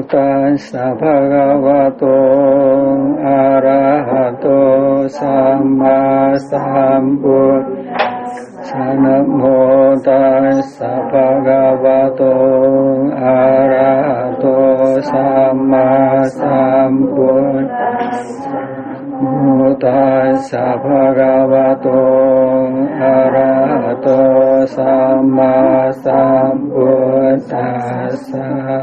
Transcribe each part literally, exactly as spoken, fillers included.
Tassa bhagavato arahato samma sambuddhassa. Namo tassa bhagavato arahato samma sambuddhassa. Namo tassa bhagavato arahato samma sambuddhassa.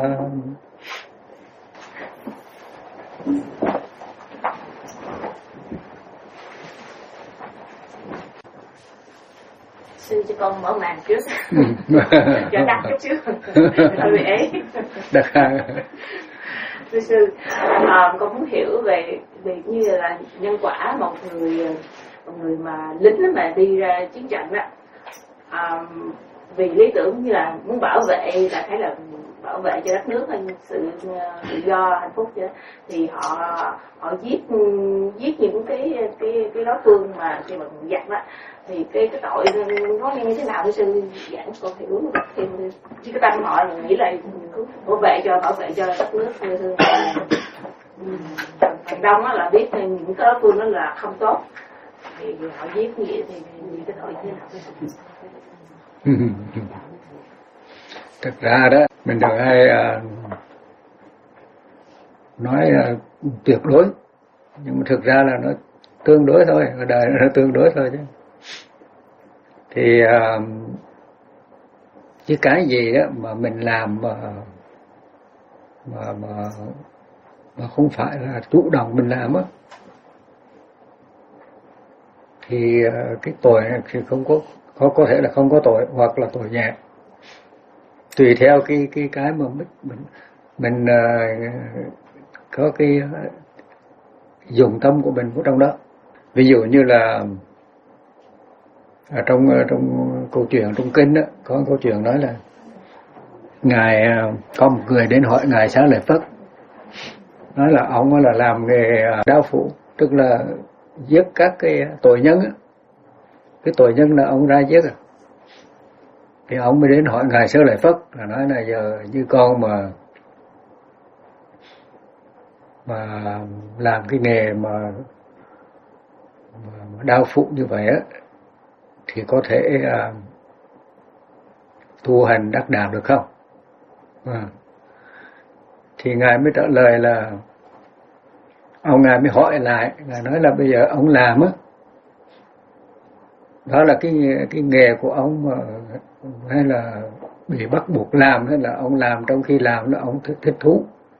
Sư cho con mở màn trước cho đắt chút xíu hơi bị ế. Thưa sư, à, con muốn hiểu về về như là nhân quả một người một người mà lính mà đi ra chiến trận đó, à, vì lý tưởng như là muốn bảo vệ, là thấy là bảo vệ cho đất nước hay sự tự do hạnh phúc vậy đó, thì họ họ giết giết những cái cái cái đối phương mà khi mà giặc đó, thì cái cái tội nó như thế nào thưa sư giảng con hiểu thêm chứ cái tâm họ nghĩ là bảo vệ cho bảo vệ cho đất nước thưa sư. Phần đông á là biết những cái đối phương đó là không tốt thì họ giết như vậy thì những cái tội như thế nào thưa sư? Thực ra đó mình thường hay uh, nói uh, tuyệt đối, nhưng mà thực ra là nó tương đối thôi, ở đời nó tương đối thôi chứ. Thì uh, chứ cái gì đó mà mình làm mà mà mà, mà không phải là chủ động mình làm á, thì uh, cái tội thì không có có có thể là không có tội hoặc là tội nhẹ, tùy theo cái cái cái mà mình mình, mình uh, có cái uh, dùng tâm của mình ở trong đó. Ví dụ như là ở trong trong câu chuyện trong kinh đó, có câu chuyện nói là ngài có một người đến hỏi ngài Xá Lợi Phất, nói là ông là làm nghề đao phủ, tức là giết các cái tội nhân á, cái tội nhân là ông ra giết à. Thì ông mới đến hỏi ngài Xá Lợi Phất là nói là giờ như con mà mà làm cái nghề mà, mà đao phụ như vậy á thì có thể uh, tu hành đắc đạo được không? À. Thì ngài mới trả lời là ông ngài mới hỏi lại, ngài nói là bây giờ ông làm á, đó là cái cái nghề của ông mà, hay là bị bắt buộc làm, hay là ông làm trong khi làm là ông thích, thích thú.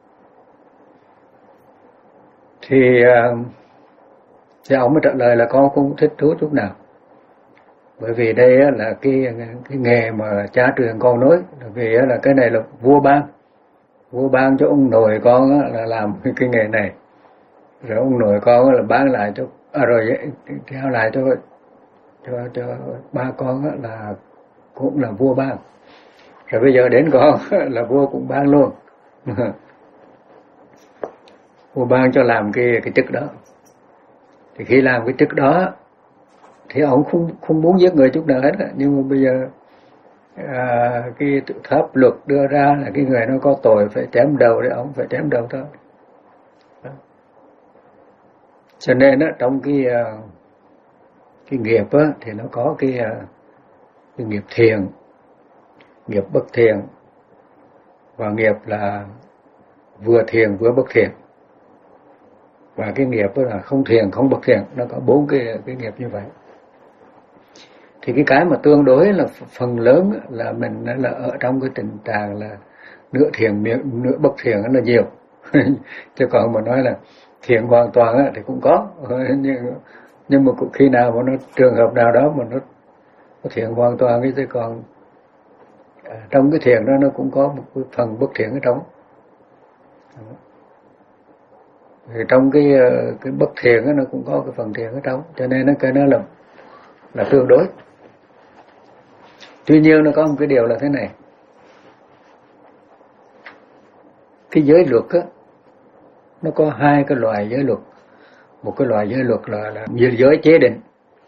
Thì uh, thì ông mới trả lời là con không thích thú chút nào, bởi vì đây á, là cái cái nghề mà cha truyền con nối, vì á, là cái này là vua ban vua ban cho ông nội con á, là làm cái, cái nghề này, rồi ông nội con á, là bán lại cho à, rồi theo lại cho cho cho ba con á, là cũng là vua ban, rồi bây giờ đến con là vua cũng ban luôn. Vua ban cho làm cái cái chức đó. Thì khi làm cái chức đó thì ông không không muốn giết người chút nào hết, nhưng mà bây giờ à, cái pháp luật đưa ra là cái người nó có tội phải chém đầu, thì ông phải chém đầu thôi. Đó. Cho nên đó, trong cái cái nghiệp á, thì nó có cái, cái nghiệp thiện, nghiệp bất thiện, và nghiệp là vừa thiện vừa bất thiện, và cái nghiệp đó là không thiện không bất thiện. Nó có bốn cái cái nghiệp như vậy. Thì cái cái mà tương đối là phần lớn là mình là ở trong cái tình trạng là nửa thiện nửa bất thiện là nhiều. Chứ còn mà nói là thiện hoàn toàn thì cũng có, nhưng nhưng mà khi nào mà nó trường hợp nào đó mà nó, nó thiện hoàn toàn cái chứ còn à, trong cái thiện đó nó cũng có một cái phần bất thiện ở trong. Thì trong cái cái bất thiện đó, nó cũng có cái phần thiện ở trong, cho nên nó cái nó là là tương đối. Tuy nhiên nó có một cái điều là thế này, cái giới luật á, nó có hai cái loại giới luật. Một cái loại giới luật là, là giới chế định.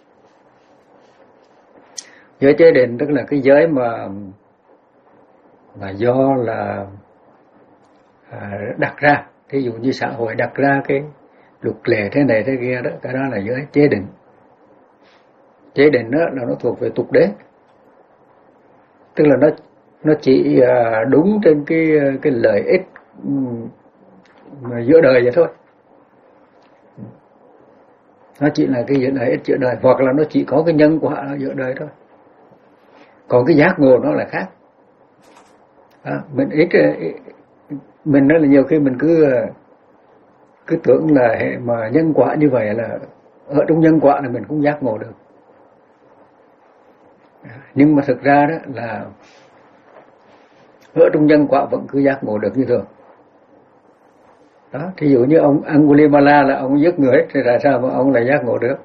Giới chế định tức là cái giới mà mà do là à, đặt ra. Thí dụ như xã hội đặt ra cái luật lệ thế này thế kia đó, cái đó là giới chế định. Chế định đó là nó thuộc về tục đế, tức là nó nó chỉ à, đúng trên cái cái lợi ích mà giữa đời vậy thôi. Nó chỉ là cái lợi ích giữa đời, hoặc là nó chỉ có cái nhân quả ở giữa đời thôi. Còn cái giác ngộ nó là khác. À, mình ít mình nói là nhiều khi mình cứ cứ tưởng là hệ mà nhân quả như vậy là ở trong nhân quả là mình cũng giác ngộ được, nhưng mà thực ra đó là ở trong nhân quả vẫn cứ giác ngộ được như thường. Đó, thí dụ như ông Angulimala là ông giết người thì tại sao mà ông lại giác ngộ được?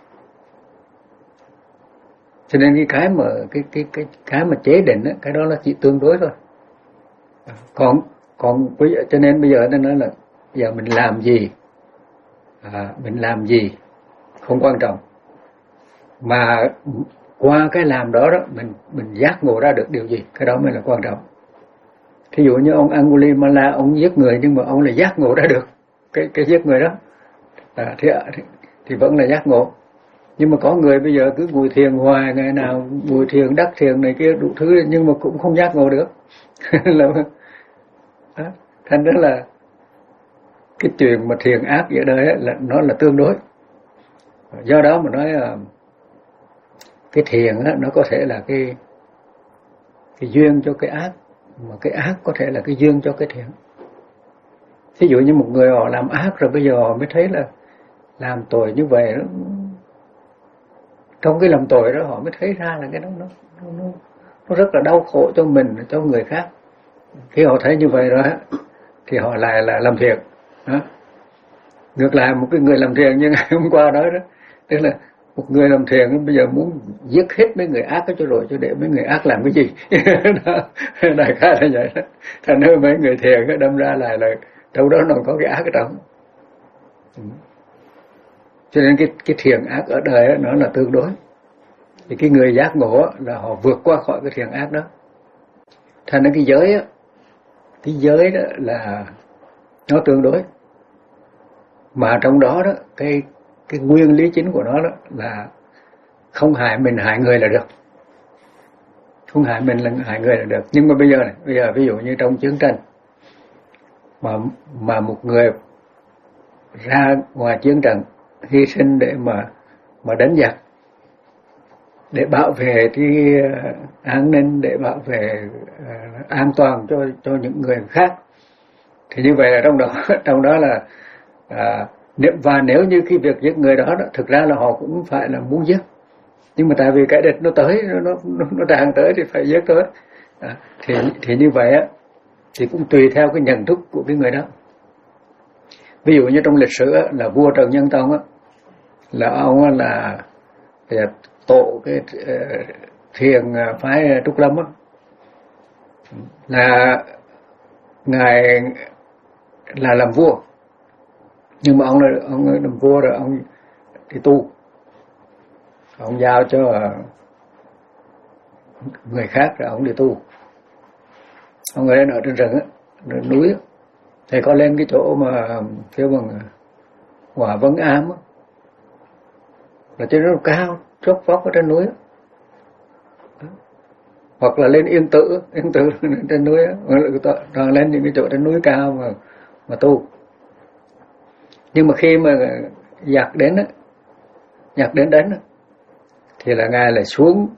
Cho nên cái cái mà cái cái cái cái mà chế định đó, cái đó là chỉ tương đối thôi. Còn còn cho nên bây giờ nó nói là giờ mình làm gì, à, mình làm gì không quan trọng, mà qua cái làm đó đó mình mình giác ngộ ra được điều gì, cái đó mới là quan trọng. Thí dụ như ông Angulimala ông giết người nhưng mà ông lại giác ngộ ra được cái cái giết người đó, à, thì, thì thì vẫn là giác ngộ. Nhưng mà có người bây giờ cứ ngồi thiền hoài, ngày nào ngồi thiền đắc thiền này kia đủ thứ nhưng mà cũng không giác ngộ được. Là đó. Thành ra là cái chuyện mà thiện ác ở đây là nó là tương đối. Do đó mà nói là cái thiện á, nó có thể là cái cái duyên cho cái ác, mà cái ác có thể là cái duyên cho cái thiện. Ví dụ như một người họ làm ác rồi bây giờ họ mới thấy là làm tội như vậy đó, trong cái làm tội đó họ mới thấy ra là cái đó nó nó nó rất là đau khổ cho mình, cho người khác. Khi họ thấy như vậy rồi thì họ lại là làm thiện. Đó. Ngược lại một cái người làm thiện như ngày hôm qua đó đó, tức là một người làm thiện bây giờ muốn giết hết mấy người ác cho rồi, cho để mấy người ác làm cái gì. Đó. Đại khái là vậy đó. Thành ra mấy người thiện đâm ra lại là đâu đó nó có cái ác ở trong. Cho nên cái cái thiện ác ở đời đó, nó là tương đối. Thì cái người giác ngộ là họ vượt qua khỏi cái thiện ác đó. Thành ra cái giới á, cái giới đó là nó tương đối, mà trong đó đó cái cái nguyên lý chính của nó đó là không hại mình hại người là được, không hại mình là hại người là được. Nhưng mà bây giờ này, bây giờ ví dụ như trong chiến tranh mà mà một người ra ngoài chiến trận hy sinh để mà mà đánh giặc, để bảo vệ cái an ninh, để bảo vệ uh, an toàn cho cho những người khác, thì như vậy là trong đó trong đó là uh, và nếu như cái việc giết người đó, đó thực ra là họ cũng phải là muốn giết, nhưng mà tại vì cái địch nó tới, nó nó nó tràn tới thì phải giết tới. À, thì thì như vậy á thì cũng tùy theo cái nhận thức của cái người đó. Ví dụ như trong lịch sử á, là vua Trần Nhân Tông á, là ông á, là, là tổ cái uh, thiền phái Trúc Lâm á, là ngài là làm vua, nhưng mà ông là ông làm vua rồi ông đi tu, ông giao cho người khác rồi ông đi tu. Ông ở đây ở trên rừng á, núi á, thì có lên cái chỗ mà kêu bằng Hỏa Vân Am á, là trên nó cao chót vót ở trên núi á. Hoặc là lên Yên Tử, Yên Tử trên núi á, toàn lên những cái chỗ trên núi cao mà mà tu. Nhưng mà khi mà giặc đến á, giặc đến đến á, thì là ngài lại xuống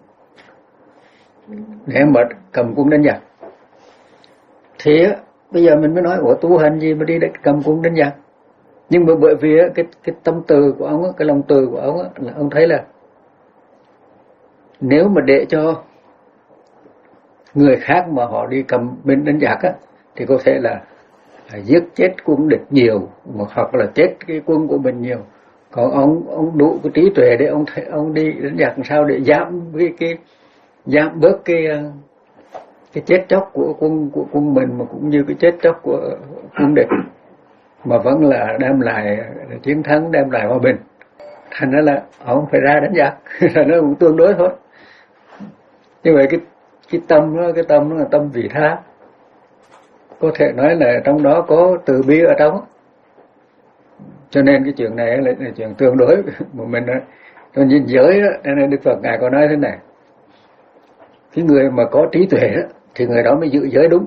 để mà cầm quân đánh giặc. Thì á, bây giờ mình mới nói ủa tu hành gì mà đi để cầm quân đánh giặc? Nhưng mà bởi vì á, cái cái tâm từ của ông á, cái lòng từ của ông á, là ông thấy là nếu mà để cho người khác mà họ đi cầm binh đánh giặc á, thì có thể là, là giết chết quân địch nhiều, hoặc là chết cái quân của mình nhiều. Còn ông ông đủ cái trí tuệ để ông ông đi đánh giặc làm sao để giảm cái cái giảm bớt cái cái chết chóc của quân của quân mình, mà cũng như cái chết chóc của quân địch, mà vẫn là đem lại chiến thắng, đem lại hòa bình. Thành ra là ông phải ra đánh giặc, là nó cũng tương đối thôi. Như vậy cái cái tâm đó, cái tâm đó là tâm vị tha. có thể nói là trong đó có từ bi ở trong. Cho nên cái chuyện này là, là chuyện tương đối mà mình cho nhìn giới đó, nên Đức Phật ngài có nói thế này: cái người mà có trí tuệ đó, thì người đó mới giữ giới đúng.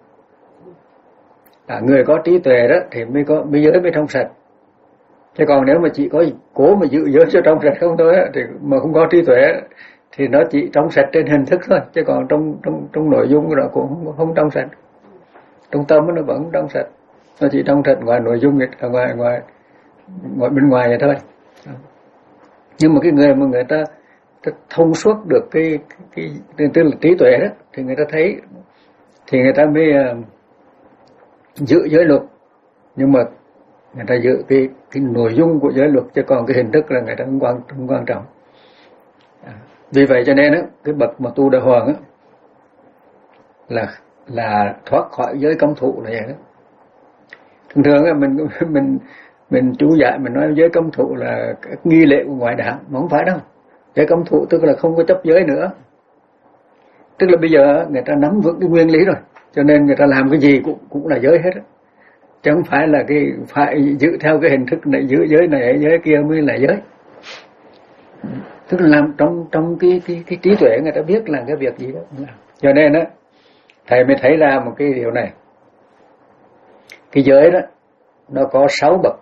À, người có trí tuệ đó thì mới có mới giới mới trong sạch. Chứ còn nếu mà chỉ có cố mà giữ giới cho trong sạch không thôi á, thì mà không có trí tuệ thì nó chỉ trong sạch trên hình thức thôi, chứ còn trong trong trong nội dung của nó cũng không, không trong sạch. Trong tâm nó vẫn trong sạch, nó chỉ trong sạch ngoài nội dung, ở ngoài ngoài ngoài bên ngoài vậy thôi. Nhưng mà cái người mà người ta, ta thông suốt được cái cái, cái tức là trí tuệ đó, thì người ta thấy, thì người ta mới uh, giữ giới luật. Nhưng mà người ta giữ cái cái nội dung của giới luật, chứ còn cái hình thức là người ta không quan không quan trọng. À, vì vậy cho nên á, cái bậc mà tu đà hoàng á là là thoát khỏi giới cấm thụ là vậy đó. Thường thường á mình mình mình chú giải mình nói giới cấm thụ là các nghi lễ của ngoại đạo, mà không phải đâu. Giới cấm thụ tức là không có chấp giới nữa. Tức là bây giờ người ta nắm vững cái nguyên lý rồi, cho nên người ta làm cái gì cũng cũng là giới hết á. Chứ không phải là cái phải giữ theo cái hình thức này, giữ giới này giới kia mới là giới. Tức là làm trong trong cái cái cái trí tuệ người ta biết là cái việc gì đó. Cho nên á thầy mới thấy ra một cái điều này. Cái giới đó nó có sáu bậc.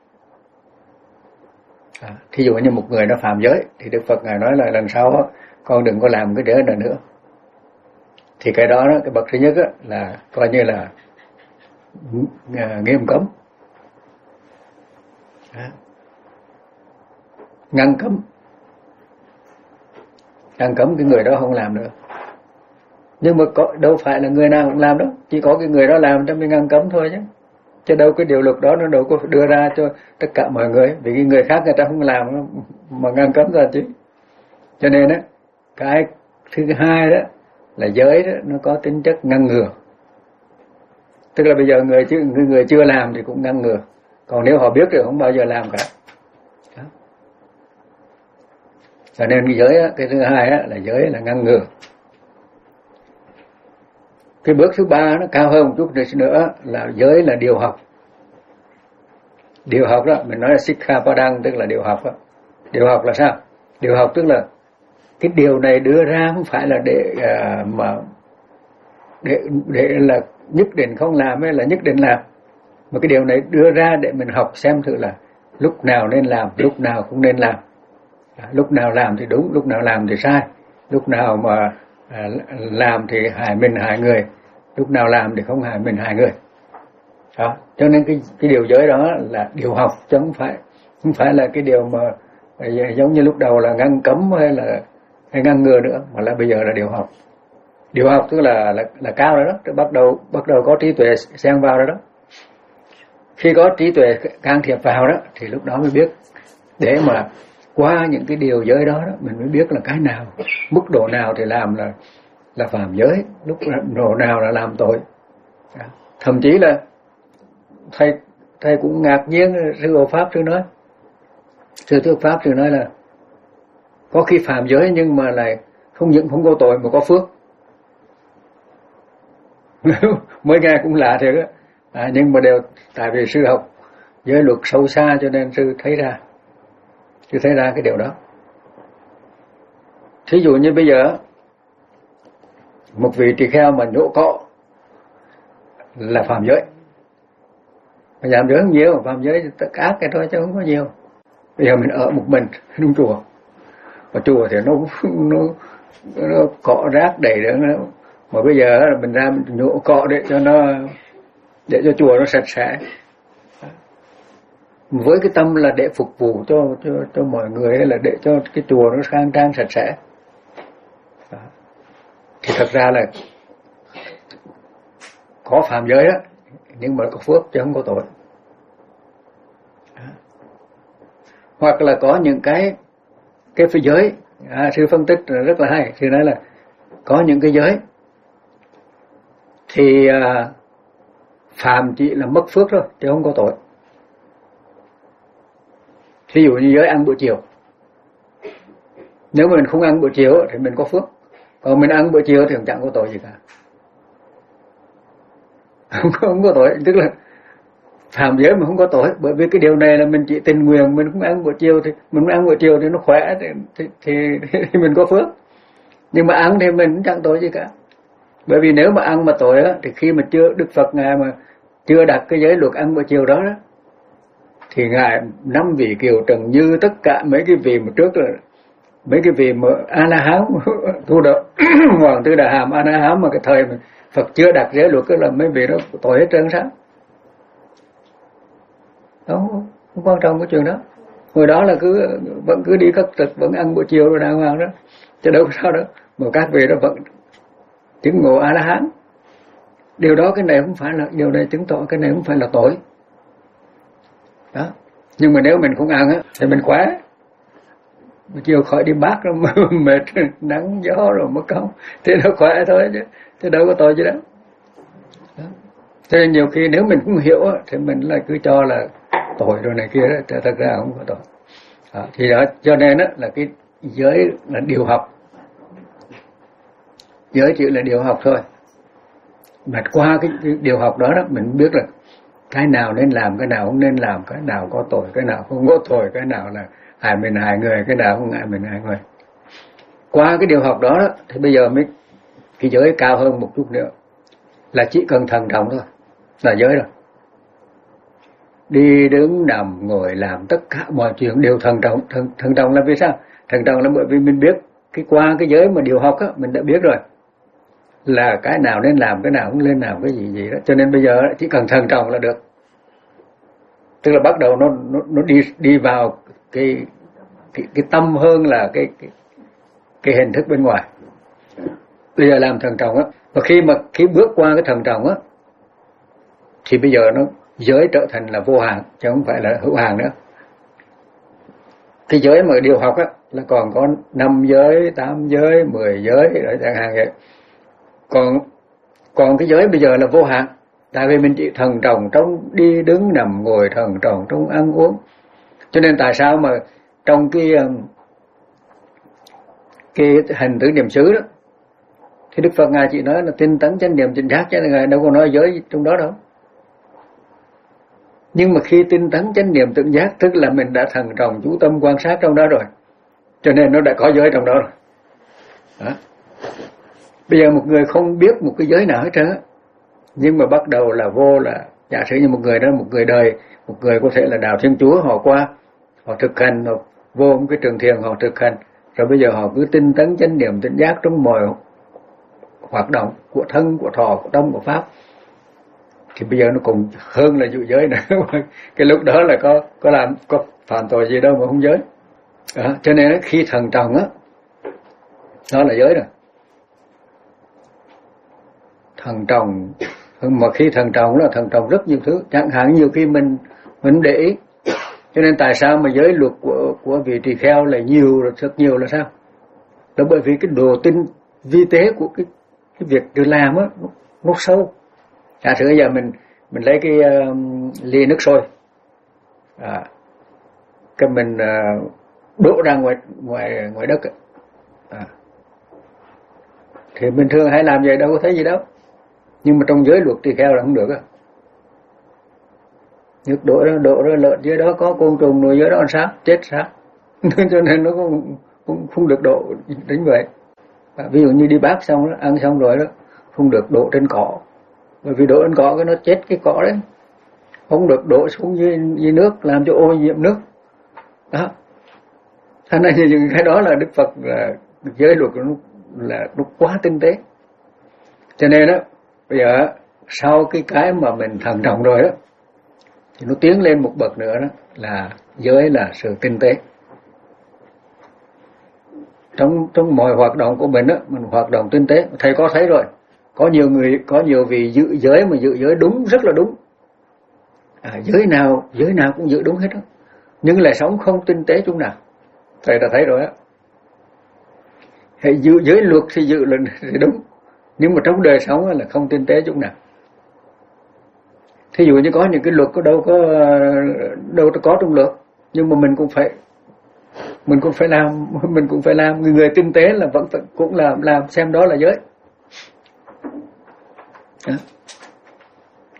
À, thí dụ như một người nó phạm giới thì Đức Phật ngài nói là lần sau đó, con đừng có làm cái giới này nữa. Thì cái đó, đó cái bậc thứ nhất đó, là coi như là nghiêm cấm, à, ngăn cấm, ngăn cấm cái người đó không làm nữa. Nhưng mà có, đâu phải là người nào cũng làm đâu, chỉ có cái người đó làm cho mới ngăn cấm thôi chứ. Chứ đâu cái điều luật đó nó đâu có đưa ra cho tất cả mọi người, vì cái người khác người ta không làm mà ngăn cấm ra chứ. Cho nên á, cái thứ hai đó là giới đó nó có tính chất ngăn ngừa. Tức là bây giờ người chưa, người, người chưa làm thì cũng ngăn ngừa, còn nếu họ biết thì không bao giờ làm cả. Đó. Cho nên cái giới á, cái thứ hai á, là giới là ngăn ngừa. Cái bước thứ ba nó cao hơn một chút nữa là giới là điều học. Điều học đó mình nói là Sikkhapadang, tức là điều học đó. Điều học là sao? Điều học tức là cái điều này đưa ra không phải là để uh, mà để để là nhất định không làm hay là nhất định làm, mà cái điều này đưa ra để mình học xem thử là lúc nào nên làm, lúc nào không nên làm, à, lúc nào làm thì đúng, lúc nào làm thì sai, lúc nào mà à, làm thì hại mình hại người, lúc nào làm thì không hại mình hại người. Đó. Cho nên cái cái điều giới đó là điều học, chứ không phải không phải là cái điều mà giống như lúc đầu là ngăn cấm hay là hay ngăn ngừa nữa, mà là bây giờ là điều học. Điều học tức là là, là cao rồi đó, bắt đầu bắt đầu có trí tuệ xen vào rồi đó. Khi có trí tuệ can thiệp vào đó thì lúc đó mới biết, để mà qua những cái điều giới đó, đó mình mới biết là cái nào, mức độ nào thì làm là là phạm giới, lúc độ nào là làm tội. Thậm chí là thầy thầy cũng ngạc nhiên, sư hộ pháp sư nói, sư thuyết pháp sư nói là có khi phạm giới nhưng mà lại không những không có tội mà có phước. Mới nghe cũng lạ thiệt á, à, nhưng mà đều tại vì sư học giới luật sâu xa cho nên sư thấy ra, sư thấy ra cái điều đó. Thí dụ như bây giờ một vị tỳ kheo mà nhổ cỏ là phạm giới, mà phạm giới không nhiều, phạm giới tất cả cái thôi chứ không có nhiều. Bây giờ mình ở một mình trong chùa, ở chùa thì nó nó, nó cỏ rác đầy đó, mà bây giờ mình ra mình nhổ cỏ để cho nó, để cho chùa nó sạch sẽ, với cái tâm là để phục vụ cho cho cho mọi người, hay là để cho cái chùa nó khang trang sạch sẽ. Đó. Thì thật ra là có phạm giới đó, nhưng mà có phước chứ không có tội. Đó. Hoặc là có những cái cái phía giới, à, sư phân tích rất là hay. Sư nói là có những cái giới thì à, phạm chỉ là mất phước thôi chứ không có tội. Ví dụ như giới ăn bữa chiều, nếu mà mình không ăn bữa chiều thì mình có phước, còn mình ăn bữa chiều thì chẳng có tội gì cả. không có, không có tội, tức là phạm giới mà không có tội, bởi vì cái điều này là mình chỉ tình nguyện, mình không ăn buổi chiều thì mình không ăn buổi chiều thì nó khỏe thì, thì, thì, thì mình có phước, nhưng mà ăn thì mình cũng chẳng tội gì cả. Bởi vì nếu mà ăn mà tội á, thì khi mà chưa Đức Phật ngài mà chưa đặt cái giới luật ăn buổi chiều đó đó, thì ngài năm vị Kiều Trần Như tất cả mấy cái vị mà trước là mấy cái vị mà A La Hán tu đạo Hoàng Tư Đà Hàm A La Hán mà cái thời mà Phật chưa đặt giới luật là mấy vị đó tội hết trơn sao? Đó, không quan trọng cái chuyện đó. Hồi đó là cứ vẫn cứ đi khất thực, vẫn ăn buổi chiều rồi đàng hoàng đó, chứ đâu có sao đó. Mà các vị đó vẫn chứng ngộ A La Hán. Điều đó cái này không phải là điều này chứng tỏ cái này không phải là tội. Đó. Nhưng mà nếu mình không ăn á thì mình khỏe. Buổi chiều khỏi đi bác rồi mà mệt nắng gió rồi mất công thì nó khỏe thôi chứ, chứ đâu có tội gì đó. Đó. Cho nên nhiều khi nếu mình không hiểu á thì mình lại cứ cho là tội rồi này kia đó, thật ra không có tội. Đó. Thì đó cho nên á là cái giới là điều học. Giới chỉ là điều học thôi. Mà qua cái, cái điều học đó đó mình biết là cái nào nên làm, cái nào không nên làm, cái nào có tội, cái nào không có tội, cái nào là hại mình hại người, cái nào không hại mình hại người. Qua cái điều học đó, đó thì bây giờ mới cái giới cao hơn một chút nữa là chỉ cần thận trọng thôi là giới rồi. Đi đứng nằm ngồi làm tất cả mọi chuyện đều thận trọng. Thận, thận trọng là vì sao? Thận trọng là bởi vì mình biết cái qua cái giới mà điều học á mình đã biết rồi là cái nào nên làm, cái nào không nên làm, cái gì gì đó. Cho nên bây giờ chỉ cần thận trọng là được. Tức là bắt đầu nó nó, nó đi đi vào cái cái, cái tâm hơn là cái, cái cái hình thức bên ngoài. Bây giờ làm thận trọng á, và khi mà khi bước qua cái thận trọng á thì bây giờ nó giới trở thành là vô hạn chứ không phải là hữu hạn nữa. Cái giới mà điều học á là còn có năm giới, tám giới, mười giới rồi chẳng hạn vậy. Còn còn cái giới bây giờ là vô hạn, tại vì mình chỉ thận trọng trong đi đứng nằm ngồi, thận trọng trong ăn uống. Cho nên tại sao mà trong cái cái hành tứ niệm xứ đó thì Đức Phật ngài chỉ nói là tinh tấn chánh niệm tỉnh giác, chứ ngài đâu có nói giới trong đó đâu. Nhưng mà khi tinh tấn chánh niệm tỉnh giác tức là mình đã thận trọng chú tâm quan sát trong đó rồi, cho nên nó đã có giới trong đó rồi. Đó. Bây giờ một người không biết một cái giới nào hết trơn, nhưng mà bắt đầu là vô là giả sử như một người đó, một người đời, một người có thể là đạo Thiên Chúa, họ qua họ thực hành, họ vô một cái trường thiền họ thực hành, rồi bây giờ họ cứ tinh tấn chánh niệm tỉnh giác trong mọi hoạt động của thân, của thọ, của tâm, của pháp, thì bây giờ nó cũng hơn là dụ giới nữa. Cái lúc đó là có có làm có phạm tội gì đâu mà không giới. Đó, cho nên khi thận trọng á, đó là giới rồi. Thận trọng, mà khi thận trọng là thận trọng rất nhiều thứ, chẳng hạn nhiều khi mình mình để ý. Cho nên tại sao mà giới luật của của vị tỳ kheo là nhiều, rất nhiều là sao? Là bởi vì cái độ tinh vi tế của cái cái việc được làm á nó, nó sâu. Giả sử bây giờ mình mình lấy cái uh, ly nước sôi, à, cái mình uh, đổ ra ngoài ngoài ngoài đất, à, thì bình thường hay làm vậy đâu có thấy gì đâu, nhưng mà trong giới luật tỳ kheo là không được á. Nước đổ ra đổ ra lợn dưới đó có côn trùng rồi dưới đó làm sao chết sao? Cho nên nó cũng cũng không được đổ đến vậy. À, ví dụ như đi bát xong đó, ăn xong rồi đó không được đổ trên cỏ, bởi vì đổ trên cỏ cái nó chết cái cỏ đấy. Không được đổ xuống dưới, dưới nước làm cho ô nhiễm nước. Đó. Thành ra những cái đó là Đức Phật là giới luật nó là nó quá tinh tế. Cho nên đó bây giờ sau cái cái mà mình thận trọng rồi đó thì nó tiến lên một bậc nữa, đó là giới là sự tinh tế. Trong trong mọi hoạt động của mình đó, mình hoạt động tinh tế. Thầy có thấy rồi, có nhiều người, có nhiều vị giữ giới mà giữ giới đúng, rất là đúng. À, giới nào giới nào cũng giữ đúng hết đó, nhưng lại sống không tinh tế chút nào. Thầy đã thấy rồi á. Hãy giữ giới luật thì giữ là thì đúng, nhưng mà trong đời sống là không tinh tế chút nào. Thí dụ như có những cái luật có đâu có đâu có trong luật, nhưng mà mình cũng phải mình cũng phải làm, mình cũng phải làm. Người người tinh tế là vẫn cũng làm làm xem đó là giới. Đó.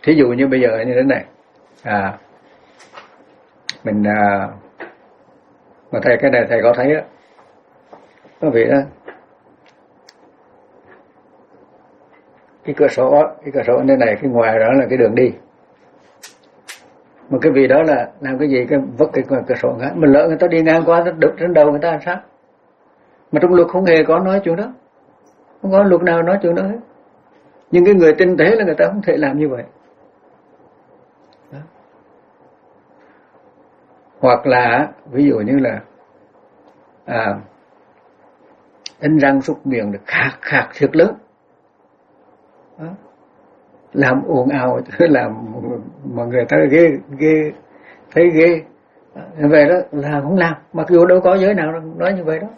thí dụ như bây giờ như thế này, à mình à, mà thầy cái này thầy có thấy á, có vị đó cái cửa sổ á, cái cửa sổ nơi này, cái ngoài đó là cái đường đi, mà cái vị đó là làm cái gì, cái vứt cái cửa sổ khác, mình lỡ người ta đi ngang qua nó đập trên đầu người ta làm sao? Mà trong luật không hề có nói chuyện đó, không có luật nào nói chuyện đó hết. Nhưng cái người tinh tế là người ta không thể làm như vậy đó. Hoặc là ví dụ như là à, đánh răng súc miệng được khạc khạc thiệt lớn đó, làm ồn ào, làm mà người ta ghê ghê thấy ghê. Vậy đó là không làm, mặc dù đâu có giới nào nói như vậy đó.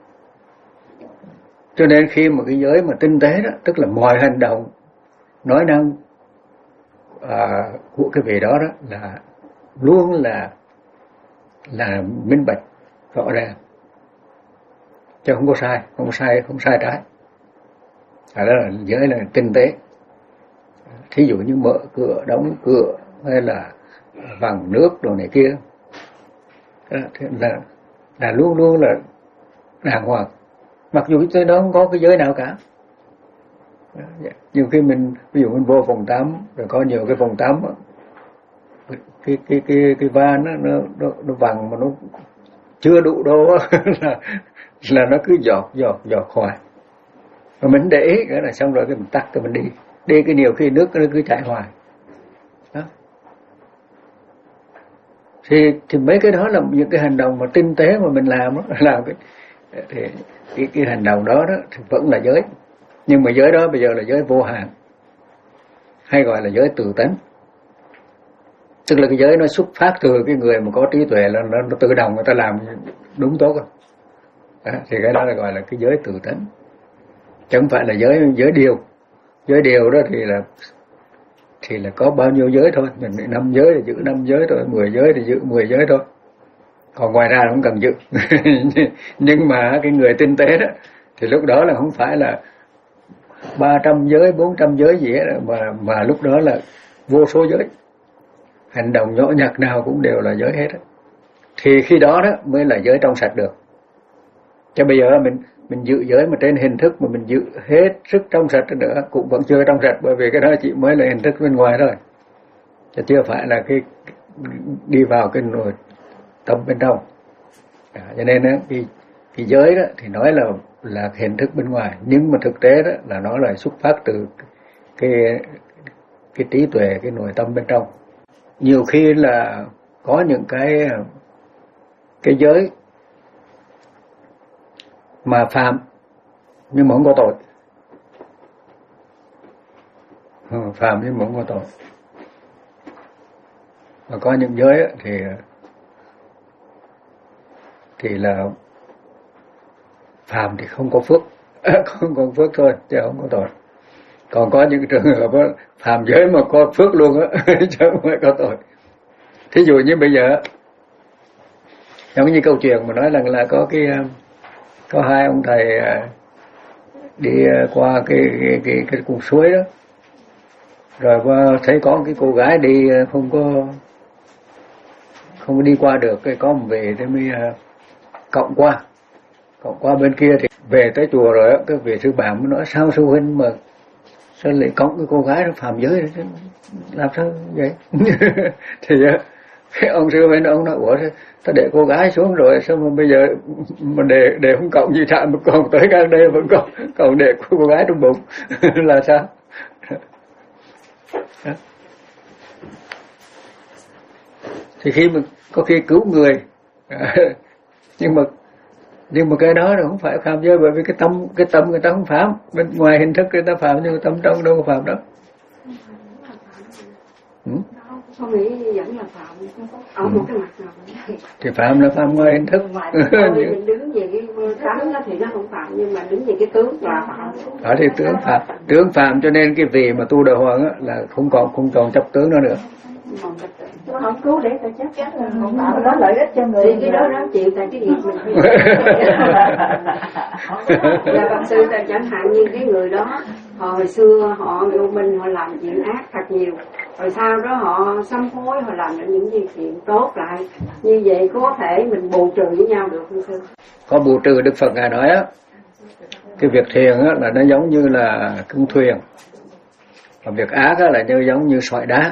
Cho nên khi mà cái giới mà tinh tế đó, tức là mọi hành động nói năng à, của cái vị đó đó là luôn là là minh bạch rõ ràng, chứ không có sai, không sai, không sai trái. À, đó là giới là tinh tế. Thí dụ như mở cửa, đóng cửa hay là vặn nước đồ này kia, đó, là là luôn luôn là đàng hoàng, mặc dù tới đó không có cái giới nào cả. Nhiều khi mình ví dụ mình vô phòng tắm rồi có nhiều cái phòng tắm cái cái cái cái van nó nó nó, nó vặn mà nó chưa đủ đô là là nó cứ giọt giọt giọt hoài, mà mình để ý cái là xong rồi cái mình tắt cái mình đi đi cái nhiều khi nước nó cứ chảy hoài đó. Thì thì mấy cái đó là những cái hành động mà tinh tế mà mình làm đó, làm cái thì cái cái hành động đó đó thì vẫn là giới, nhưng mà giới đó bây giờ là giới vô hạn, hay gọi là giới tự tánh. Tức là cái giới nó xuất phát từ cái người mà có trí tuệ, là nó, nó tự động người ta làm đúng tốt. Đó, thì cái đó là gọi là cái giới tự tánh, chẳng phải là giới giới điều. Giới điều đó thì là thì là có bao nhiêu giới thôi, mình năm giới thì giữ năm giới thôi, mười giới thì giữ mười giới thôi, còn ngoài ra không cần giữ. Nhưng mà cái người tinh tế đó thì lúc đó là không phải là ba trăm giới, bốn trăm giới gì hết, mà mà lúc đó là vô số giới, hành động nhỏ nhặt nào cũng đều là giới hết đó. Thì khi đó đó mới là giới trong sạch được. Chứ bây giờ mình mình giữ giới mà trên hình thức mà mình giữ hết sức trong sạch nữa cũng vẫn chưa trong sạch, bởi vì cái đó chỉ mới là hình thức bên ngoài thôi, chứ chưa phải là cái đi vào cái nội tâm bên trong. À, cho nên đó, cái cái giới đó thì nói là là hình thức bên ngoài, nhưng mà thực tế đó là nó là xuất phát từ cái cái trí tuệ, cái nội tâm bên trong. Nhiều khi là có những cái cái giới mà phạm nhưng mà không có tội, ừ, phạm nhưng mà không có tội. Và có những giới thì thì là phạm thì không có phước, không có phước thôi chứ không có tội. Còn có những trường hợp đó, phạm giới mà có phước luôn á, chứ không phải có tội. Thí dụ như bây giờ giống như câu chuyện mà nói rằng là có cái có hai ông thầy đi qua cái cái cái, cái con suối đó, rồi qua thấy có cái cô gái đi không có không có đi qua được, cái có một về thế mới cộng qua cộng qua bên kia. Thì về tới chùa rồi á, cái vị sư bạn mới nói sao sư huynh mà sao lại cộng cái cô gái nó phạm giới đó, làm sao vậy? Thì cái ông sư huynh ông nói ủa ta để cô gái xuống rồi sao mà bây giờ mà để để không cộng gì chạm mà còn tới các đây vẫn còn còn để cô gái trong bụng là sao? Đó. Thì khi mà có khi cứu người nhưng mà nhưng mà cái đó là không phải phạm giới, bởi vì cái tâm cái tâm người ta không phạm, bên ngoài hình thức người ta phạm nhưng mà tâm trong đâu có phạm đó. Ừ? Con nghĩ vẫn là phạm ở ừ. một cái mặt nào thì phạm là phạm ngoài hình thức. Ngoài mình đứng về cái tánh đó thì nó không phạm, nhưng mà đứng về cái tướng là phạm. Đó thì tướng phạm, tướng phạm, cho nên cái vị mà tu đạo hoàng á là không còn không còn chấp tướng nữa nữa. Nó không cứu để ta chấp chắc là không phạm, có lợi ích cho người. Thì cái đó đó chịu tại cái việc mình. Là bác sư ta chẳng hạn như cái người đó hồi xưa họ yêu mình, họ làm chuyện ác thật nhiều, rồi sau đó họ sám hối, họ làm những gì chuyện tốt lại. Như vậy có thể mình bù trừ với nhau được không sư? Có bù trừ. Đức Phật Ngài nói á, cái việc thiền á là nó giống như là cung thuyền, và việc ác á là như giống như sỏi đá.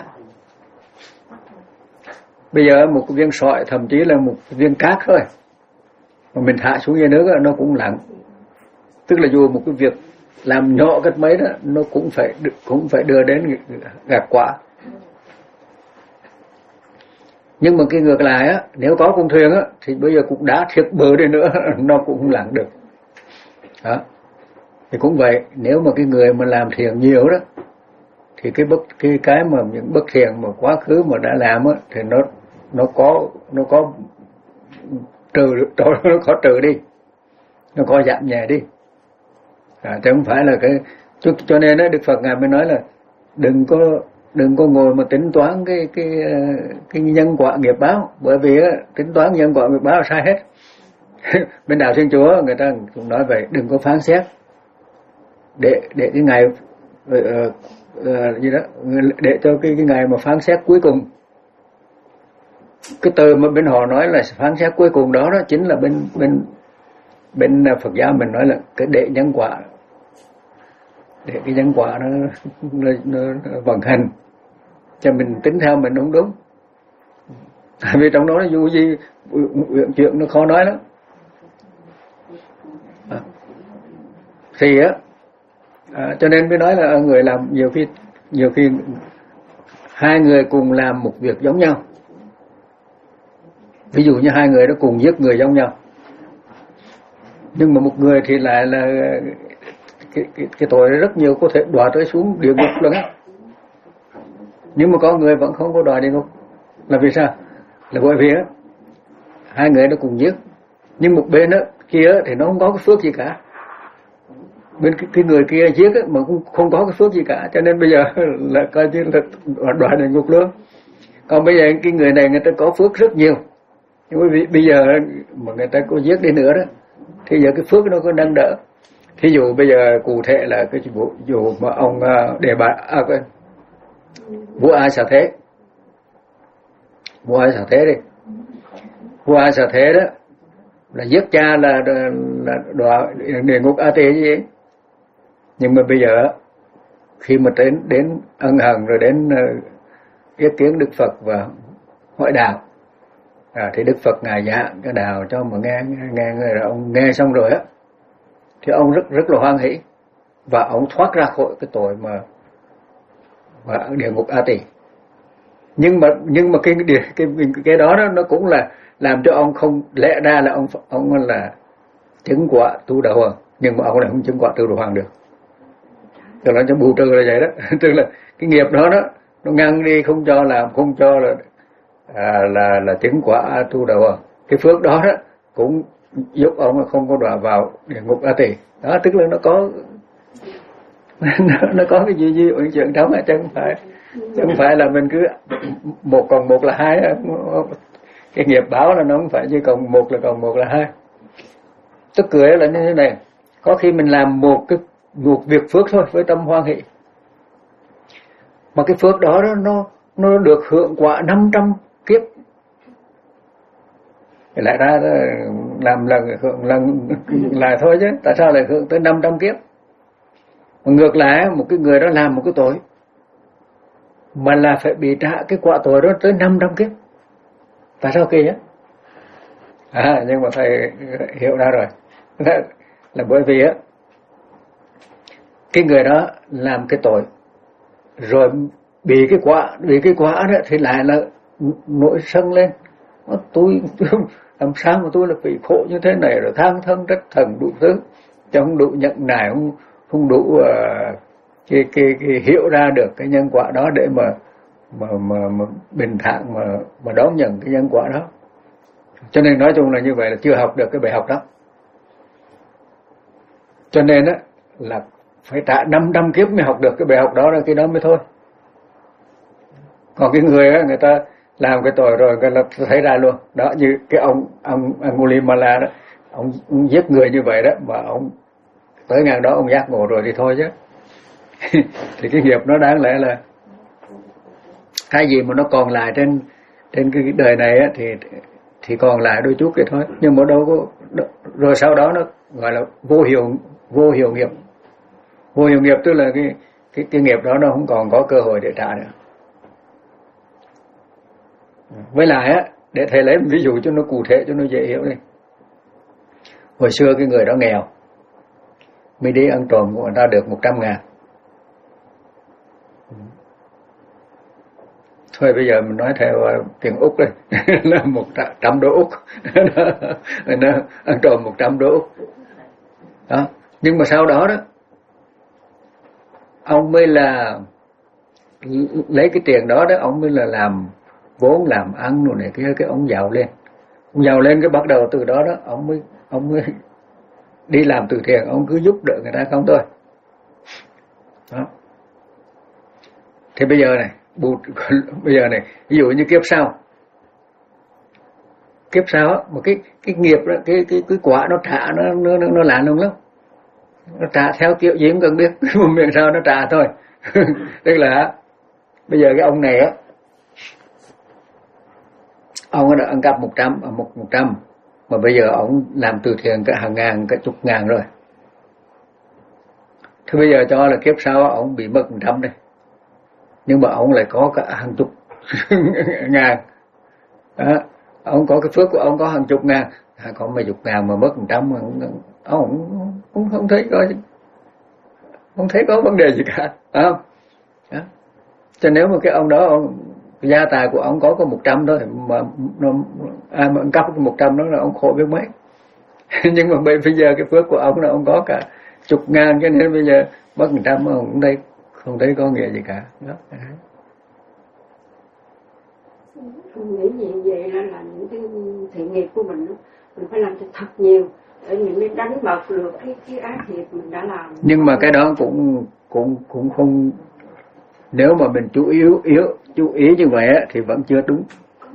Bây giờ một cái viên sỏi, thậm chí là một viên cát thôi, mà mình thả xuống dưới nước á, nó cũng lặng. Tức là dù một cái việc làm nhỏ cách mấy đó, nó cũng phải cũng phải đưa đến gặt quả. Nhưng mà cái ngược lại á, nếu có con thuyền á, thì bây giờ cũng đá thiệt bờ đi nữa, nó cũng không lặng được. Đó. Thì cũng vậy, nếu mà cái người mà làm thiền nhiều đó, thì cái bất cái cái mà những bất thiện mà quá khứ mà đã làm á, thì nó nó có nó có trừ nó có trừ đi, nó có giảm nhẹ đi. À, chứ không phải là cái cho, cho nên đó, Đức Phật Ngài mới nói là đừng có đừng có ngồi mà tính toán cái cái cái nhân quả nghiệp báo, bởi vì á, tính toán nhân quả nghiệp báo là sai hết. Bên đạo Thiên Chúa người ta cũng nói vậy, đừng có phán xét để để cái ngày uh, uh, gì đó để cho cái cái ngày mà phán xét cuối cùng. Cái từ mà bên họ nói là phán xét cuối cùng đó đó chính là bên bên bên Phật giáo mình nói là cái để nhân quả, để cái nhân quả nó, nó, nó, nó vận hành cho mình tính theo mình đúng đúng. Tại vì trong đó nó dù gì chuyện nó khó nói lắm. À. Thì á à, cho nên mới nói là người làm nhiều khi nhiều khi hai người cùng làm một việc giống nhau. Ví dụ như hai người đó cùng giết người giống nhau, nhưng mà một người thì lại là cái, cái, cái tội rất nhiều, có thể đọa tới xuống địa ngục luôn á. Nhưng mà có người vẫn không có đọa địa ngục. Là vì sao? Là bởi vì á hai người đó cùng giết, nhưng một bên đó kia thì nó không có cái phước gì cả. Bên cái, cái người kia giết á, mà cũng không có cái phước gì cả, cho nên bây giờ là coi như là đọa địa ngục luôn. Còn bây giờ cái người này người ta có phước rất nhiều, nhưng mà bây giờ mà người ta có giết đi nữa đó, thì giờ cái phước nó có nâng đỡ. Thí dụ bây giờ cụ thể là cái vụ dụ mà ông đề bà à, vua A Xà Thế, vua A Xà Thế đi, vua A Xà Thế đó là giết cha là là đọa địa ngục A Tỳ gì ấy. Nhưng mà bây giờ khi mà đến đến ân hận rồi đến yết kiến Đức Phật và hỏi đạo, à, thì Đức Phật ngài giảng cái đạo cho mà nghe nghe người là ông nghe xong rồi á, thì ông rất rất là hoan hỷ và ông thoát ra khỏi cái tội mà và địa ngục A Tỳ. Nhưng mà nhưng mà cái cái cái, cái đó, đó nó cũng là làm cho ông không, lẽ ra là ông ông là chứng quả tu đạo hoàng, nhưng mà ông lại không chứng quả tu đạo hoàng được. Cho nó cho bù trừ là vậy đó. Tức là cái nghiệp đó đó nó ngăn đi, không cho làm, không cho là à, là là chứng quả tu đạo hoàng. Cái phước đó đó cũng giúp ông không có đọa vào địa ngục A Tỳ. Đó, tức là nó có nó, nó có cái gì gì ở chuyện đó, chứ không phải chứ không phải là mình cứ một còn một là hai. Cái nghiệp báo là nó không phải chỉ còn một là còn một là hai. Tức cười là như thế này, có khi mình làm một cái một việc phước thôi với tâm hoan hỷ, mà cái phước đó, đó nó nó được hưởng quả năm trăm kiếp. Lại ra làm lần hưởng lần lại thôi chứ tại sao lại hưởng tới năm trăm kiếp. Mà ngược lại một cái người đó làm một cái tội mà là phải bị trả cái quả tội đó tới năm trăm kiếp. Tại sao kỳ á? À, nhưng mà thầy hiểu ra rồi. Là, là bởi vì á cái người đó làm cái tội rồi bị cái quả bị cái quả đó thì lại là nổi sân lên. Tôi, tôi làm sao mà tôi là bị khổ như thế này, rồi than thân trách thần đủ thứ, chứ không đủ nhận nài, không không đủ uh, cái, cái cái hiểu ra được cái nhân quả đó để mà mà mà, mà bình thản mà mà đón nhận cái nhân quả đó. Cho nên nói chung là như vậy là chưa học được cái bài học đó. Cho nên á là phải trả năm trăm kiếp mới học được cái bài học đó, là cái đó mới thôi. Còn cái người á, người ta làm cái tội rồi cái là thấy ra luôn. Đó, như cái ông ông Angulimala đó, ông, ông giết người như vậy đó, mà ông tới ngày đó ông giác ngộ rồi thì thôi chứ. Thì cái nghiệp nó đáng lẽ là Cái gì mà nó còn lại trên trên cái đời này á, thì thì còn lại đôi chút vậy thôi, nhưng mà đâu có, rồi sau đó nó gọi là vô hiệu vô hiệu nghiệp. Vô hiệu nghiệp tức là cái cái cái nghiệp đó nó không còn có cơ hội để trả nữa. Với lại á, để thầy lấy một ví dụ cho nó cụ thể cho nó dễ hiểu đi. Hồi xưa cái người đó nghèo, mới đi ăn trộm của người ta được một trăm ngàn. Thôi bây giờ mình nói theo tiền Úc đây là một trăm đô Úc. Nó ăn trộm một trăm đô Úc đó. Nhưng mà sau đó đó ông mới là lấy cái tiền đó đó ông mới là làm vốn làm ăn rồi này kia, cái ông giàu lên. Ông giàu lên cái bắt đầu từ đó đó ông mới ông mới đi làm từ thiện, ông cứ giúp đỡ người ta không thôi đó. Thì bây giờ này bù, bây giờ này ví dụ như kiếp sau kiếp sau một cái cái nghiệp đó, cái cái cái quả nó trả nó nó nó lạ lùng lắm, nó trả theo kiểu gì cũng cần biết một miệng sao nó trả thôi. Tức là bây giờ cái ông này á, ông đã ăn cắp một trăm một một trăm mà bây giờ ông làm từ thiện cả hàng ngàn cả chục ngàn rồi. Thế bây giờ cho là kiếp sau ông bị mất một trăm đây, nhưng mà ông lại có cả hàng chục ngàn đó. Ông có cái phước của ông có hàng chục ngàn, còn mấy chục ngàn mà mất một trăm mà ông, ông cũng không thấy có không thấy có vấn đề gì cả, phải không? Đó. Cho nếu mà cái ông đó ông, gia tài của ông có có một trăm thôi mà nó ai mà ăn cắp cái một trăm đó là ông khổ biết mấy. Nhưng mà bây giờ cái phước của ông là ông có cả chục ngàn, cho nên bây giờ mất một trăm mà ông cũng đây không thấy có nghĩa gì cả đó. Mình nghĩ gì vậy là, là những cái thiện nghiệp của mình đó, mình phải làm cho thật nhiều để mình mới đánh bật được cái cái ác nghiệp mình đã làm. Nhưng mà cái đó cũng cũng cũng không, nếu mà mình chú ý yếu chú ý như vậy á, thì vẫn chưa đúng.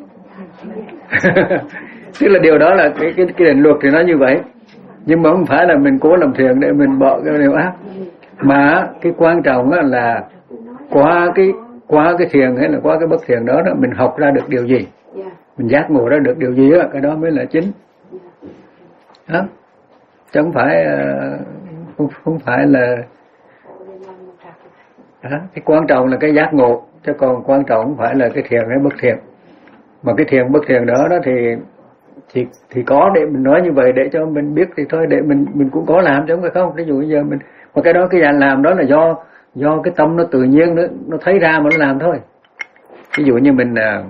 Tức là điều đó là cái cái cái định luật thì nó như vậy, nhưng mà không phải là mình cố làm thiện để mình bỏ cái điều ác, mà cái quan trọng á là qua cái qua cái thiện hay là qua cái bất thiện đó, đó mình học ra được điều gì, mình giác ngộ ra được điều gì á, cái đó mới là chính đó. Chứ không phải không, không phải là đó. Cái quan trọng là cái giác ngộ, chứ còn quan trọng không phải là cái thiện hay bất thiện. Mà cái thiện bất thiện đó đó thì thì thì có để mình nói như vậy để cho mình biết thì thôi, để mình mình cũng có làm chứ không phải không. Ví dụ bây giờ mình, mà cái đó cái dạng làm đó là do do cái tâm nó tự nhiên nó nó thấy ra mà nó làm thôi. Ví dụ như mình à,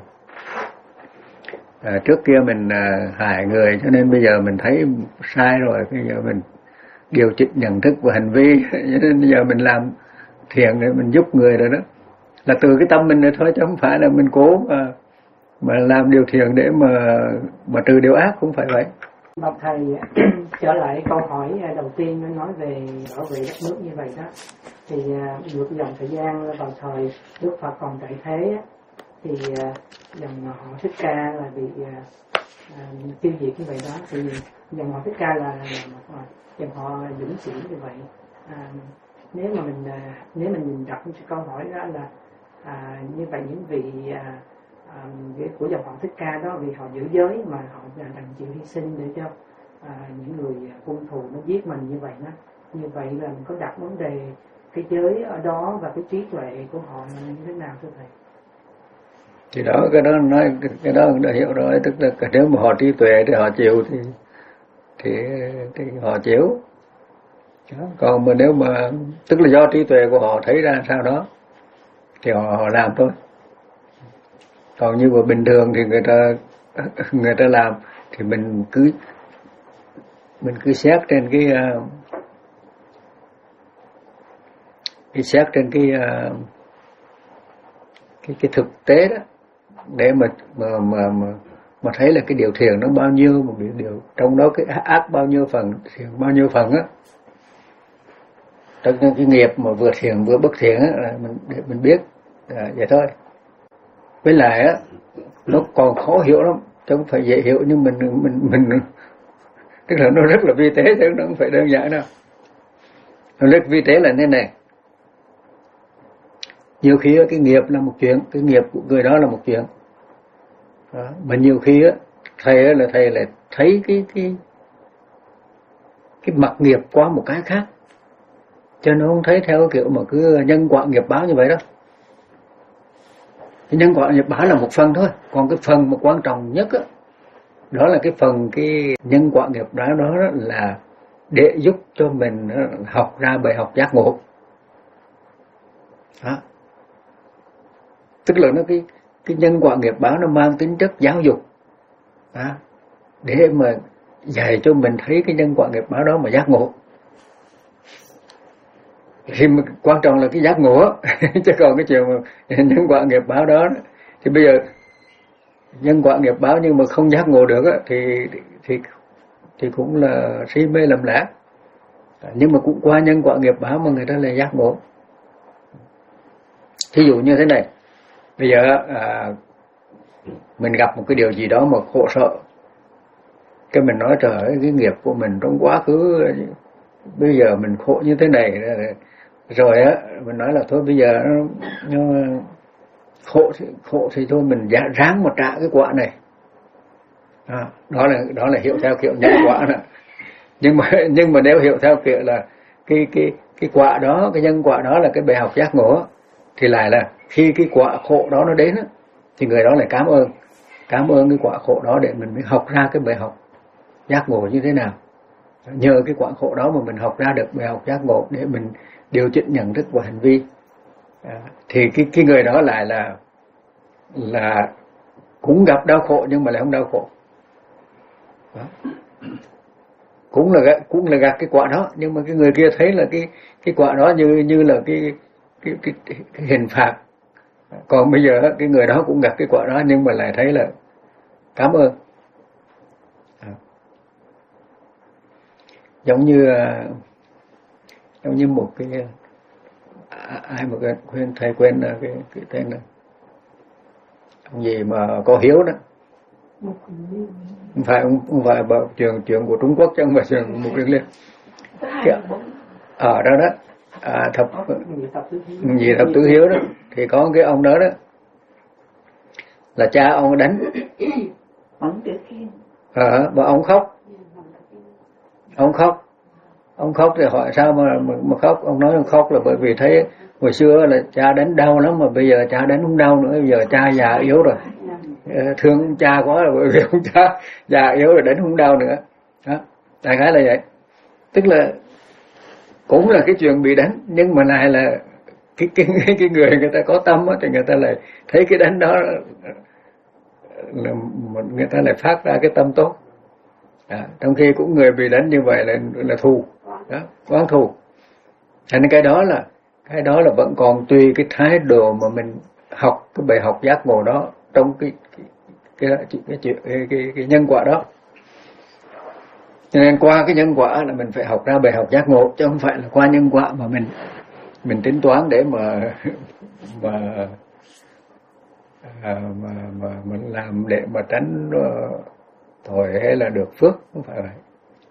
à, trước kia mình à, hại người cho nên bây giờ mình thấy sai rồi, bây giờ mình điều chỉnh nhận thức và hành vi, cho nên bây giờ mình làm thiện để mình giúp người rồi đó, là từ cái tâm mình này thôi, chứ không phải là mình cố mà mà làm điều thiện để mà mà trừ điều ác, không phải vậy. Bạch thầy trở lại câu hỏi đầu tiên nói về bảo vệ đất nước như vậy đó, thì ngược dòng thời gian vào thời Đức Phật còn tại thế thì dòng họ Thích Ca là bị uh, tiêu diệt như vậy đó, thì dòng họ Thích Ca là, là dòng họ vĩnh viễn như vậy. À, nếu mà mình nếu mình nhìn đặt câu hỏi đó là à, như vậy những vị à, à, của dòng họ Thích Ca đó, vì họ giữ giới mà họ đành chịu hy sinh để cho à, những người quân thù nó giết mình như vậy đó, như vậy là mình có đặt vấn đề cái giới ở đó và cái trí tuệ của họ như thế nào thưa thầy? Thì đó, cái đó nói cái đó đã hiểu rồi, tức là nếu mà họ trí tuệ thì họ chịu thì thì, thì họ chịu. Đó. Còn mà nếu mà tức là do trí tuệ của họ thấy ra sao đó thì họ, họ làm thôi. Còn như mà bình thường thì người ta người ta làm thì mình cứ mình cứ xét trên cái cái xét trên cái cái cái thực tế đó để mà mà mà mà, mà thấy là cái điều thiện nó bao nhiêu, mà điều trong đó cái ác bao nhiêu phần, thiện bao nhiêu phần á. Trong cái nghiệp mà vừa thiện vừa bất thiện á, là mình để mình biết à, vậy thôi. Với lại á, nó còn khó hiểu lắm, chứ không phải dễ hiểu, nhưng mình mình mình tức là nó rất là vi tế, chứ nó không phải đơn giản đâu. Nó rất vi tế là thế này. Nhiều khi cái nghiệp là một chuyện, cái nghiệp của người đó là một chuyện đó. Mà nhiều khi thầy là thầy lại thấy cái cái cái mặt nghiệp qua một cái khác, cho nên không thấy theo cái kiểu mà cứ nhân quả nghiệp báo như vậy đó. Cái nhân quả nghiệp báo là một phần thôi, còn cái phần mà quan trọng nhất đó, đó là cái phần cái nhân quả nghiệp báo đó là để giúp cho mình học ra bài học giác ngộ đó. Tức là nó cái cái nhân quả nghiệp báo nó mang tính chất giáo dục đó, để mà dạy cho mình thấy cái nhân quả nghiệp báo đó mà giác ngộ. Thì quan trọng là cái giác ngộ chứ còn cái chuyện mà nhân quả nghiệp báo đó thì bây giờ nhân quả nghiệp báo nhưng mà không giác ngộ được thì thì thì cũng là si mê lầm lẽ. Nhưng mà cũng qua nhân quả nghiệp báo mà người ta lại giác ngộ. Thí dụ như thế này, bây giờ à, mình gặp một cái điều gì đó mà khổ sợ, cái mình nói trời ơi, cái nghiệp của mình trong quá khứ bây giờ mình khổ như thế này rồi á, mình nói là thôi bây giờ nó khổ thì, khổ thì thôi mình ráng mà trả cái quả này à, đó là đó là hiểu theo kiểu nhân quả đó. Nhưng mà nhưng mà nếu hiểu theo kiểu là cái cái cái quả đó, cái nhân quả đó là cái bài học giác ngộ, thì lại là khi cái quả khổ đó nó đến thì người đó lại cảm ơn cảm ơn cái quả khổ đó để mình mới học ra cái bài học giác ngộ như thế nào. Nhờ cái quả khổ đó mà mình học ra được bài học giác ngộ để mình điều chỉnh nhận thức và hành vi à, thì cái cái người đó lại là là cũng gặp đau khổ nhưng mà lại không đau khổ đó. cũng là cũng là gặt cái quả đó, nhưng mà cái người kia thấy là cái cái quả đó như như là cái cái cái, cái, cái hình phạt. Còn bây giờ cái người đó cũng gặt cái quả đó nhưng mà lại thấy là cảm ơn à. Giống như giống như một cái ai mà quên thầy quên cái cái tên này, ông gì mà có hiếu đó, không phải không phải bảo trường trường của Trung Quốc chứ không phải trường một trường liên ở đó đó à, thập gì thập tứ hiếu đó, thì có cái ông đó đó là cha ông đánh à, mà ông khóc ông khóc ông khóc thì hỏi sao mà, mà mà khóc. Ông nói ông khóc là bởi vì thấy hồi xưa là cha đánh đau lắm mà bây giờ cha đánh không đau nữa, bây giờ cha già yếu rồi, thương cha quá là bởi vì ông cha già yếu rồi đánh không đau nữa đó, đại khái là vậy. Tức là cũng là cái chuyện bị đánh nhưng mà lại là cái cái cái người người ta có tâm á, thì người ta lại thấy cái đánh đó là người ta lại phát ra cái tâm tốt à, trong khi cũng người bị đánh như vậy là là thù đó, oán thù. Thành cái đó là cái đó là vẫn còn tùy cái thái độ mà mình học cái bài học giác ngộ đó trong cái cái cái cái, cái, cái, cái, cái nhân quả đó. Cho nên qua cái nhân quả là mình phải học ra bài học giác ngộ, chứ không phải là qua nhân quả mà mình mình tính toán để mà mà à, mà mà mình làm để mà tránh uh, tội hay là được phước, không phải vậy.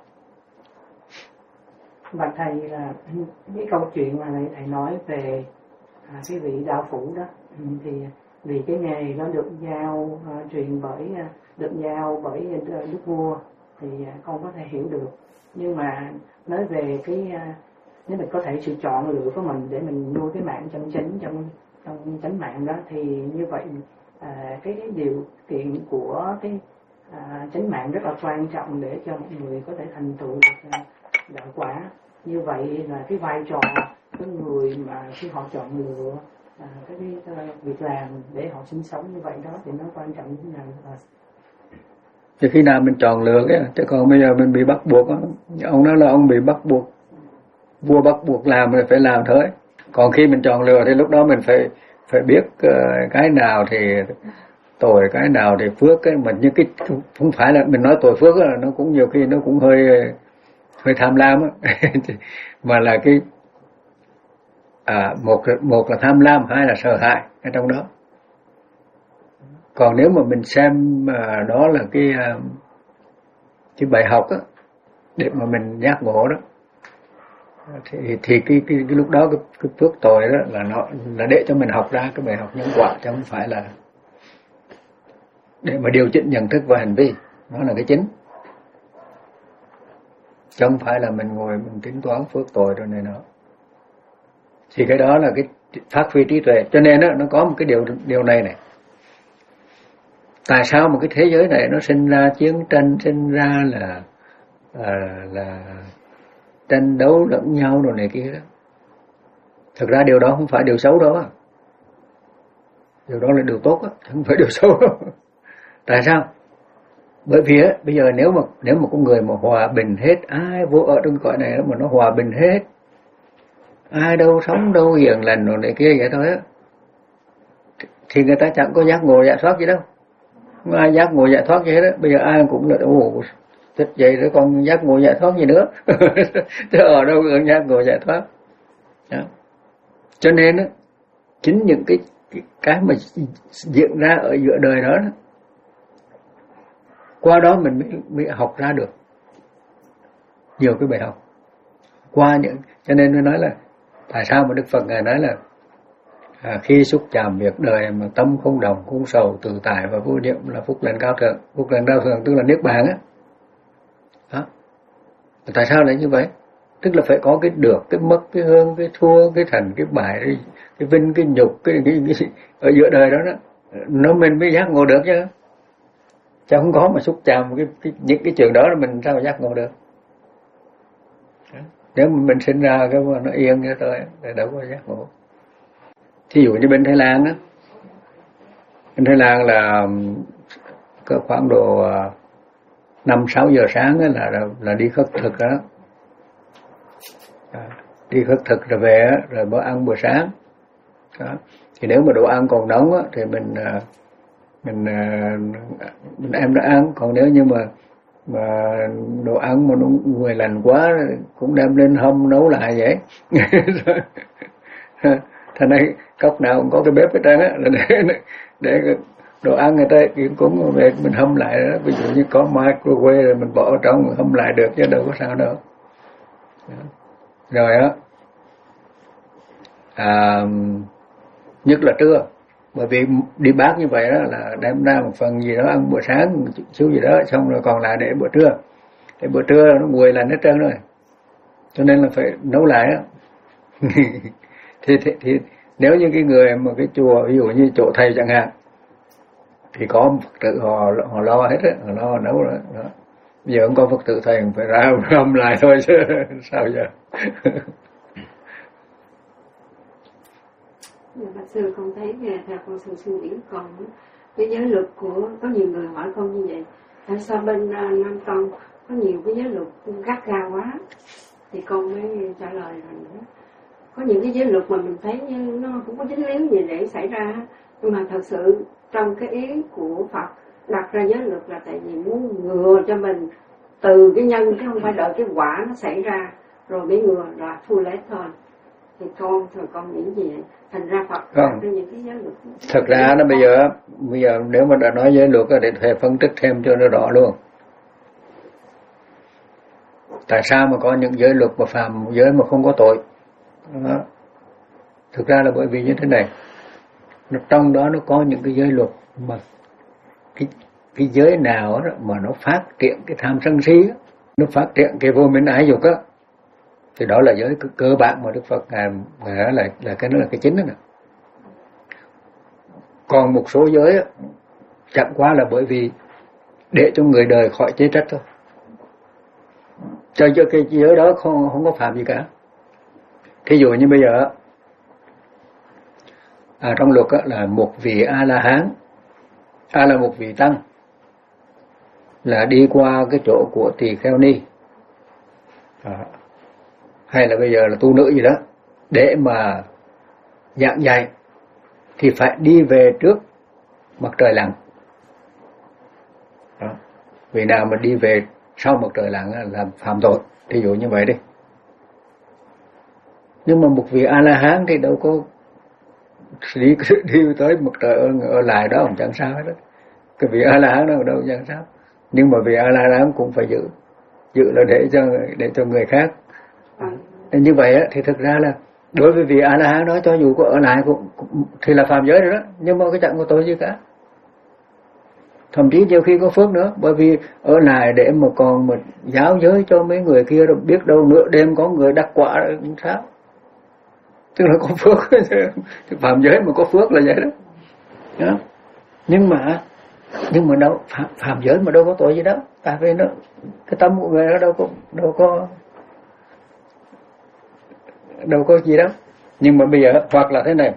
Và thầy là cái câu chuyện mà thầy, thầy nói về à, cái vị đạo phủ đó, thì vì cái nghề nó được giao à, truyền bởi được giao bởi đức vua thì con có thể hiểu được, nhưng mà nói về cái nếu mình có thể sự chọn lựa của mình để mình nuôi cái mạng chân chính trong trong chánh mạng đó, thì như vậy à, cái, cái điều kiện của cái à, chánh mạng rất là quan trọng để cho một người có thể thành tựu được à, đạo quả. Như vậy là cái vai trò của người mà khi họ chọn lựa à, cái, cái uh, việc làm để họ sinh sống như vậy đó thì nó quan trọng như thế nào là thì khi nào mình chọn lựa cái, chứ còn bây giờ mình bị bắt buộc đó. Ông nói là ông bị bắt buộc, vua bắt buộc làm thì phải làm thôi. Còn khi mình chọn lựa thì lúc đó mình phải phải biết uh, cái nào thì tội, cái nào thì phước, cái mình như cái không phải là mình nói tội phước là nó cũng nhiều khi nó cũng hơi hơi tham lam á mà là cái à, một một là tham lam, hai là sợ hãi ở trong đó. Còn nếu mà mình xem à, đó là cái à, cái bài học á để mà mình giác ngộ đó thì, thì cái, cái, cái lúc đó cái, cái phước tội đó là nó là để cho mình học ra cái bài học nhân quả, chứ không phải là để mà điều chỉnh nhận thức và hành vi. Nó là cái chính, chứ không phải là mình ngồi mình tính toán phước tội rồi này nọ. Thì cái đó là cái phát huy trí tuệ. Cho nên đó, nó có một cái điều điều này này. Tại sao mà cái thế giới này nó sinh ra chiến tranh, sinh ra là là, là tranh đấu lẫn nhau rồi này kia đó. Thực ra điều đó không phải điều xấu đâu. Điều đó là điều tốt đó, không phải điều xấu đâu. Tại sao? Bởi vì á, bây giờ nếu mà nếu mà con người mà hòa bình hết, ai vô ở trong cõi này mà nó hòa bình hết, ai đâu sống đâu hiền lành rồi này kia vậy thôi á, thì người ta chẳng có giác ngộ giải thoát gì đâu. Không ai giác ngộ giải thoát gì hết á. Bây giờ ai cũng là ồ thích vậy rồi còn giác ngộ giải thoát gì nữa. Chứ ở đâu có giác ngộ giải thoát đó. Cho nên á, chính những cái, cái cái mà diễn ra ở giữa đời đó, đó qua đó mình mới, mới học ra được nhiều cái bài học qua những. Cho nên tôi nói là tại sao mà Đức Phật ngài nói là à, khi xúc chạm việc đời mà tâm không đồng, không sầu, tự tại và vô niệm là phúc lành cao thượng. Phúc lành cao thượng tức là niết bàn á. Đó. Tại sao lại như vậy? Tức là phải có cái được, cái mất, cái hơn, cái thua, cái thành, cái bại, cái, cái vinh, cái nhục, cái, cái, cái, cái ở giữa đời đó đó, nó mình mới giác ngộ được chứ. Chứ không có mà xúc chạm cái, cái, những cái chuyện đó là mình sao mà giác ngộ được. Nếu mà mình sinh ra cái mà nó yên như thôi thì đâu có giác ngộ. Thí dụ như bên Thái Lan á, bên Thái Lan là có khoảng độ năm sáu giờ sáng á là, là là đi khất thực đó. À, đi khất thực rồi về á, rồi mới ăn bữa sáng. Đó. Thì nếu mà đồ ăn còn nóng á thì mình mình mình em đã ăn, còn nếu như mà mà đồ ăn mà nó nguội lạnh quá cũng đem lên hâm nấu lại vậy. Thành này cốc nào cũng có cái bếp hết trơn á, để để đồ ăn người ta cũng về mình hâm lại đó. Ví dụ như có microwave rồi mình bỏ ở trong hâm lại được chứ đâu có sao đâu. Rồi á à, nhất là trưa, bởi vì đi bác như vậy đó là đem ra một phần gì đó ăn bữa sáng một chút xíu gì đó, xong rồi còn lại để bữa trưa. Để bữa trưa nó nguội lạnh hết trơn rồi, cho nên là phải nấu lại á. thì, thì, thì nếu như cái người mà cái chùa ví dụ như chỗ thầy chẳng hạn thì có một Phật tử họ họ lo hết á, họ lo nấu rồi đó. Bây giờ không có Phật tử thầy phải ra hâm lại thôi chứ sao giờ. Bạch sư con thấy nghe theo con sư suy nghĩ con cái giới luật của, có nhiều người hỏi con như vậy, tại sao bên uh, Nam Tông có nhiều cái giới luật gắt gao quá, thì con mới trả lời rằng có những cái giới luật mà mình thấy nó cũng có dính líu gì để xảy ra, nhưng mà thật sự trong cái ý của Phật đặt ra giới luật là tại vì muốn ngừa cho mình từ cái nhân, chứ không phải đợi cái quả nó xảy ra rồi mới ngừa là thu lấy thôi. Thì con thôi con nghĩ gì vậy? Thành ra Phật không. Những cái giới luật. Thật ra nó bây giờ bây giờ nếu mà đã nói giới luật để thầy phân tích thêm cho nó rõ luôn. Tại sao mà có những giới luật mà phạm giới mà không có tội? Đó. Thực ra là bởi vì như thế này, nó trong đó nó có những cái giới luật mà cái cái giới nào đó mà nó phát triển cái tham sân si, nó phát triển cái vô minh ái dục á, thì đó là giới cơ bản mà Đức Phật ngài ngài là là cái nó là cái chính đó nè. Còn một số giới á, chẳng qua là bởi vì để cho người đời khỏi chế trách thôi, cho cho cái giới đó không không có phạm gì cả. Thí dụ như bây giờ à, trong luật á, là một vị A La Hán, A là một vị tăng, là đi qua cái chỗ của tỳ kheo ni à, hay là bây giờ là tu nữ gì đó để mà giảng dạy thì phải đi về trước mặt trời lặn. Đó. Vì nào mà đi về sau mặt trời lặn là phạm tội, ví dụ như vậy đi. Nhưng mà một vị A La Hán thì đâu có đi, đi tới mặt trời ở, ở lại đó không chẳng sao hết đó. Cái vị A La Hán đâu đâu chẳng sao. Nhưng mà vị A La Hán cũng phải giữ giữ là để cho để cho người khác Như vậy á, thì thực ra là đối với vị A-la-hán đó, cho dù có ở lại cũng, cũng thì là phạm giới rồi đó, nhưng mà cái chẳng có tội gì cả. Thậm chí nhiều khi có phước nữa, bởi vì ở lại để mà còn mà giáo giới cho mấy người kia, rồi biết đâu nửa đêm có người đắc quả rồi cũng sao. Tức là có phước. Phạm giới mà có phước là vậy đó. Đó. Nhưng mà nhưng mà đâu phạm, phạm giới mà đâu có tội gì đâu, tại vì nó cái tâm của người đó đâu có đâu có đâu có gì đâu. Nhưng mà bây giờ hoặc là thế này,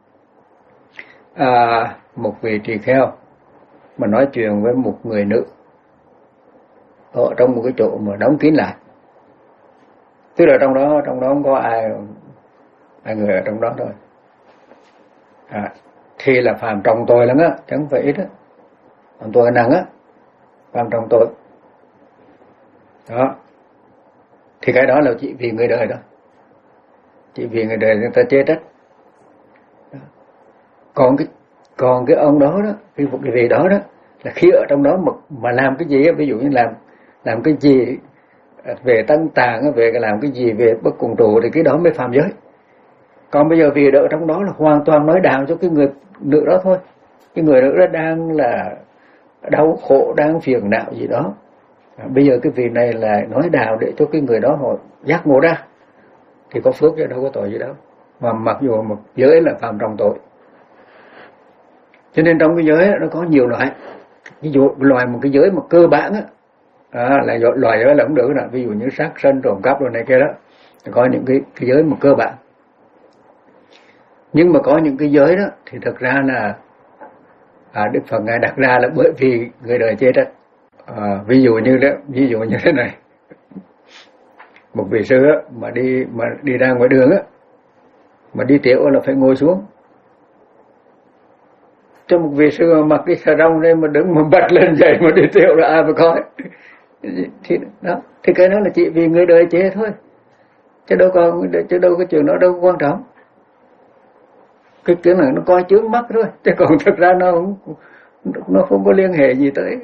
à, một vị tỳ kheo mà nói chuyện với một người nữ ở trong một cái chỗ mà đóng kín lại, tức là trong đó trong đó không có ai ai người ở trong đó thôi, à, thì là phạm trọng tội lắm á, chẳng phải ít á, phạm tội nặng á, phạm trọng tội đó. Thì cái đó là chỉ vì người đời đó, chỉ vì người đời người ta chê trách. Còn cái còn cái ông đó đó, cái cái vị đó đó là khi ở trong đó mà mà làm cái gì, ví dụ như làm làm cái gì về tăng tàng, về làm cái gì về bất cùng trụ, thì cái đó mới phạm giới. Còn bây giờ vì ở trong đó là hoàn toàn nói đạo cho cái người nữ đó thôi, cái người nữ đó đang là đau khổ, đang phiền não gì đó, à, bây giờ cái vị này là nói đạo để cho cái người đó họ giác ngộ ra, thì có phước chứ đâu có tội gì đâu. Mà mặc dù một giới là phạm trọng tội, cho nên trong cái giới nó có nhiều loại. Ví dụ loại một cái giới mà cơ bản á, à, là loại giới là cũng được nè, ví dụ như sát sanh, trộm cắp rồi này kia đó, có những cái, cái giới mà cơ bản. Nhưng mà có những cái giới đó thì thật ra là à, Đức Phật ngài đặt ra là bởi vì người đời chê trách. À, ví dụ như đó, ví dụ như thế này, một vị sư á, mà đi mà đi ra ngoài đường á, mà đi tiểu là phải ngồi xuống. Cho một vị sư mà mặc cái xà rong đây mà đứng mà bật lên dậy mà đi tiểu là ai mà coi. Thì đó, thì cái đó là chỉ vì người đời chê thôi, chứ đâu có chứ đâu có chuyện đó đâu có quan trọng. Cái chuyện này nó coi chướng mắt thôi, chứ còn thực ra nó không, nó không có liên hệ gì tới.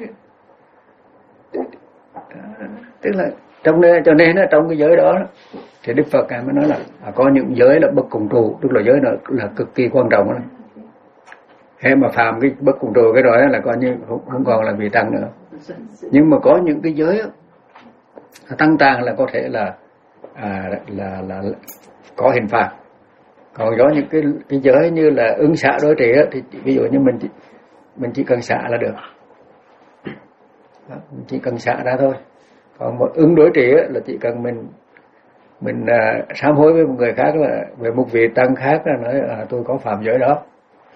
Tức là trong nên cho nên trong cái giới đó thì Đức Phật mới nói là à, có những giới là bất cùng trụ, tức là giới là, là cực kỳ quan trọng đó. Thế mà phạm cái bất cùng trụ cái đó là coi như không, không còn là vị tăng nữa. Nhưng mà có những cái giới tăng tàng là có thể là à, là, là là có hình phạt. Còn có những cái cái giới như là ứng xạ đối trị á, thì ví dụ như mình chỉ, mình chỉ cần xạ là được. Đó, mình chỉ cần xạ ra thôi. Còn một ứng đối trị á, là chỉ cần mình mình à, sám hối với một người khác, là về một vị tăng khác là nói à, tôi có phạm giới đó.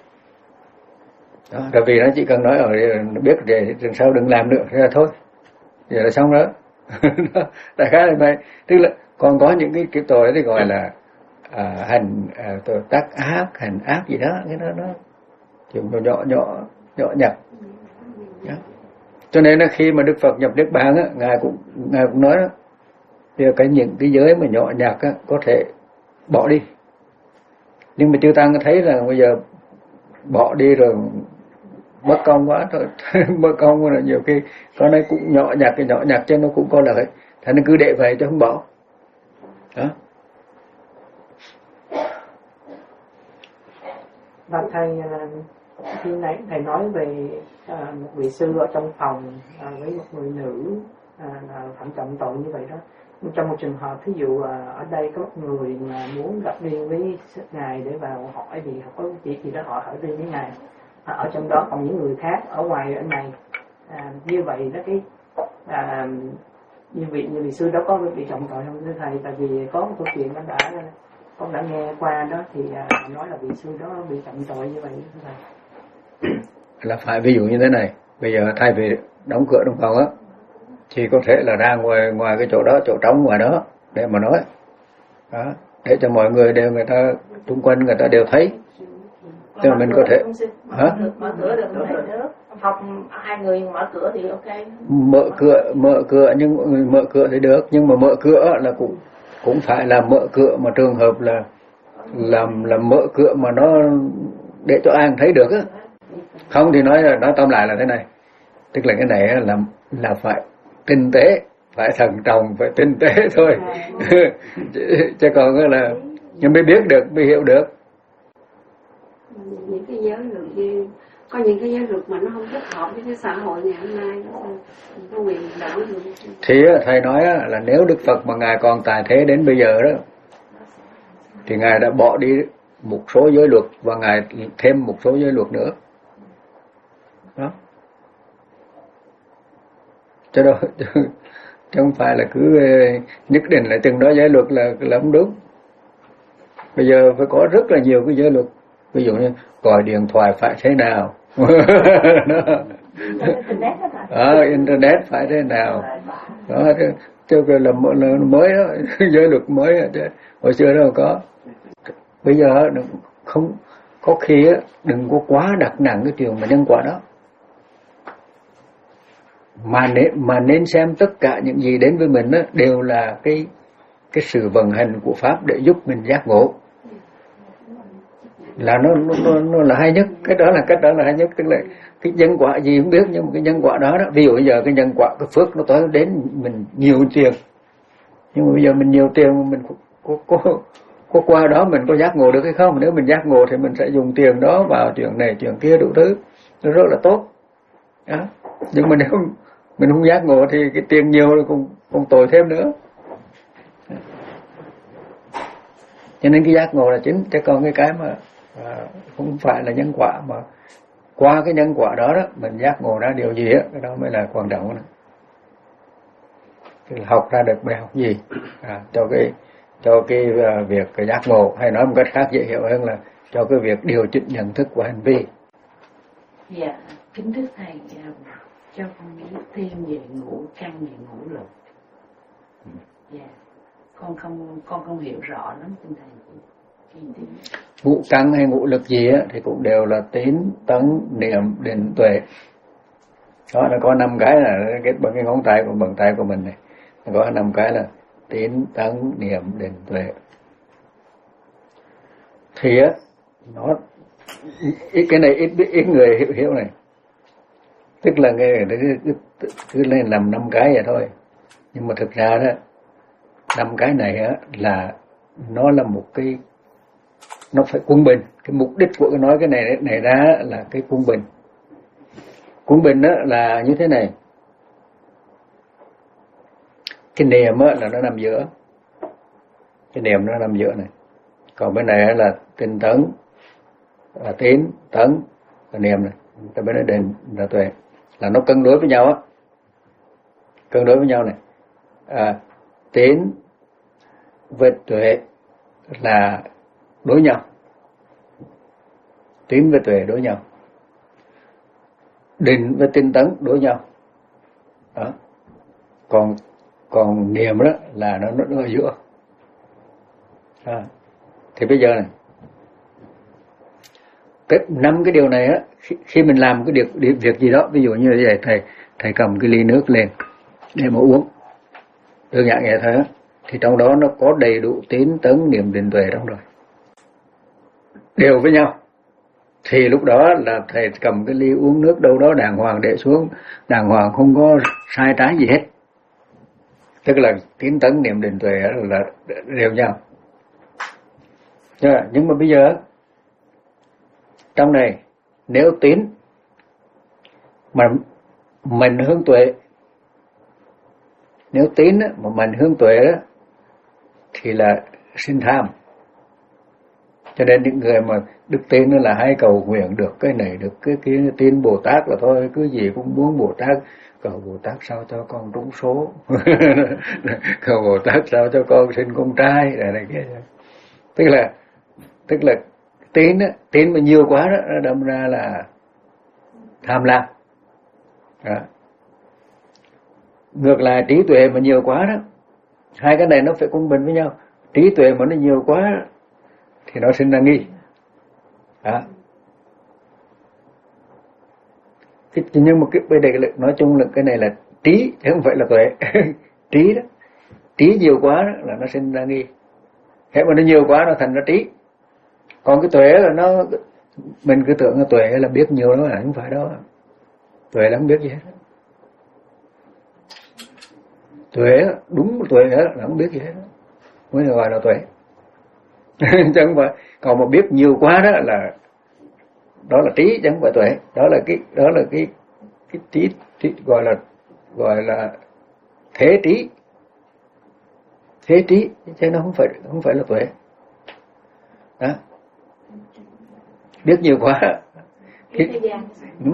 Đó, rồi vì nó chỉ cần nói ở biết để lần sau đừng làm nữa, thế là thôi, vậy là xong đó. Đại khái là vậy. Tức là còn có những cái kiểu tội thì gọi là à, hành à, tội tác ác, hành ác gì đó, cái đó nó chuyện nhỏ nhỏ nhỏ nhỏ nhặt. Đó. Cho nên là khi mà Đức Phật nhập Niết Bàn á, ngài cũng ngài cũng nói đó, thì cái những cái giới mà nhỏ nhặt á có thể bỏ đi. Nhưng mà chư tăng thấy là bây giờ bỏ đi rồi mất công quá thôi, mất công là nhiều khi có này cũng nhỏ nhặt, cái nhỏ nhặt cho nó cũng có lợi, thành nên cứ để vậy chứ không bỏ. Đó. Và thầy khi nãy thầy nói về à, một vị sư ở trong phòng à, với một người nữ à, phạm trọng tội như vậy đó. Trong một trường hợp ví dụ à, ở đây có một người mà muốn gặp riêng với ngài để vào hỏi gì, hoặc có việc gì đó họ hỏi riêng với ngài, à, ở trong đó còn những người khác ở ngoài ở này, à, như vậy đó cái à, như vị như vị sư đó có bị trọng tội không thưa thầy? Tại vì có một câu chuyện anh đã con đã nghe qua đó, thì à, nói là vị sư đó bị trọng tội như vậy thưa thầy. Là phải ví dụ như thế này, bây giờ thay vì đóng cửa trong phòng á, thì có thể là ra ngoài ngoài cái chỗ đó, chỗ trống ngoài đó để mà nói, đó, để cho mọi người đều, người ta xung quanh người ta đều thấy. Tức là mình có thể hả? Mở cửa được không thầy nữa? Phòng hai người mở cửa thì ok. Mở cửa mở cửa nhưng mở cửa thì được, nhưng mà mở cửa là cũng cũng phải là mở cửa mà trường hợp là làm làm mở cửa mà nó để cho ai thấy được á. Không thì nói nói tóm lại là thế này, tức là cái này là là phải tinh tế, phải thận trọng, phải tinh tế thôi. Chứ còn là nhưng mới biết được, mới hiểu được. Những cái giới luật như có những cái giới luật mà nó không thích hợp với cái xã hội ngày hôm nay đó, có quyền đảo được. Thì thầy nói là nếu Đức Phật mà ngài còn tại thế đến bây giờ đó, thì ngài đã bỏ đi một số giới luật và ngài thêm một số giới luật nữa. Đó. Chứ đâu, chứ không phải là cứ nhất định là chừng đó giới luật là là không đúng. Bây giờ phải có rất là nhiều cái giới luật. Ví dụ như gọi điện thoại phải thế nào, đó, internet phải thế nào, đó, chứ là mới đó, giới luật mới, hồi xưa đâu có. Bây giờ không có khi đừng có quá đặt nặng cái chuyện mà nhân quả đó, mà nên mà nên xem tất cả những gì đến với mình đó, đều là cái cái sự vận hành của pháp để giúp mình giác ngộ. Là nó, nó nó là hay nhất, cái đó là cách đó là hay nhất. Tức là cái nhân quả gì không biết, nhưng mà cái nhân quả đó đó, ví dụ bây giờ cái nhân quả cái phước nó tới đến mình nhiều tiền, nhưng mà bây giờ mình nhiều tiền mình có có có qua đó mình có giác ngộ được hay không? Nếu mình giác ngộ thì mình sẽ dùng tiền đó vào chuyện này chuyện kia đủ thứ, nó rất là tốt đó. Nhưng mà nếu mình không giác ngộ thì cái tiền nhiều rồi cũng cũng tồi thêm nữa. Cho nên cái giác ngộ là chính, chứ còn cái cái mà à, không phải là nhân quả, mà qua cái nhân quả đó đó mình giác ngộ ra điều gì á, cái đó mới là quan trọng đó. Thì học ra được bài học gì à, cho cái cho cái uh, việc cái giác ngộ, hay nói một cách khác dễ hiểu hơn là cho cái việc điều chỉnh nhận thức của hành vi. Dạ, kính thưa thầy, cho con biết thêm về ngũ căn về ngũ lực. Dạ, con không con không hiểu rõ lắm thưa thầy. Ngũ căn hay ngũ lực gì á thì cũng đều là tín, tấn, niệm, định, tuệ. Đó là có năm cái là cái bằng cái ngón tay của bàn tay của mình này, có năm cái là tín, tấn, niệm, định, tuệ. Thì á nó ít cái này ít biết ít người hiểu hiểu này, tức là nghe cứ, cứ lên làm năm cái vậy thôi, nhưng mà thực ra đó năm cái này á là nó là một cái, nó phải quân bình. Cái mục đích của cái nói cái này này ra là cái quân bình. Quân bình đó là như thế này, cái niệm á là nó nằm giữa, cái niệm nó nằm giữa này, còn bên này là tinh tấn, là tín, tấn, là niệm này, cái bên này định là tuệ, là nó cân đối với nhau á, cân đối với nhau này. À, tín với tuệ là đối nhau, tín với tuệ đối nhau, định với tinh tấn đối nhau đó. Còn còn niệm đó là nó nó ở giữa à. Thì bây giờ này, cái năm cái điều này á, khi, khi mình làm cái việc, việc gì đó, ví dụ như vậy, thầy thầy cầm cái ly nước lên để mà uống, đơn giản vậy thôi á, thì trong đó nó có đầy đủ tín, tấn, niệm, định, tuệ trong rồi, đều với nhau. Thì lúc đó là thầy cầm cái ly uống nước đâu đó đàng hoàng để xuống, đàng hoàng không có sai trái gì hết, tức là tín, tấn, niệm, định, tuệ là đều nhau. Nhưng mà bây giờ trong này nếu tín mà mình hướng tuệ, nếu tín mà mình hướng tuệ đó thì là sinh tham. Cho nên những người mà đức tin là hay cầu nguyện được cái này được cái kia, tin Bồ Tát là thôi, cứ gì cũng muốn Bồ Tát, cầu Bồ Tát sao cho con trúng số, cầu Bồ Tát sao cho con sinh con trai này này kia. Tức là tức là tín á, tín mà nhiều quá đó, nó đâm ra là tham lam. Đó. Ngược lại trí tuệ mà nhiều quá đó, hai cái này nó phải cùng bình với nhau. Trí tuệ mà nó nhiều quá thì nó sinh ra nghi. Đó. Cái, nhưng mà cái bây giờ nói chung là cái này là trí chứ không phải là tuệ. Trí đó, trí nhiều quá đó là nó sinh ra nghi. Thế mà nó nhiều quá nó thành ra trí. Còn cái tuệ là nó, mình cứ tưởng là tuệ là biết nhiều lắm, là không phải đâu. Tuệ là không biết gì hết. Tuệ đúng tuệ là không biết gì hết mới gọi là tuệ. Chứ không phải còn mà biết nhiều quá đó là đó là trí, chứ không phải tuệ. Đó là cái đó là cái cái trí, trí gọi là gọi là thế trí, thế trí chứ nó không phải không phải là tuệ. Đó, biết nhiều quá cái, ừ.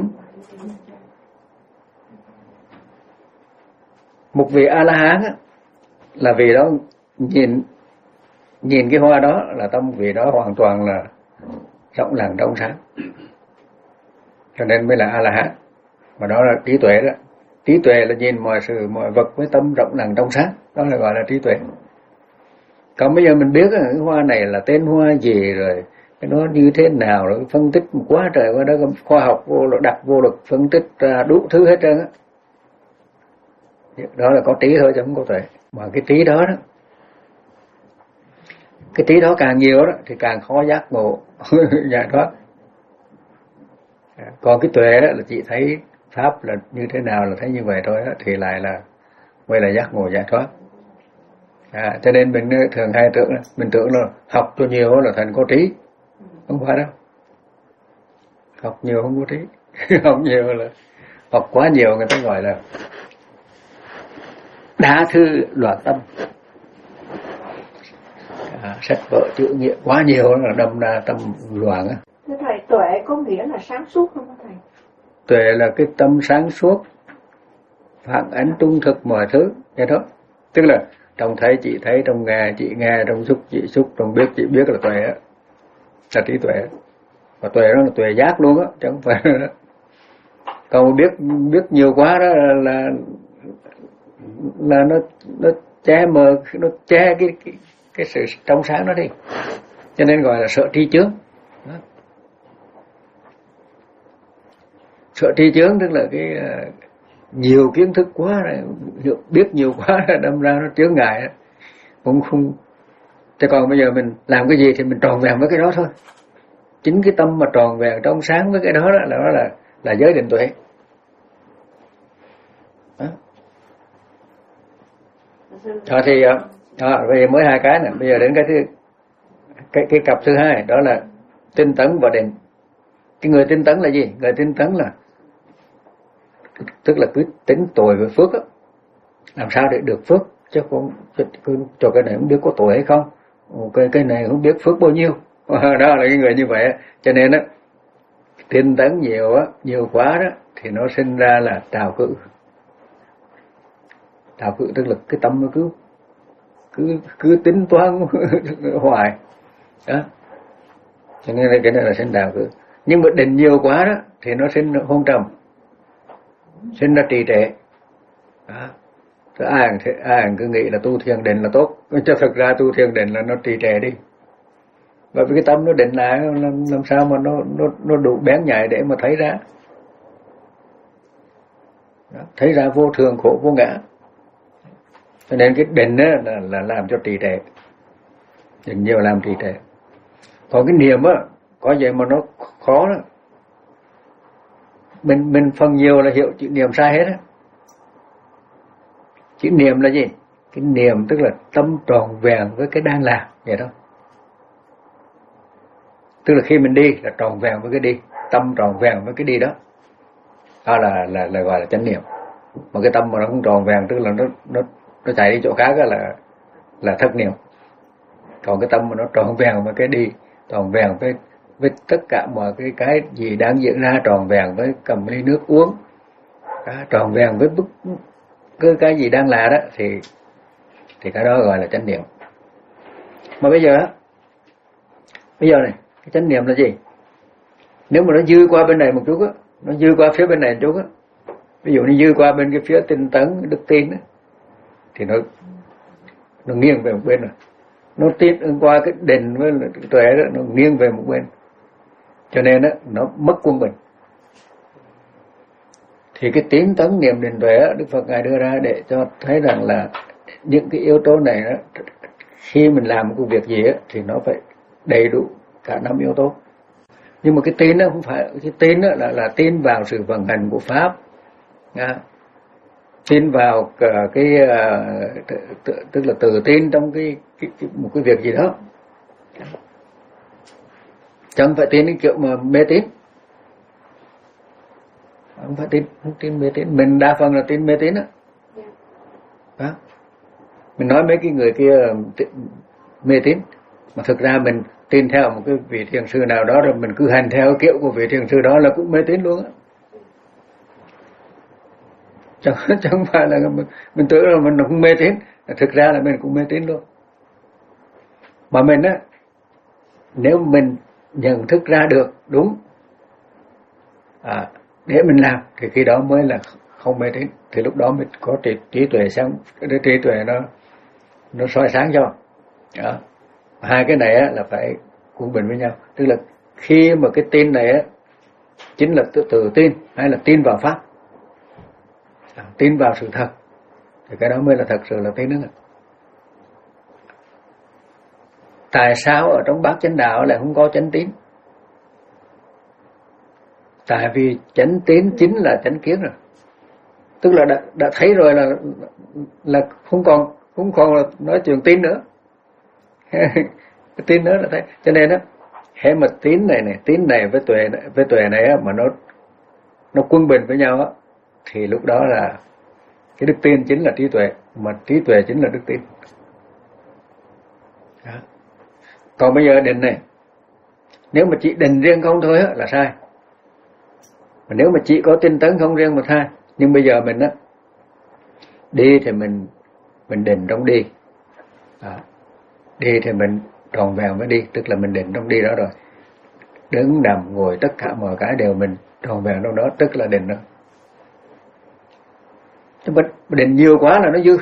Một vị A La Hán là vì đó nhìn nhìn cái hoa đó là tâm vị đó hoàn toàn là rộng lặng trong sáng, cho nên mới là A La Hán. Mà đó là trí tuệ đó. Trí tuệ là nhìn mọi sự mọi vật với tâm rộng lặng trong sáng, đó là gọi là trí tuệ. Còn bây giờ mình biết cái hoa này là tên hoa gì rồi cái nó như thế nào rồi phân tích quá trời qua đó, khoa học vô lực đặt vô lực phân tích ra đủ thứ hết trơn á. Đó là có trí thôi chứ không có tuệ. Mà cái trí đó đó, cái trí đó càng nhiều đó thì càng khó giác ngộ giải thoát. Còn cái tuệ đó là chỉ thấy pháp là như thế nào là thấy như vậy thôi đó, thì lại là mới là giác ngộ giải thoát. À, cho nên mình thường hay tưởng mình tưởng là học cho nhiều là thành có trí, không phải đâu. Học nhiều không có trí. Học nhiều là học quá nhiều người ta gọi là đa thư loạn tâm. À, sách vở chữ nghĩa quá nhiều là đâm ra tâm loạn á. Thưa thầy, tuệ có nghĩa là sáng suốt không thầy? Tuệ là cái tâm sáng suốt, phản ánh trung thực mọi thứ, vậy đó. Tức là trong thấy chị thấy, trong nghe chị nghe, trong xúc chị xúc, trong biết chị biết là tuệ á, là trí tuệ. Và tuệ đó là tuệ giác luôn á, chứ không phải đó. Còn biết biết nhiều quá đó là là, là nó nó che mờ, nó che cái cái cái sự trong sáng đó đi, cho nên gọi là sợ tri chướng. Đó. Sợ tri chướng tức là cái uh, nhiều kiến thức quá này, biết nhiều quá đâm ra nó chướng ngại đó. Cũng không. Thế còn bây giờ mình làm cái gì thì mình tròn vẹn với cái đó thôi. Chính cái tâm mà tròn vẹn trong sáng với cái đó, đó là đó là là giới định tuệ. Đó. Đó thì đó, bây giờ mới hai cái này, bây giờ đến cái thứ cái cái cặp thứ hai, đó là tinh tấn và định. Cái người tinh tấn là gì? Người tinh tấn là tức là cứ tính tội với phước á, làm sao để được phước, chứ không cứ cho cái này không biết có tội hay không, cái cái này không biết phước bao nhiêu. Đó là cái người như vậy. Cho nên á, tinh tấn nhiều á, nhiều quá đó thì nó sinh ra là trào cự. Trào cự tức là cái tâm nó cứ cứ cứ tính toán hoài đó, cho nên là cái này là sinh trào cự. Nhưng mà định nhiều quá đó thì nó sinh hôn trầm, sinh ra trì trệ. Đó. Rồi ai ai cứ nghĩ là tu thiền định là tốt, cho thực ra tu thiền định là nó trì trệ đi. Bởi vì cái tâm nó định lại làm, làm sao mà nó nó nó đủ bén nhạy để mà thấy ra. Đó. Thấy ra vô thường khổ vô ngã. Cho nên cái định á là, là làm cho trì trệ. Định nhiều làm trì trệ. Còn cái niệm á, có vậy mà nó khó đó. Mình mình phần nhiều là hiểu chữ niệm sai hết á. Chữ niệm là gì? Cái niệm tức là tâm tròn vẹn với cái đang làm, vậy đó. Tức là khi mình đi là tròn vẹn với cái đi, tâm tròn vẹn với cái đi đó. Đó là là là gọi là chánh niệm. Mà cái tâm mà nó không tròn vẹn tức là nó nó nó chạy đi chỗ khác là là thất niệm. Còn cái tâm mà nó tròn vẹn với cái đi, tròn vẹn với với tất cả mọi cái cái gì đang diễn ra, tròn vẹn với cầm ly nước uống, đó, tròn vẹn với bức cái cái gì đang là đó thì thì cái đó gọi là chánh niệm. Mà bây giờ bây giờ này, cái chánh niệm là gì? Nếu mà nó dư qua bên này một chút á, nó dư qua phía bên này một chút á, ví dụ như dư qua bên cái phía tinh tấn đức tin á, thì nó nó nghiêng về một bên rồi. Nó tiến qua cái định với cái tuệ đó, nó nghiêng về một bên, cho nên đó, nó mất quân bình. Thì cái tiến tấn niệm định tuệ đó, Đức Phật Ngài đưa ra để cho thấy rằng là những cái yếu tố này đó, khi mình làm một công việc gì đó, thì nó phải đầy đủ cả năm yếu tố. Nhưng mà cái tin đó không phải, cái tin đó là, là tin vào sự vận hành của Pháp. À, tin vào cái tức là tự tin trong cái, cái, cái một cái việc gì đó, chẳng phải tin cái kiểu mà mê tín, không phải tin không tin mê tín. Mình đa phần là tin mê tín đó. Đó, mình nói mấy cái người kia mê tín mà thực ra mình tin theo một cái vị thiền sư nào đó rồi mình cứ hành theo kiểu của vị thiền sư đó là cũng mê tín luôn á. Chẳng, chẳng phải là mình, mình tưởng là mình không mê tín, thực ra là mình cũng mê tín luôn. Mà mình á, nếu mình nhận thức ra được đúng à, để mình làm thì khi đó mới là không mê tín, thì lúc đó mình có trí, trí tuệ sáng, cái trí tuệ nó nó soi sáng cho. Đó. Hai cái này á, là phải quân bình với nhau, tức là khi mà cái tin này á, chính là tự, tự tin hay là tin vào pháp, à, tin vào sự thật, thì cái đó mới là thật sự là tin đó. Tại sao ở trong bát chánh đạo lại không có chánh tín? Tại vì chánh tín chính là chánh kiến rồi, tức là đã, đã thấy rồi là là không còn không còn là nói chuyện tín nữa. Cái tín nữa là thấy, cho nên á, hễ mà tín này này tín này với tuệ này, với tuệ này á, mà nó nó quân bình với nhau á, thì lúc đó là cái đức tin chính là trí tuệ, mà trí tuệ chính là đức tin. Đó. Còn bây giờ định này, nếu mà chỉ định riêng không thôi á, là sai. Mà nếu mà chỉ có tinh tấn không riêng mà sai. Nhưng bây giờ mình á, đi thì mình mình định trong đi, à, đi thì mình tròn vẹn mới đi, tức là mình định trong đi đó rồi. Đứng nằm ngồi tất cả mọi cái đều mình tròn vẹn trong đó, tức là định đó. Chứ mà định nhiều quá là nó dư.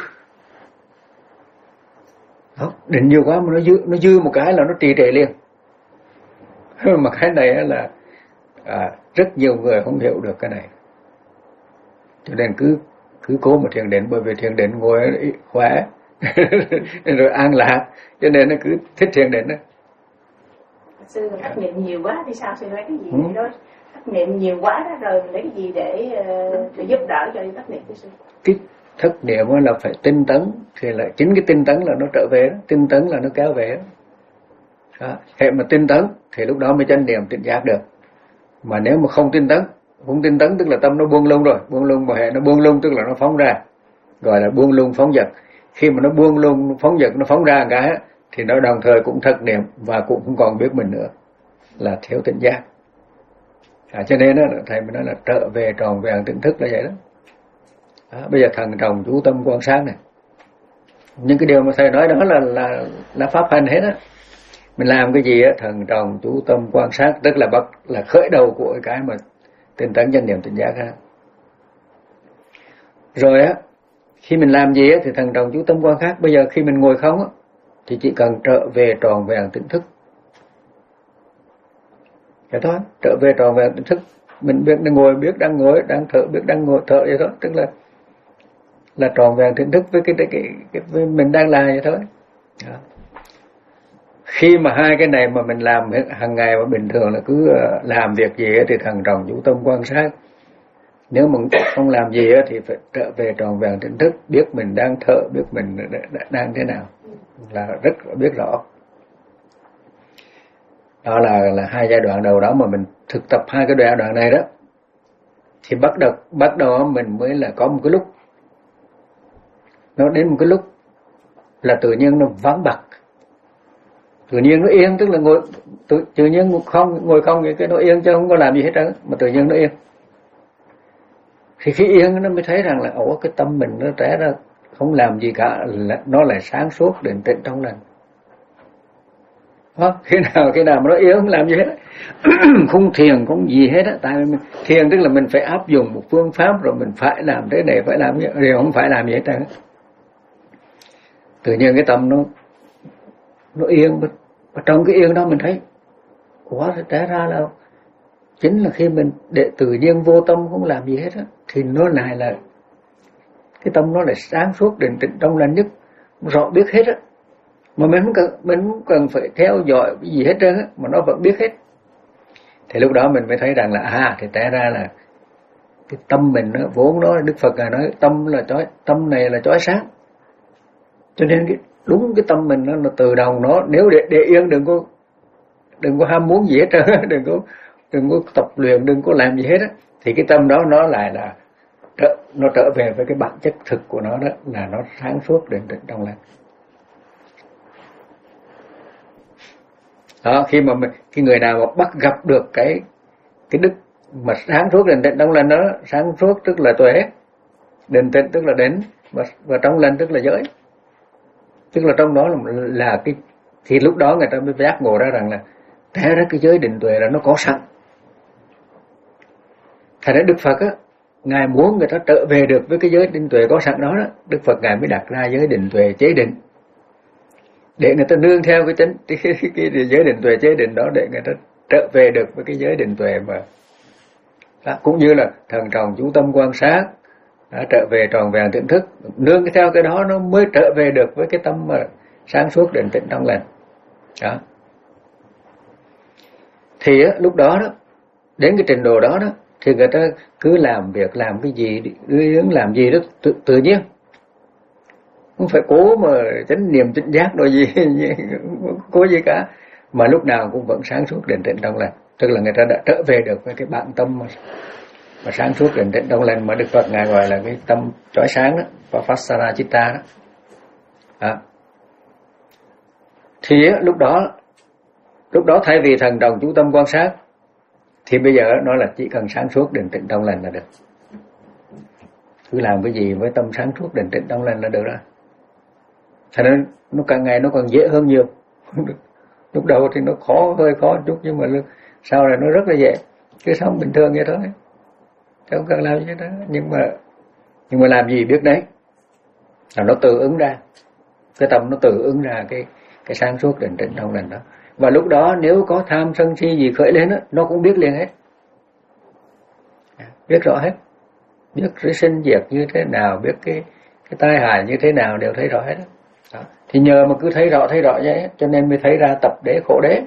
Đó, định nhiều quá mà nó dư, nó dư một cái là nó trì trệ liền. Mà cái này là à, rất nhiều người không hiểu được cái này, cho nên cứ cứ cố mà thiền định, bởi vì thiền định ngồi khỏe rồi an lạc, cho nên nó cứ thích thiền định đó. Sư thất niệm nhiều quá thì sao? Sư nói cái gì ừ. đó thất niệm nhiều quá đó, rồi lấy cái gì để, để giúp đỡ cho thất niệm của sư? Cái thất niệm là phải tinh tấn, thì là chính cái tinh tấn là nó trở về đó. Tinh tấn là nó kéo về đó. Đó. Hệ mà tinh tấn thì lúc đó mới chánh niệm tỉnh giác được. Mà nếu mà không tinh tấn, không tinh tấn tức là tâm nó buông lung rồi, buông lung mà hệ nó buông lung tức là nó phóng ra, gọi là buông lung phóng dật. Khi mà nó buông lung phóng dật, nó phóng ra cái thì nó đồng thời cũng thất niệm và cũng không còn biết mình nữa, là thiếu tỉnh giác. À, cho nên đó, thầy mới nói là trở về tròn vẹn tỉnh thức là vậy đó. Đó, bây giờ thần trọng chú tâm quan sát này, những cái điều mà thầy nói đó là là là pháp hành hết á. Mình làm cái gì á, thần trọng chú tâm quan sát, tức là bắt là khởi đầu của cái mà tinh tấn chánh niệm tỉnh giác ha. Rồi á, khi mình làm gì á thì thần trọng chú tâm quan sát. Bây giờ khi mình ngồi không á thì chỉ cần trở về tròn vẹn tỉnh thức. Vậy thôi, trở về tròn vẹn tỉnh thức. Mình biết đang ngồi, biết đang ngồi, đang thở, biết đang ngồi thở vậy thôi, tức là là tròn vẹn tỉnh thức với cái cái, cái, cái với mình đang làm vậy thôi. Đó. Khi mà hai cái này mà mình làm hàng ngày mà bình thường là cứ làm việc gì thì thần trọng chú tâm quan sát. Nếu mà không làm gì thì phải trở về tròn vẹn tỉnh thức, biết mình đang thở, biết mình đang thế nào, là rất biết rõ. Đó là là hai giai đoạn đầu đó mà mình thực tập hai cái giai đoạn này đó, thì bắt đầu bắt đầu mình mới là có một cái lúc, nó đến một cái lúc là tự nhiên nó vắng bặt, tự nhiên nó yên, tức là ngồi tự, tự nhiên không ngồi không vậy cái nó yên chứ không có làm gì hết trơn, mà tự nhiên nó yên. Thì khi yên nó mới thấy rằng là ủa cái tâm mình nó trẻ ra không làm gì cả, là nó lại sáng suốt định tĩnh trong lành. Đó, khi nào khi nào mà nó yên không làm gì hết, không thiền không gì hết á. Tại vì thiền tức là mình phải áp dụng một phương pháp rồi mình phải làm thế này phải làm gì, đều không phải làm gì hết trơn. Tự nhiên cái tâm nó nó yên, và trong cái yên đó mình thấy quá trẻ ra là chính là khi mình để tự nhiên vô tâm không làm gì hết á, thì nó lại là cái tâm nó lại sáng suốt định tĩnh trong lành nhất, rõ biết hết á, mà mình không cần mình không cần phải theo dõi cái gì hết trơn á, mà nó vẫn biết hết. Thì lúc đó mình mới thấy rằng là à thì té ra là cái tâm mình nó vốn nó, Đức Phật ngài nói tâm là chói, tâm này là chói sáng, cho nên cái, đúng cái tâm mình nó, nó từ đầu nó nếu để, để yên, đừng có đừng có ham muốn gì hết trơn, đừng có đừng có tập luyện, đừng có làm gì hết á, thì cái tâm đó nó lại là trở, nó trở về với cái bản chất thực của nó, đó là nó sáng suốt định tĩnh trong lành. Đó, khi mà mình, cái người nào mà bắt gặp được cái cái đức mà sáng suốt định tĩnh trong lành đó, sáng suốt tức là tuệ, định tĩnh tức là đến, và, và trong lành tức là giới, tức là trong đó là, là cái, thì lúc đó người ta mới giác ngộ ra rằng là thế ra cái giới định tuệ là nó có sẵn. Thành ra Đức Phật á, ngài muốn người ta trở về được với cái giới định tuệ có sẵn đó, đó. Đức Phật ngài mới đặt ra giới định tuệ chế định để người ta nương theo cái tính cái, cái, cái, cái giới định tuệ chế định đó để người ta trở về được với cái giới định tuệ mà đó, cũng như là thần trọng chú tâm quan sát đã trở về tròn vẹn tỉnh thức, nương theo cái đó nó mới trở về được với cái tâm mà sáng suốt định tĩnh trong lành đó. Thì á, lúc đó đó đến cái trình độ đó đó thì người ta cứ làm việc làm cái gì ứng làm gì đó tự, tự nhiên, không phải cố mà chánh niệm tỉnh giác rồi gì cố gì cả, mà lúc nào cũng vẫn sáng suốt định tĩnh trong lành, tức là người ta đã trở về được với cái bản tâm mà, mà sáng suốt định tĩnh trong lành mà Đức Phật ngài gọi là cái tâm chói sáng đó, Vipassana Chitta đó. đó thì á, lúc đó lúc đó thay vì thần đồng chú tâm quan sát thì bây giờ nó là chỉ cần sáng suốt định tĩnh trong lành là được, cứ làm cái gì với tâm sáng suốt định tĩnh trong lành là được rồi. Thành ra nó càng ngày nó còn dễ hơn nhiều. Lúc đầu thì nó khó, hơi khó chút, nhưng mà sau này nó rất là dễ, cứ sống bình thường vậy thôi, không cần làm gì đó. Nhưng mà nhưng mà làm gì biết đấy, là nó tự ứng ra, cái tâm nó tự ứng ra cái cái sáng suốt định tĩnh trong lành đó. Và lúc đó nếu có tham sân si gì khởi lên đó, nó cũng biết liền hết, biết rõ hết, biết cái sinh diệt như thế nào, biết cái cái tai hại như thế nào đều thấy rõ hết đó. Đó. Thì nhờ mà cứ thấy rõ thấy rõ vậy cho nên mới thấy ra tập đế khổ đế,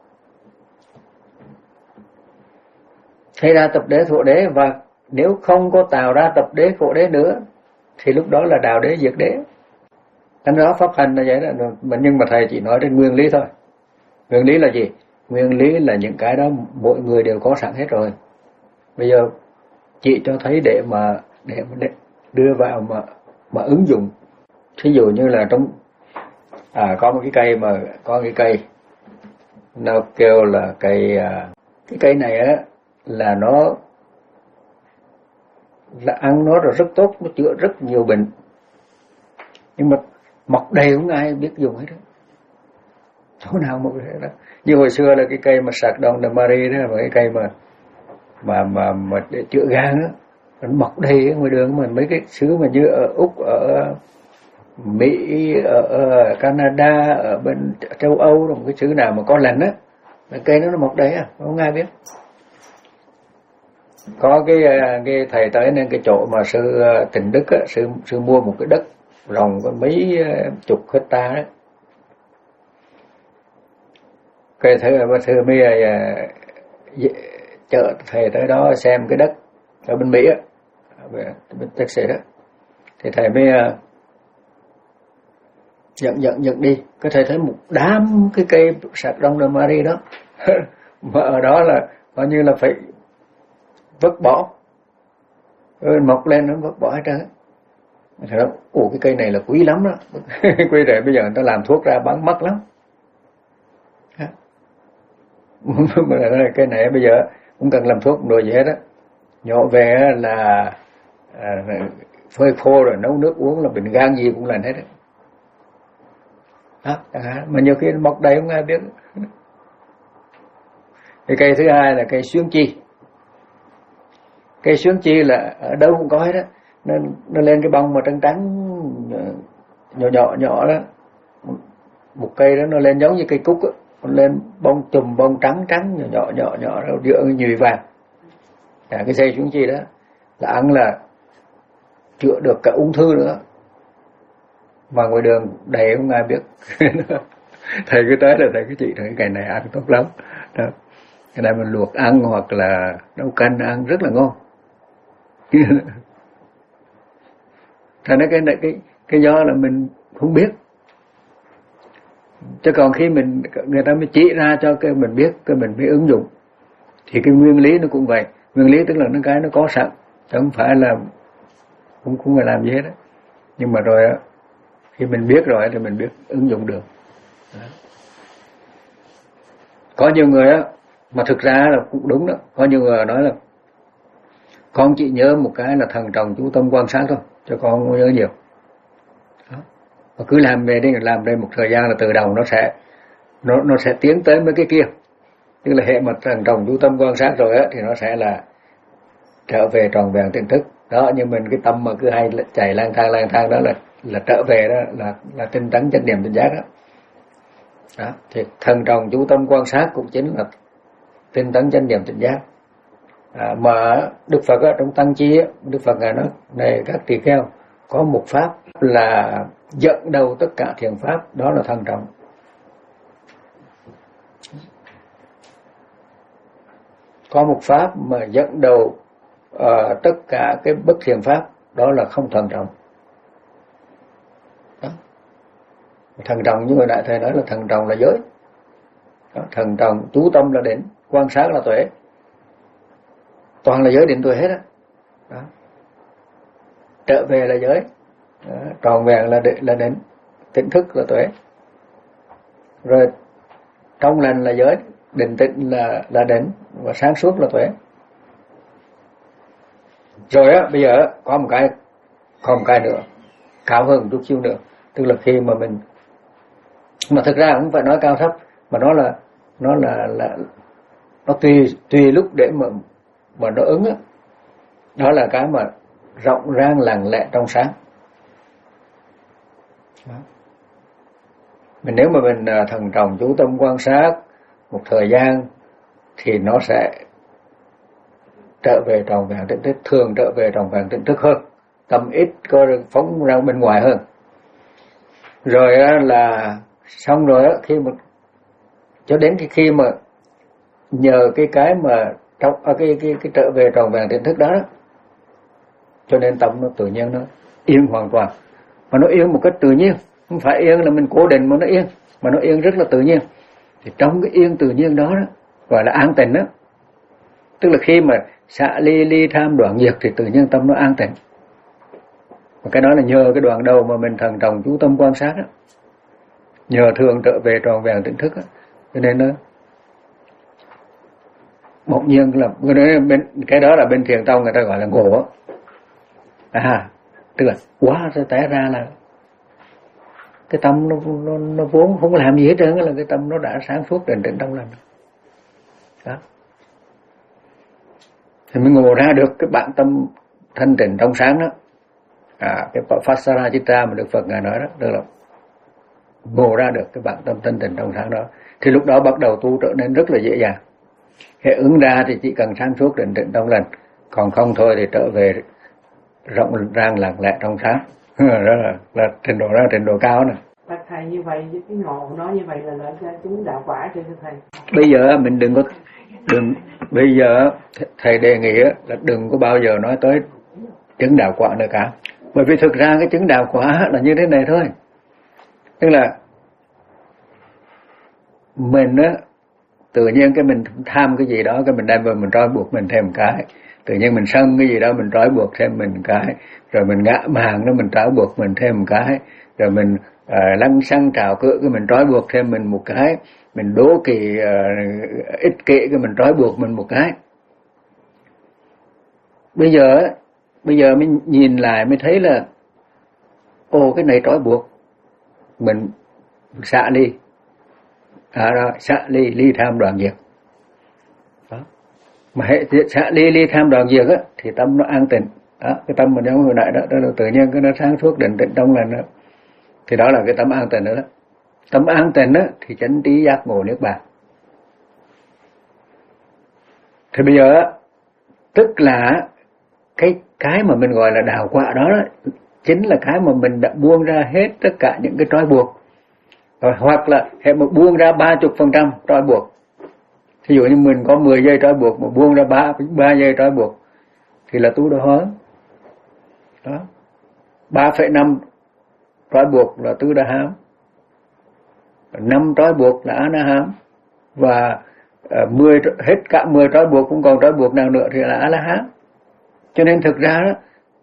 thấy ra tập đế khổ đế. Và nếu không có tạo ra tập đế khổ đế nữa thì lúc đó là đạo đế diệt đế. Thành đó pháp hành là vậy đó. Nhưng mà thầy chỉ nói đến nguyên lý thôi. Nguyên lý là gì? Nguyên lý là những cái đó mỗi người đều có sẵn hết rồi. Bây giờ chỉ cho thấy để mà để, để đưa vào mà mà ứng dụng. Thí dụ như là trong à, có một cái cây mà có cái cây nó kêu là cây à, cái cây này á là nó là ăn nó là rất tốt, nó chữa rất nhiều bệnh, nhưng mà mọc đầy không ai biết dùng hết đó. Chỗ nào mọc hết đó. Như hồi xưa là cái cây mà sạc đông de Marie đó, và cái cây mà mà mà mà để chữa gan đó, nó mọc đầy ở ngoài đường. Mà mấy cái xứ mà như ở Úc, ở Mỹ, ở, ở Canada, ở bên châu Âu, một cái xứ nào mà có lành á, cây nó nó mọc đầy à, không ai biết. Có cái cái thầy tới nên cái chỗ mà sư Tịnh Đức á, sư sư mua một cái đất rộng có mấy chục hecta đó. Cái thầy bà thưa mới chợ thầy tới đó xem cái đất ở bên Mỹ á, bên Texas đó, thì thầy mới dẫn dẫn dẫn đi. Cái thầy thấy một đám cái cây sạc đông de Marie đó mà ở đó là coi như là phải vứt bỏ, rồi mọc lên nó vứt bỏ hết trơn. Thầy nói, ủa cái cây này là quý lắm đó. Quý rồi bây giờ người ta làm thuốc ra bán mắc lắm. Cái này bây giờ cũng cần làm thuốc đồ gì hết á, nhổ về là à, phơi khô rồi nấu nước uống là bệnh gan gì cũng lành hết á. Mà nhiều khi mọc đầy không ai biết. Cái cây thứ hai là cây xuyến chi. Cây xuyến chi là ở đâu cũng có hết á, nó nó lên cái bông mà trắng trắng nhỏ nhỏ nhỏ đó, một cây đó nó lên giống như cây cúc á, nó lên bông chùm bông trắng trắng nhỏ nhỏ nhỏ nhỏ đó, giữa nhùy vàng. À, cái cây xuyến chi đó là ăn là chữa được cả ung thư nữa, mà ngoài đường đầy không ai biết. Thầy cứ tới là thầy cứ chị thấy cái này ăn tốt lắm đó. Cái này mình luộc ăn hoặc là nấu canh ăn rất là ngon. Thành ra cái cái cái do là mình không biết. Chứ còn khi mình người ta mới chỉ ra cho cái mình biết, cái mình mới ứng dụng. Thì cái nguyên lý nó cũng vậy. Nguyên lý tức là nó cái nó có sẵn, chứ không phải là không không phải làm gì hết đó. Nhưng mà rồi á, khi mình biết rồi thì mình biết ứng dụng được. Đó. Có nhiều người á, mà thực ra là cũng đúng đó. Có nhiều người nói là con chỉ nhớ một cái là thần trọng chú tâm quan sát thôi, cho con không nhớ nhiều. Đó. Và cứ làm về đi, làm đây một thời gian là từ đầu nó sẽ nó nó sẽ tiến tới mấy cái kia. Tức là hệ mà thần trọng chú tâm quan sát rồi á thì nó sẽ là trở về tròn vẹn tỉnh thức. Đó, nhưng mình cái tâm mà cứ hay chạy lang thang lang thang đó là là trở về đó là là tinh tấn chánh niệm tỉnh giác đó. Đó, thì thần trọng chú tâm quan sát cũng chính là tinh tấn chánh niệm tỉnh giác. À, mà Đức Phật á, trong Tăng Chi á, Đức Phật ngài nói này các tỳ kheo, có một pháp là dẫn đầu tất cả thiền pháp, đó là thần trọng. Có một pháp mà dẫn đầu uh, tất cả cái bất thiền pháp, đó là không thần trọng. Đó. Thần trọng như người đại thầy nói là thần trọng là giới. Đó. Thần trọng chú tâm là định, quan sát là tuệ, toàn là giới định tuệ hết á. Đó. Trở về là giới, đó. Tròn vẹn là định, là định, tỉnh thức là tuệ, rồi trong lành là giới, định tĩnh là là định, và sáng suốt là tuệ. Rồi á, bây giờ có một cái có một cái nữa cao hơn chút xíu nữa, tức là khi mà mình, mà thực ra không phải nói cao thấp, mà nó là nó là là nó tùy tùy lúc để mà mà nó ứng á. Đó là cái mà rộng rang lặng lẽ trong sáng. Đó. Mình nếu mà mình thần trọng chú tâm quan sát một thời gian thì nó sẽ trở về tròn vẹn tỉnh thức, thường trở về tròn vẹn tỉnh thức hơn, tâm ít có phóng ra bên ngoài hơn. Rồi là xong rồi á, khi mà cho đến cái khi mà nhờ cái cái mà trong à, cái cái cái trở về tròn vẹn tỉnh thức đó, đó, cho nên tâm nó tự nhiên nó yên hoàn toàn, mà nó yên một cách tự nhiên, không phải yên là mình cố định mà nó yên, mà nó yên rất là tự nhiên. Thì trong cái yên tự nhiên đó, đó gọi là an tịnh đó. Tức là khi mà xả ly ly tham đoạn diệt thì tự nhiên tâm nó an tịnh. Và cái đó là nhờ cái đoạn đầu mà mình thần trọng chú tâm quan sát đó, nhờ thường trở về tròn vẹn tỉnh thức đó. Cho nên nó bỗng nhiên là bên, cái đó là bên thiền tông người ta gọi là ngộ đó. À, tức là quá sẽ té ra là cái tâm nó, nó, nó vốn không làm gì hết trơn, là cái tâm nó đã sáng suốt định tĩnh trong lành. Đó. Thì mới ngộ ra được cái bản tâm thanh tịnh trong sáng đó. À, cái Pasara Chitta mà Đức Phật ngài nói đó, tức là ngộ ra được cái bản tâm thanh tịnh trong sáng đó. Thì lúc đó bắt đầu tu trở nên rất là dễ dàng. Hệ ứng ra thì chỉ cần sáng suốt định tĩnh trong lành, còn không thôi thì trở về rộng rang lặng lẽ trong sáng. Đó là, là trình độ ra trình độ cao này. Bác thầy như vậy, cái ngộ nói như vậy là lợi ra chứng đạo quả cho thầy. Bây giờ mình đừng có đừng bây giờ thầy đề nghị là đừng có bao giờ nói tới chứng đạo quả nữa cả. Bởi vì thực ra cái chứng đạo quả là như thế này thôi. Tức là mình á, tự nhiên cái mình tham cái gì đó, cái mình đem vào mình trói buộc mình thêm cái. Tự nhiên mình sân cái gì đó mình trói buộc thêm mình cái. Rồi mình ngã màng nó mình trói buộc mình thêm một cái. Rồi mình uh, lăng xăng trào cựa cái mình trói buộc thêm mình một cái. Mình đố kỵ uh, ích kỷ cái mình trói buộc mình một cái. Bây giờ bây giờ mình nhìn lại mới thấy là ô cái này trói buộc mình xả ly. À đó, xả ly ly tham đoạn diệt. Đó. Mà hệ xả ly ly tham đoạn diệt á thì tâm nó an tịnh. Đó, cái tâm mình giống hồi nãy đó, đó là tự nhiên cái nó sáng suốt định tĩnh trong lành đó. Thì đó là cái tâm an tịnh đó, đó. Tâm an tịnh đó thì chánh trí giác ngộ niết bàn. Thì bây giờ tức là cái cái mà mình gọi là đạo quả đó, đó chính là cái mà mình đã buông ra hết tất cả những cái trói buộc. Rồi, hoặc là hệ mà buông ra ba mươi phần trăm trói buộc. Thí dụ như mình có mười giây trói buộc mà buông ra ba ba giây trói buộc thì là tu đà hóa. Đó. ba phẩy năm trói buộc là tứ đà hám, năm trói buộc là a na hám, và uh, mười hết cả mười trói buộc cũng còn trói buộc nào nữa thì là a la hán. Cho nên thực ra đó,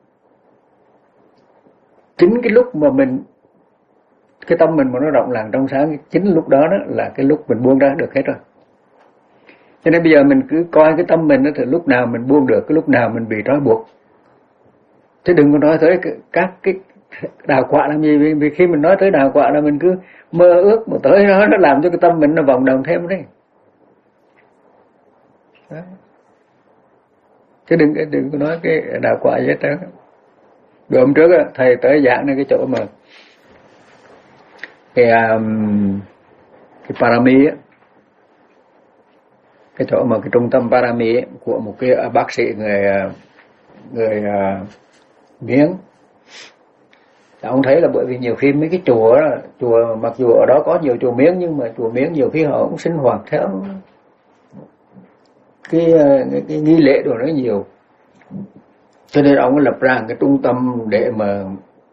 chính cái lúc mà mình cái tâm mình mà nó rộng lặng trong sáng, chính lúc đó đó là cái lúc mình buông ra được hết rồi. Cho nên bây giờ mình cứ coi cái tâm mình đó, thì lúc nào mình buông được, cái lúc nào mình bị trói buộc. Chứ đừng có nói tới các cái đào quạ làm gì, vì khi mình nói tới đào quạ là mình cứ mơ ước mà tới nó, nó làm cho cái tâm mình nó vòng đồng thêm đấy. Đó. Chứ đừng đừng có nói cái đào quạ gì hết đó. Rồi hôm trước á, thầy tới giảngในcái chỗ mà cái um, cái Parami á, cái chỗ mà cái trung tâm Parami ấy, của một cái bác sĩ người người uh, Miến. Ông thấy là bởi vì nhiều khi mấy cái chùa đó, chùa mặc dù ở đó có nhiều chùa Miến, nhưng mà chùa Miến nhiều khi họ cũng sinh hoạt theo cái, cái, cái nghi lễ đồ nó nhiều. Cho nên ông lập ra cái trung tâm để mà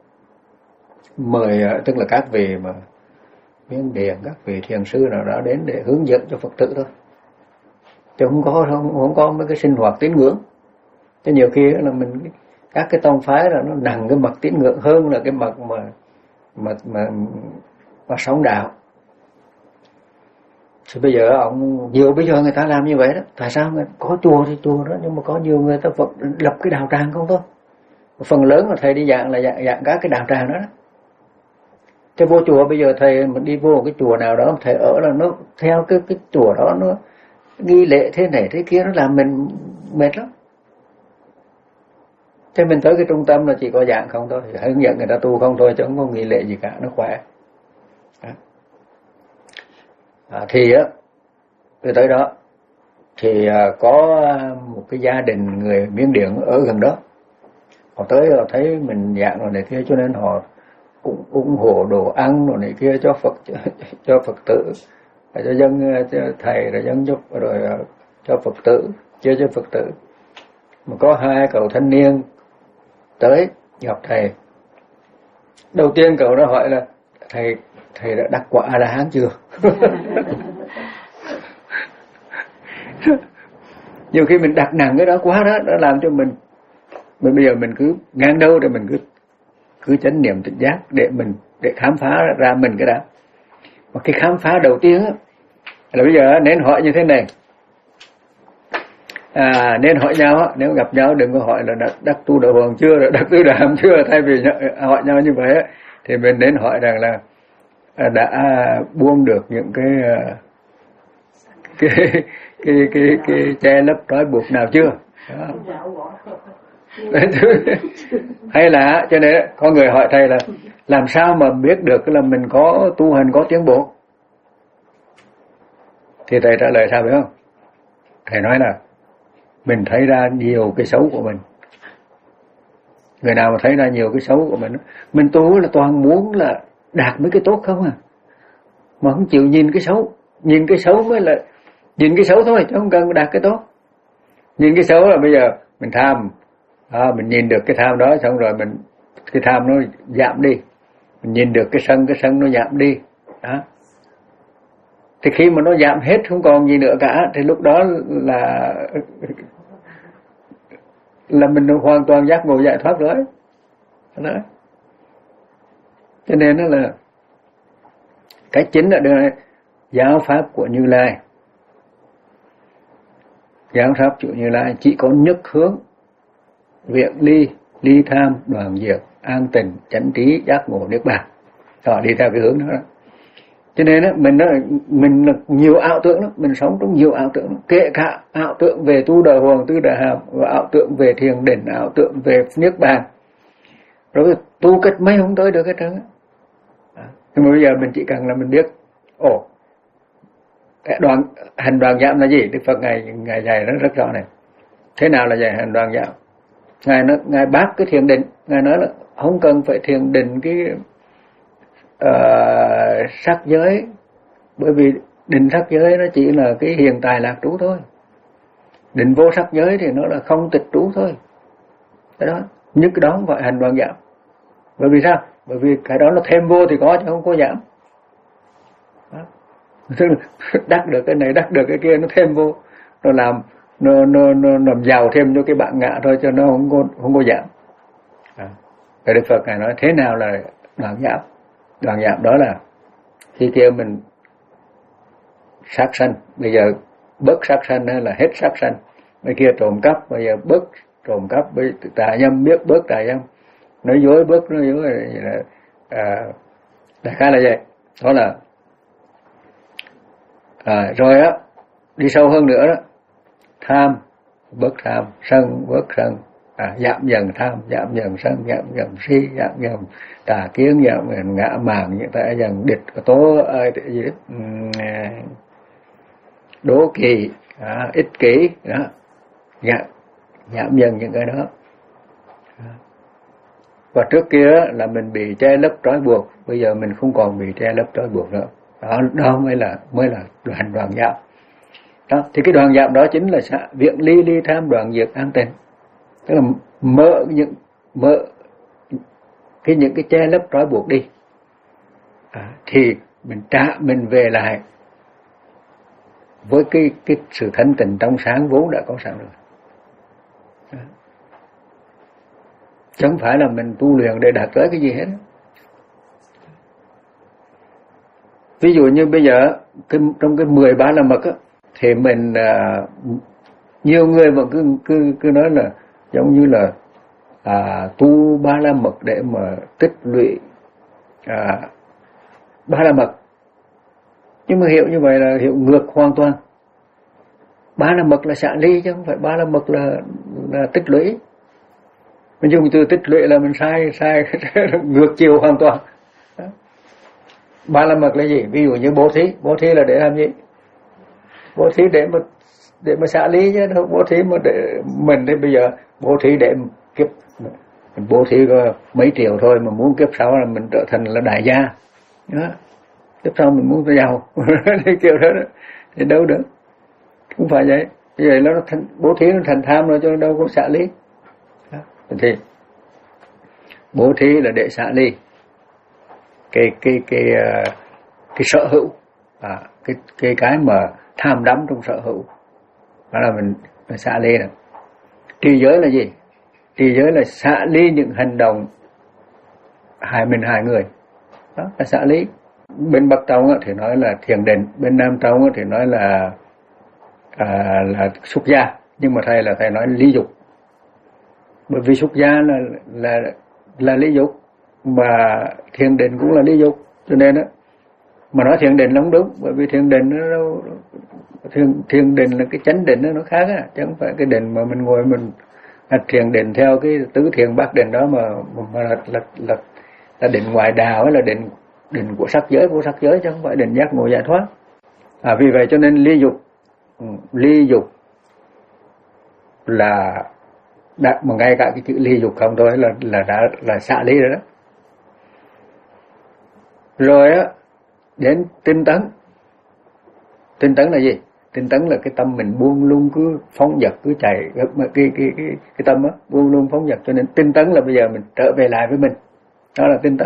mời, tức là các vị mà Miến Điện, các vị thiền sư nào đó đến để hướng dẫn cho Phật tử thôi. Chứ không có không, không có mấy cái sinh hoạt tín ngưỡng. Chứ nhiều khi là mình các cái tông phái là nó nặng cái mặt tín ngưỡng hơn là cái mặt mà mà mà, mà sống đạo. Thì bây giờ ông nhiều bây giờ người ta làm như vậy đó. Tại sao người có chùa thì chùa đó, nhưng mà có nhiều người ta Phật lập cái đạo tràng không thôi. Phần lớn là thầy đi dạng là dạng, dạng các cái đạo tràng đó, đó. Thế vô chùa bây giờ thầy mình đi vô cái chùa nào đó thầy ở là nó theo cái cái chùa đó nó nghi lễ thế này thế kia, nó làm mình mệt lắm. Thế mình tới cái trung tâm là chỉ có dạng không thôi, hướng dẫn người ta tu không thôi, chứ không có nghi lễ gì cả, nó khỏe. À, thì á, từ tới đó thì à, có một cái gia đình người Miến Điện ở gần đó, họ tới họ thấy mình dạng rồi này kia, cho nên họ cũng ủng hộ đồ ăn rồi này kia cho Phật cho, cho Phật tử, cho dân cho thầy rồi dân giúp rồi cho Phật tử, chơi cho Phật tử. Mà có hai cậu thanh niên tới gặp thầy. Đầu tiên cậu đó hỏi là thầy thầy đã đắc quả A-la-hán chưa? Nhiều khi mình đặt nặng cái đó quá đó, nó làm cho mình mình bây giờ mình cứ ngang đâu để mình cứ cứ chánh niệm tỉnh giác để mình để khám phá ra mình cái đã. Mà cái khám phá đầu tiên á là bây giờ nên hỏi như thế này. À, nên hỏi nhau á, nếu gặp nhau đừng có hỏi là đắc, đắc tu đạo hoàng chưa, đắc tu đạo hàm chưa, thay vì hỏi nhau như vậy á, thì mình nên hỏi rằng là đã buông được những cái cái cái cái cái, cái che lấp trói buộc nào chưa. Đó. Hay là cho nên có người hỏi thầy là làm sao mà biết được là mình có tu hành có tiến bộ. Thì thầy trả lời sao biết không? Thầy nói là mình thấy ra nhiều cái xấu của mình. Người nào mà thấy ra nhiều cái xấu của mình, mình tu là toàn muốn là đạt mấy cái tốt không à, mà không chịu nhìn cái xấu. Nhìn cái xấu mới là nhìn cái xấu thôi, chứ không cần đạt cái tốt. Nhìn cái xấu là bây giờ mình tham, à, mình nhìn được cái tham đó, xong rồi mình cái tham nó giảm đi, mình nhìn được cái sân, cái sân nó giảm đi đó. Thì khi mà nó giảm hết không còn gì nữa cả, thì lúc đó là là mình hoàn toàn giác ngộ giải thoát rồi đó. Cho nên đó là cái chính là đường giáo pháp của Như Lai. Giáo pháp của Như Lai chỉ có nhất hướng, viện ly, ly tham, đoàn diệt, an tịnh, chánh trí, giác ngộ niết bàn. Đó, đi theo cái hướng đó, đó. Cho nên đó, mình đó, mình là nhiều ảo tưởng lắm, mình sống trong nhiều ảo tưởng lắm. Kể cả ảo tưởng về tu đà hoàng, tu đà hàm, và ảo tưởng về thiền định, ảo tưởng về niết bàn. Rồi tu cách mấy không tới được hết trơn. Nhưng mà bây giờ mình chỉ cần là mình biết, ồ, đoàn hành đoàn giảm là gì? Đức Phật ngài ngài dạy nó rất rõ này. Thế nào là dạy hành đoàn giảm? Ngài nó ngài bác cái thiền định, ngài nói là không cần phải thiền định cái uh, sắc giới, bởi vì định sắc giới nó chỉ là cái hiện tại lạc trú thôi. Định vô sắc giới thì nó là không tịch trú thôi. cái đó, những cái đó không phải hành đoạn giảm. Bởi vì sao? Bởi vì cái đó nó thêm vô thì có chứ không có giảm. Đó. Đắc được cái này, đắc được cái kia, nó thêm vô, nó làm nó nó nó làm giàu thêm cho cái bạn ngạ thôi, cho nó không có không có giảm. À. Cái Đức Phật ngài nói thế nào là đoạn giảm? Đoạn giảm đó là khi kia mình sát sanh, bây giờ bớt sát sanh hay là hết sát sanh. Bây kia trộm cắp, bây giờ bớt trộm cắp, bây tà dâm biết bớt tà dâm, nói dối bớt nói dối, là à, đại khái là vậy. Đó là à, rồi á, đi sâu hơn nữa đó, tham bớt tham, sân bớt sân, à, giảm dần tham, giảm dần sân, giảm dần si, giảm dần tà kiến, giảm dần ngã mạn, những ta dần địch tố ai gì đó, đố kỵ, à, ích kỷ đó, giảm, giảm dần những cái đó. Và trước kia là mình bị che lấp trói buộc, bây giờ mình không còn bị che lấp trói buộc nữa. Đó, đó mới là mới là đoạn đoạn giảm. Đó, thì cái đoạn giảm đó chính là viện ly ly tham đoạn diệt an tịnh. Tức là mở những mở cái những cái che lấp trói buộc đi. À, thì mình trả mình về lại với cái cái sự thanh tịnh trong sáng vốn đã có sẵn rồi. À. Chẳng phải là mình tu luyện để đạt tới cái gì hết. Ví dụ như bây giờ cái, trong cái mười ba la mật á, thì mình à, nhiều người mà cứ cứ cứ nói là giống như là à, tu ba la mật để mà tích lũy à, ba la mật, nhưng mà hiểu như vậy là hiểu ngược hoàn toàn. Ba la mật là xả ly chứ không phải ba la mật là là tích lũy. Mình dùng từ tích lũy là mình sai sai ngược chiều hoàn toàn. Ba la mật là gì? Ví dụ như bố thí, bố thí là để làm gì? Bố thí để mà để mà xả ly chứ đâu bố thí mà để mình đến bây giờ bố thí để kiếp mình bố thí có mấy triệu thôi mà muốn kiếp sau là mình trở thành là đại gia. Đó. Kiếp sau mình muốn giàu thì kiểu đó, đó thì đâu được. Không phải vậy. Như vậy nó thành, bố thí nó thành tham rồi cho đâu có xả ly. Đó. Thì bố thí là để xả ly cái cái cái cái, cái sở hữu, à, cái cái cái mà tham đắm trong sở hữu, đó là mình, mình xả ly. Này trì giới là gì? Trì giới là xả ly những hành động hại mình hại người, đó là xả ly. Bên Bắc Tông thì nói là thiền định, bên Nam Tông thì nói là à, là xuất gia, nhưng mà thầy là thầy nói ly dục, bởi vì xuất gia là là là ly dục, mà thiền định cũng là ly dục, cho nên đó mà nói thiền định là không đúng, bởi vì thiền định nó thiền, thiền định là cái chánh định đó, nó khác á, chứ không phải cái định mà mình ngồi mình thiền định theo cái tứ thiền bát định đó mà, mà là, là, là, là định ngoại đạo, là định định của sắc giới, của sắc giới chứ không phải định giác ngộ giải thoát. À, vì vậy cho nên ly dục, ly dục là đã, mà ngay cả cái chữ ly dục không thôi là là đã là xả ly rồi đó. Rồi á đến tinh tấn. Tinh tấn là gì? Tinh tấn là cái tâm mình buông lung, cứ phóng dật, cứ chạy cái cái cái cái, cái tâm á buông lung phóng dật, cho nên tinh tấn là bây giờ mình trở về lại với mình, đó là tinh tấn.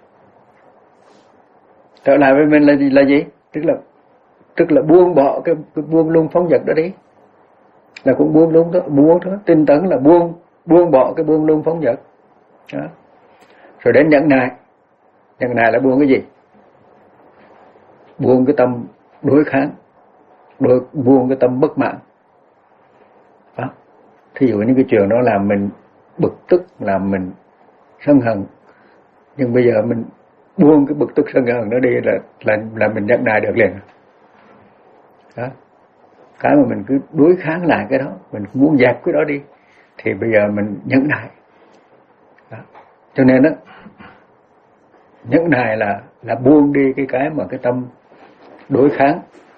Trở lại với mình là gì? Là gì? Tức là tức là buông bỏ cái, cái buông lung phóng dật đó đi, là cũng buông lung đó, buông đó. Tinh tấn là buông buông bỏ cái buông lung phóng dật đó. Rồi đến nhẫn nại. Nhẫn nại là buông cái gì? Buông cái tâm đối kháng, đối, buông cái tâm bất mãn đó. Thí dụ những cái chuyện đó làm mình bực tức, làm mình sân hận, nhưng bây giờ mình buông cái bực tức sân hận đó đi là là là mình nhẫn nại được liền đó. Cái mà mình cứ đối kháng lại cái đó, mình muốn dẹp cái đó đi, thì bây giờ mình nhẫn nại đó. Cho nên đó, nhẫn nại là là buông đi cái cái mà cái tâm đối kháng,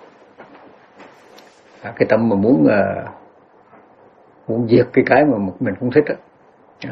à, cái tâm mà muốn uh, muốn diệt cái cái mà mình không thích đó. Đó.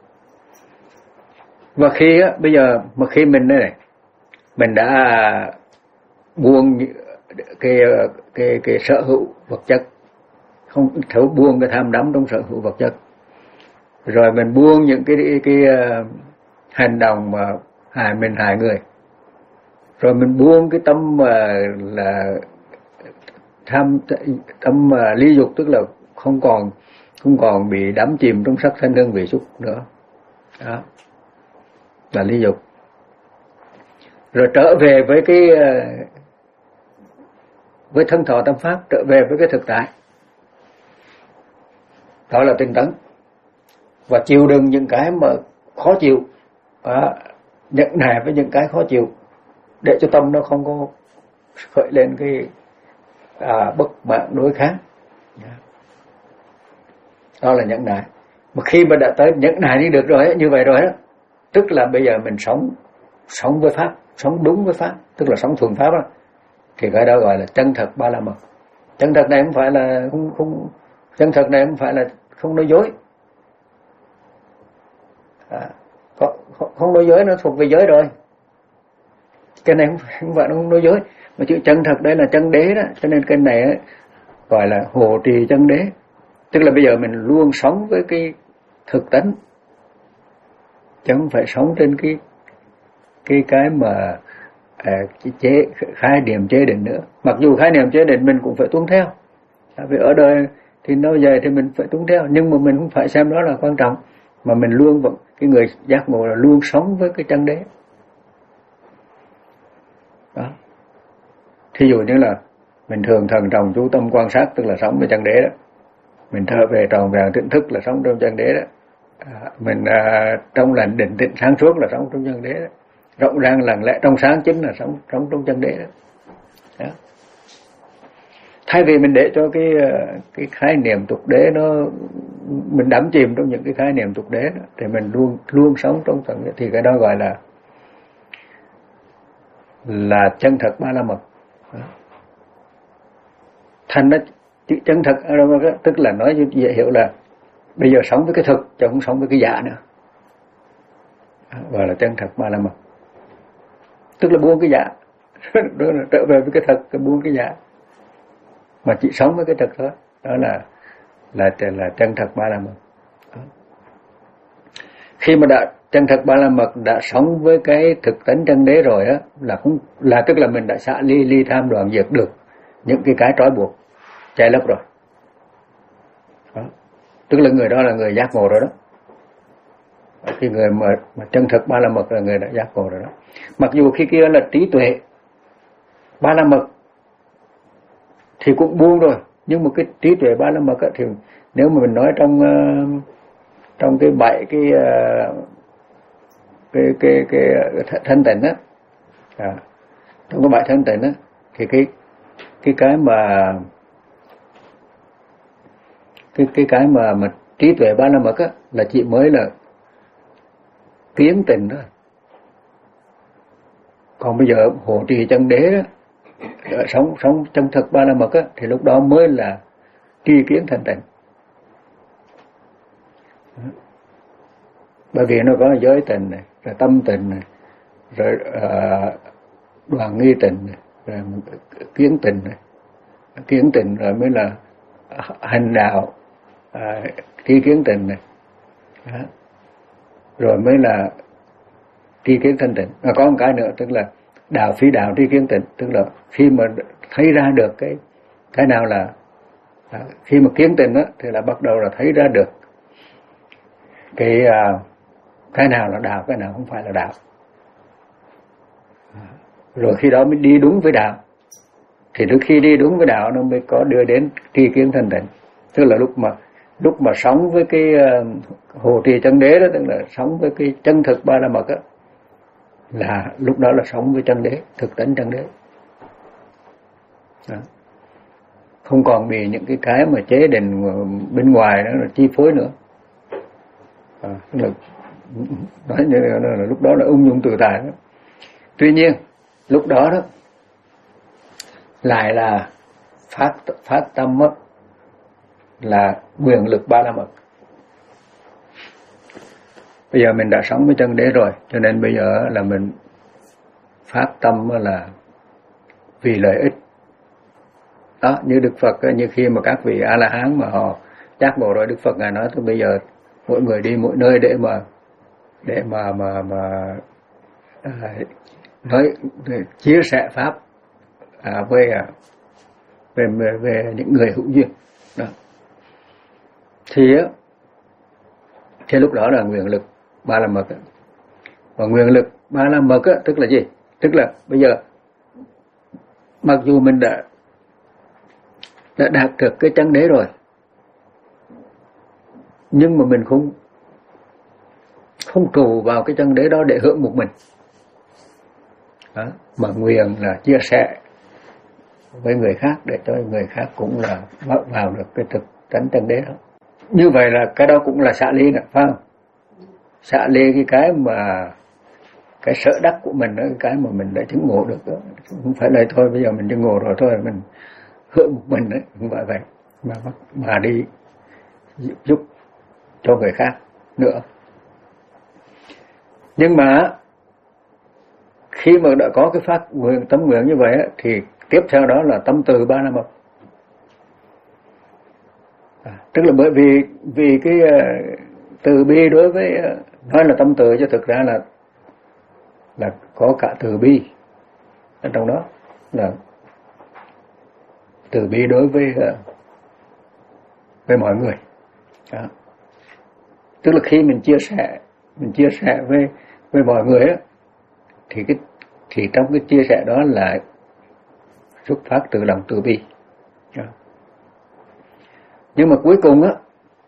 Và khi á, bây giờ mà khi mình đây này, mình đã buông cái cái cái sở hữu vật chất, không thấu buông cái tham đắm trong sở hữu vật chất, rồi mình buông những cái cái, cái uh, hành động mà hại mình hại người, rồi mình buông cái tâm mà là tham tâm mà ly dục, tức là không còn không còn bị đắm chìm trong sắc thanh hương vị xúc nữa, đó là ly dục. Rồi trở về với cái với thân thọ tâm pháp, trở về với cái thực tại, đó là tinh tấn, và chịu đựng những cái mà khó chịu, đó, nhận nài với những cái khó chịu, để cho tâm nó không có khởi lên cái à, bất mãn đối kháng. Đó là nhẫn nại. Mà khi mà đã tới nhẫn nại đi được rồi, như vậy rồi đó, tức là bây giờ mình sống sống với pháp, sống đúng với pháp, tức là sống thuần pháp đó, thì cái đó gọi là chân thật ba la mật. Chân thật này không phải là không không chân thật này không phải là không nói dối. À, không, không nói dối nó thuộc về giới rồi. Cái này không phải, không phải nó không nói dối, mà chữ chân thật đây là chân đế đó, cho nên cái này ấy, gọi là hộ trì chân đế. Tức là bây giờ mình luôn sống với cái thực tánh, chứ không phải sống trên cái cái cái mà à, cái chế khái niệm chế định nữa. Mặc dù khái niệm chế định mình cũng phải tuân theo, à, vì ở đời thì lâu dài thì mình phải tuân theo, nhưng mà mình không phải xem đó là quan trọng, mà mình luôn vẫn cái người giác ngộ là luôn sống với cái chân đế. Đó. Thí dụ như là mình thường thần trọng chú tâm quan sát, tức là sống với chân đế đó. Mình thở về tròn vẹn tỉnh thức là sống trong chân đế đó. À, mình à, trong lành định tĩnh sáng suốt là sống trong chân đế đó. Rộng ràng lặng lẽ trong sáng chính là sống sống trong chân đế đó. Đó. Thay vì mình để cho cái cái khái niệm tục đế nó mình đắm chìm trong những cái khái niệm tục đế đó, thì mình luôn luôn sống trong thần, thì cái đó gọi là là chân thật ba la mật. Đó. Thành nó chữ chân thật đó, tức là nói dễ hiểu là bây giờ sống với cái thực chứ không sống với cái giả nữa, gọi là chân thật ba la mật. Tức là buông cái giả đó là trở về với cái thật, cái buông cái giả mà chỉ sống với cái thực thôi, đó là là là chân thật ba la mật. Đó. Khi mà đã chân thật ba la mật đã sống với cái thực tánh chân đế rồi á, là cũng là tức là mình đã xả ly ly tham đoạn diệt được những cái cái trói buộc che lấp rồi. Đó. Tức là người đó là người giác ngộ rồi đó. Cái người mà, mà chân thực ba la mật là người đã giác ngộ rồi đó. Mặc dù khi kia là trí tuệ ba la mật thì cũng buông rồi, nhưng mà cái trí tuệ ba la mật thì nếu mà mình nói trong uh, trong cái bảy cái uh, cái cái cái, cái thanh tịnh á, à, trong cái bảy thanh tịnh á, thì cái cái cái mà cái cái cái mà mà trí tuệ ba la mật á là chỉ mới là kiến tình thôi. Còn bây giờ hộ trì chân đế đó, sống sống chân thực ba la mật á, thì lúc đó mới là tri kiến thanh tịnh. Bởi vì nó có giới tình này, rồi tâm tình này, rồi uh, đoàn nghi tình này, rồi kiến tình này, kiến tình rồi mới là hành đạo, uh, tri kiến tình này, đó. Rồi mới là tri kiến thanh tịnh. Và có một cái nữa, tức là đạo phi đạo tri kiến tịnh, tức là khi mà thấy ra được cái cái nào là à, khi mà kiến tịnh đó, thì là bắt đầu là thấy ra được cái à, cái nào là đạo, cái nào không phải là đạo. À, rồi khi đó mới đi đúng với đạo, thì trước khi đi đúng với đạo nó mới có đưa đến tri kiến thanh tịnh. Tức là lúc mà lúc mà sống với cái uh, hồ trì chân đế đó, tức là sống với cái chân thực ba la mật đó, là lúc đó là sống với chân đế, thực tánh chân đế. Đó. Không còn bị những cái cái mà chế định bên ngoài đó là chi phối nữa. À, tức là, nói như là, là lúc đó là ung dung tự tại đó. Tuy nhiên lúc đó đó lại là phát phát tâm đó, là quyền lực ba la mật. Bây giờ mình đã sống với chân đế rồi, cho nên bây giờ là mình phát tâm là vì lợi ích. Đó, như Đức Phật, như khi mà các vị A-la-hán mà họ giác ngộ rồi, Đức Phật Ngài nói tôi bây giờ mỗi người đi mỗi nơi để mà để mà mà mà à, nói chia sẻ pháp à, với à, về, về về những người hữu duyên đó. Thì á thì lúc đó là nguyện lực ba la mật. Và nguyện lực ba la mật á, tức là gì? Tức là bây giờ mặc dù mình đã đã đạt được cái chân đế rồi, nhưng mà mình không không trụ vào cái chân đế đó để hưởng một mình đó. Mà nguyện là chia sẻ với người khác để cho người khác cũng là vào được cái thực tánh chân đế đó. Như vậy là cái đó cũng là xả ly nè, phải không? Xả ly cái cái mà cái sở đắc của mình đó, cái mà mình đã chứng ngộ được đó. Không phải là thôi bây giờ mình chứng ngộ rồi thôi mình hưởng một mình đấy, không phải vậy, mà mà đi giúp cho người khác nữa. Nhưng mà khi mà đã có cái phát nguyện tâm nguyện như vậy thì tiếp theo đó là tâm từ ba la mật. À, tức là bởi vì vì cái uh, từ bi đối với uh, nói là tâm từ chứ thực ra là là có cả từ bi ở trong đó, là từ bi đối với uh, với mọi người đó. Tức là khi mình chia sẻ mình chia sẻ với với mọi người á, thì cái thì trong cái chia sẻ đó là xuất phát từ lòng từ bi đó. Nhưng mà cuối cùng á,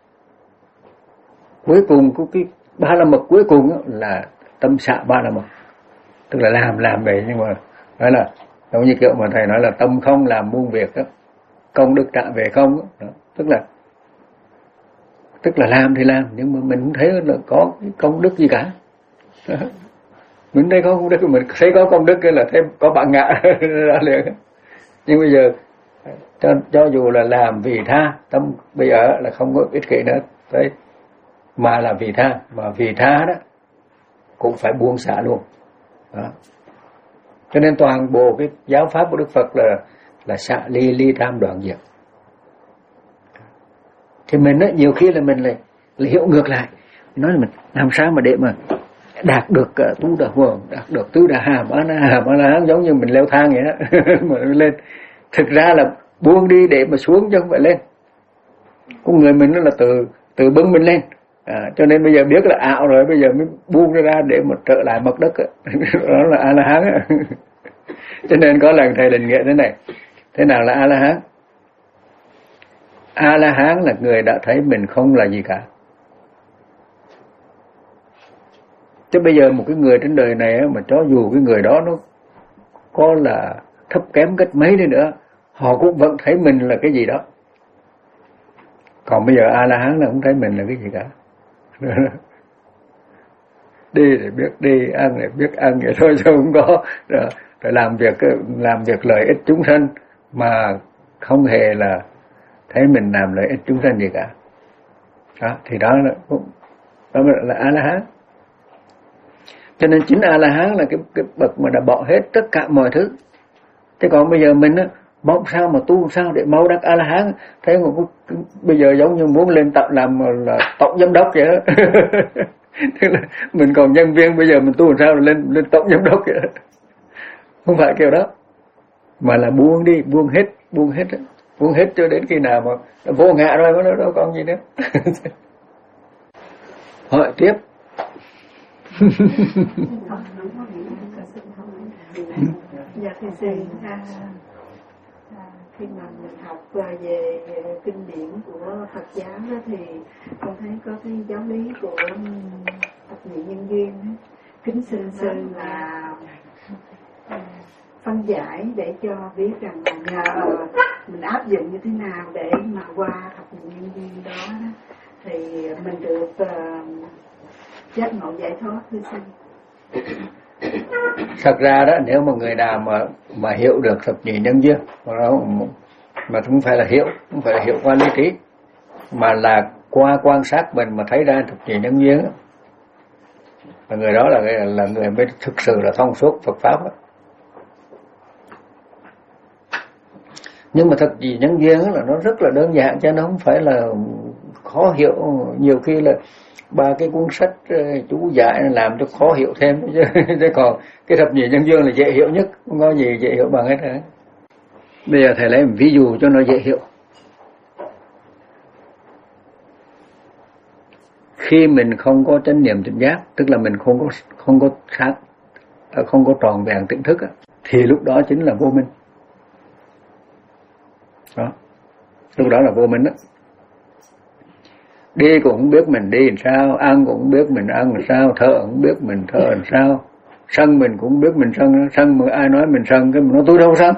cuối cùng của cái ba la mật cuối cùng á, là tâm xạ ba la mật, tức là làm làm vậy, nhưng mà nói là giống như kiểu mà thầy nói là tâm không làm muôn việc đó, công đức trả về không đó. Đó. Tức là tức là làm thì làm, nhưng mà mình thấy là có cái công đức gì cả đó. Mình thấy có công đức, mình thấy có công đức cái là thấy có bạn ngã ra liền. Nhưng bây giờ cho, cho dù là làm vì tha, tâm bây giờ là không có ích kỷ nữa đấy, mà là vì tha, mà vì tha đó cũng phải buông xả luôn đó. Cho nên toàn bộ cái giáo pháp của Đức Phật là là xả ly, ly tham đoạn diệt. Thì mình á, nhiều khi là mình lại, lại hiểu ngược lại, nói là mình làm sao mà để mà đạt được uh, tu đà huồng, đạt được tứ đà hàm, a na hàm, a la hán, giống như mình leo thang vậy đó mà lên. Thực ra là buông đi để mà xuống chứ không phải lên. Con người mình nó là từ từ bưng mình lên, à, cho nên bây giờ biết là ảo rồi, bây giờ mới buông ra để mà trở lại mặt đất đó là a la hán. Cho nên có lần thầy định nghĩa thế này, thế nào là a la hán? A la hán là người đã thấy mình không là gì cả. Chứ bây giờ một cái người trên đời này mà cho dù cái người đó nó có là thấp kém cách mấy đi nữa, họ cũng vẫn thấy mình là cái gì đó. Còn bây giờ A La Hán là không thấy mình là cái gì cả. Đi để biết đi, ăn để biết ăn vậy thôi, chứ không có rồi, rồi làm việc làm việc lợi ích chúng sanh mà không hề là thấy mình làm lợi ích chúng sanh gì cả. Đó, thì đó là đó là A La Hán. Cho nên chính A La Hán là cái cái bậc mà đã bỏ hết tất cả mọi thứ. Thế còn bây giờ mình á, mong sao mà tu sao để mau đắc A La Hán, thấy một bây giờ giống như muốn lên tập làm là tổng giám đốc vậy đó. Tức là mình còn nhân viên, bây giờ mình tu làm sao lên lên tổng giám đốc vậy đó. Không phải kiểu đó, mà là buông đi, buông hết, buông hết, buông hết cho đến khi nào mà vô ngã rồi nó đâu còn gì nữa. Hỏi tiếp. Dạ thưa sư, à, à, khi mà mình học về kinh điển của Phật giáo đó, thì con thấy có cái giáo lý của thập nhị nhân duyên đó. Kính xin sư là phân giải để cho biết rằng là nhờ mình áp dụng như thế nào để mà qua thập nhị nhân duyên đó, đó thì mình được uh, giác ngộ giải thoát thưa sư. Thật ra đó, nếu mà người nào mà mà hiểu được thập nhị nhân duyên, mà không phải là hiểu, không phải là hiểu qua lý trí, mà là qua quan sát mình mà thấy ra thập nhị nhân duyên, là người đó là là người mới thực sự là thông suốt Phật pháp đó. Nhưng mà thập nhị nhân duyên là nó rất là đơn giản, chứ nó không phải là khó hiểu. Nhiều khi là ba cái cuốn sách chú giải làm cho khó hiểu thêm chứ. Chứ còn cái thập nhị nhân duyên là dễ hiểu nhất, không có gì dễ hiểu bằng hết rồi. Bây giờ thầy lấy một ví dụ cho nó dễ hiểu. Khi mình không có chánh niệm tỉnh giác, tức là mình không có không có sáng, không có tròn vẹn tỉnh thức, thì lúc đó chính là vô minh. Đó. Lúc đó là vô minh đó. Đi cũng không biết mình đi làm sao, ăn cũng không biết mình ăn làm sao, thở cũng không biết mình thở làm sao, sân mình cũng không biết mình sân, sân mà ai nói mình sân cái mình nói tôi đâu sân.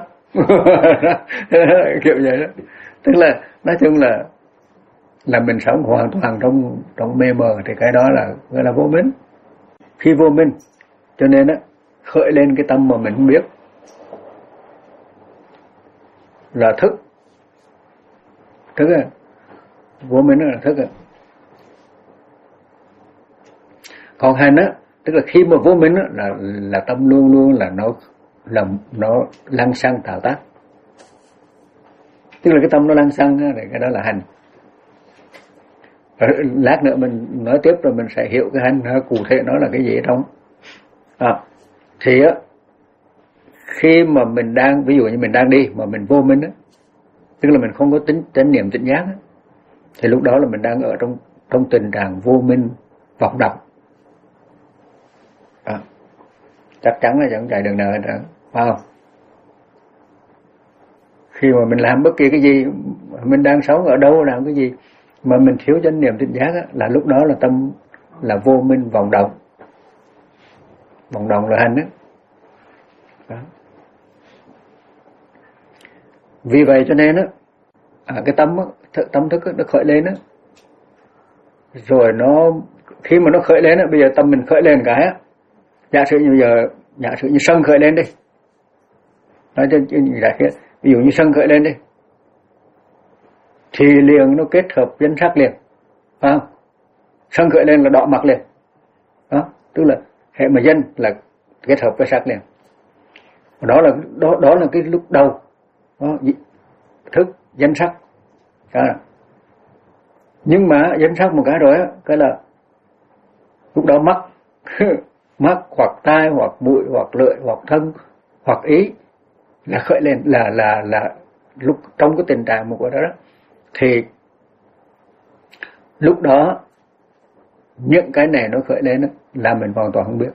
Kiểu vậy đó. Tức là nói chung là là mình sống hoàn toàn trong trong mê mờ, thì cái đó là gọi là vô minh. Khi vô minh cho nên á khởi lên cái tâm mà mình không biết là thức. Thức à, vô minh là thức à. Còn hành á, tức là khi mà vô minh á là là tâm luôn luôn là nó là nó lăng xăng tạo tác. Tức là cái tâm nó lăng xăng á, thì cái đó là hành. Rồi lát nữa mình nói tiếp rồi mình sẽ hiểu cái hành nó cụ thể nó là cái gì ở trong. À, thì á khi mà mình đang, ví dụ như mình đang đi mà mình vô minh á, tức là mình không có tính chánh niệm tỉnh giác á, thì lúc đó là mình đang ở trong trong tình trạng vô minh vọng động. À, chắc chắn là chẳng chạy đường nào hết rồi, phải không? Khi mà mình làm bất kỳ cái gì, mình đang sống ở đâu, làm cái gì mà mình thiếu chánh niệm tỉnh giác á, là lúc đó là tâm là vô minh vọng động. Vọng động là hành á. Đó. Vì vậy cho nên á, à, cái tâm á, tâm thức á, nó khởi lên á, rồi nó khi mà nó khởi lên á, bây giờ tâm mình khởi lên cái á, giả sử như bây giờ giả sử như sân khởi lên đi, nói cho như vậy kia, ví dụ như sân khởi lên đi, thì liền nó kết hợp danh sắc liền, phải không? Sân khởi lên là đỏ mặt liền, đó, tức là hệ mà danh là kết hợp với sắc liền. Đó là đó đó là cái lúc đầu, đó, thức danh sắc, đó. Nhưng mà danh sắc một cái rồi á, cái là lúc đó mắt mắt hoặc tai hoặc mũi hoặc lưỡi hoặc thân hoặc ý là khởi lên, là là là lúc trong cái tình trạng một cái đó, đó thì lúc đó những cái này nó khởi lên đó, là mình hoàn toàn không biết.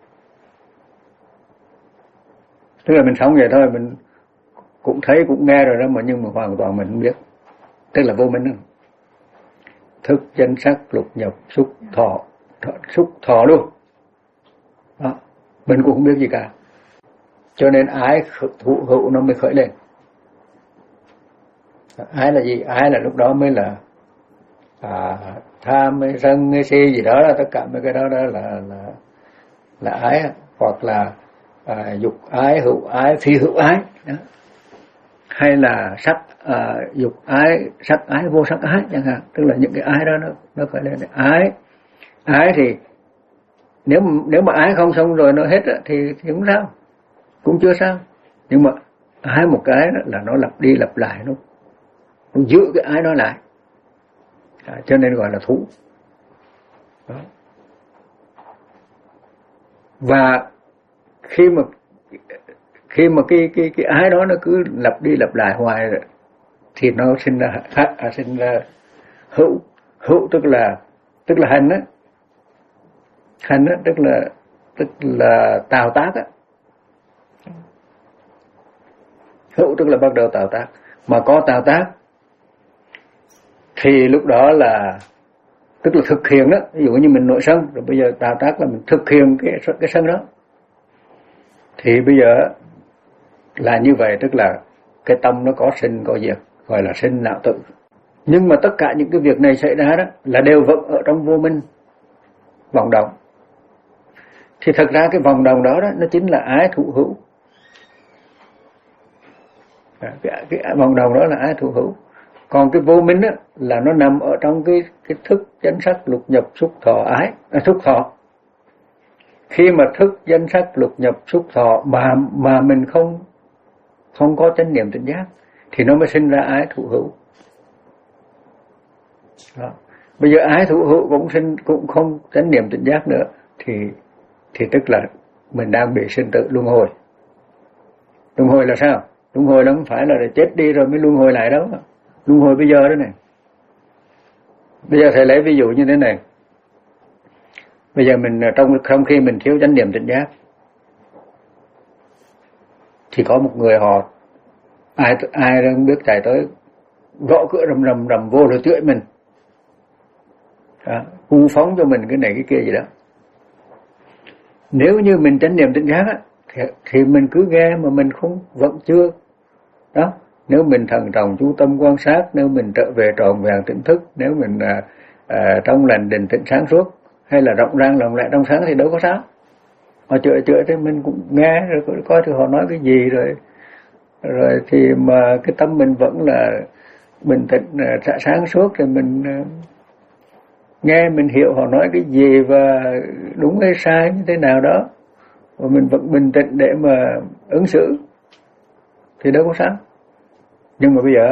Tức là mình sống vậy thôi, mình cũng thấy cũng nghe rồi đó mà, nhưng mà hoàn toàn mình không biết. Tức là vô minh đó. Thức danh sắc lục nhập xúc thọ, thọ xúc thọ luôn đó. Mình cũng không biết gì cả, cho nên ái thụ hữu nó mới khởi lên. Ái là gì? Ái là lúc đó mới là à, tham hay sân hay si gì đó, là tất cả mấy cái đó, đó là là là ái, hoặc là à, dục ái, hữu ái, phi hữu ái đó. Hay là sắc à, dục ái, sắc ái, vô sắc ái chẳng hạn, tức là những cái ái đó nó nó khởi lên. Ái ái thì nếu nếu mà ái không xong rồi nó hết thì thì không sao, cũng chưa sao. Nhưng mà ái một cái là nó lặp đi lặp lại, nó nó giữ cái ái đó lại, à, cho nên gọi là thú đó. Và khi mà khi mà cái cái cái ái đó nó cứ lặp đi lặp lại hoài rồi, thì nó sinh ra à, sinh ra hữu. Hữu tức là tức là hành á, hành á tức là tức là tạo tác á. Hữu tức là bắt đầu tạo tác, mà có tạo tác thì lúc đó là tức là thực hiện đó. Ví dụ như mình nội sân, rồi bây giờ tạo tác là mình thực hiện cái cái sân đó, thì bây giờ là như vậy, tức là cái tâm nó có sinh có diệt, gọi là sinh lão tử. Nhưng mà tất cả những cái việc này xảy ra đó là đều vẫn ở trong vô minh vọng động. Thì thật ra cái vòng đồng đó, đó nó chính là ái thụ hữu. Cái, cái vòng đồng đó là ái thụ hữu. Còn cái vô minh đó là nó nằm ở trong cái cái thức danh sắc lục nhập xúc thọ ái, à, xúc thọ. Khi mà thức danh sắc lục nhập xúc thọ mà mà mình không không có chánh niệm tỉnh giác thì nó mới sinh ra ái thụ hữu. Đó. Bây giờ ái thủ hữu cũng sinh cũng không chánh niệm tỉnh giác nữa thì thì tức là mình đang bị sinh tử luân hồi. Luân hồi là sao? Luân hồi nó không phải là để chết đi rồi mới luân hồi lại đâu. Luân hồi bây giờ đó này. Bây giờ thầy lấy ví dụ như thế này. Bây giờ mình trong trong khi mình thiếu chánh niệm tỉnh giác thì có một người họ ai ai đang biết chạy tới gõ cửa rầm rầm rầm vô rồi chửi mình, à, hù phóng cho mình cái này cái kia gì đó. Nếu như mình chánh niệm tỉnh giác á, thì, thì mình cứ nghe mà mình không vẫn chưa đó. Nếu mình thần trọng chú tâm quan sát, nếu mình trở về tròn vẹn tỉnh thức, nếu mình à, à, trong lành định tĩnh sáng suốt hay là rộng rang lòng lẽ trong sáng thì đâu có sao. Họ chửi chửi thì mình cũng nghe rồi coi thì họ nói cái gì rồi rồi thì mà cái tâm mình vẫn là bình tĩnh sáng suốt thì mình nghe mình hiểu họ nói cái gì và đúng hay sai như thế nào đó và mình vẫn bình tĩnh để mà ứng xử thì đâu có sao. Nhưng mà bây giờ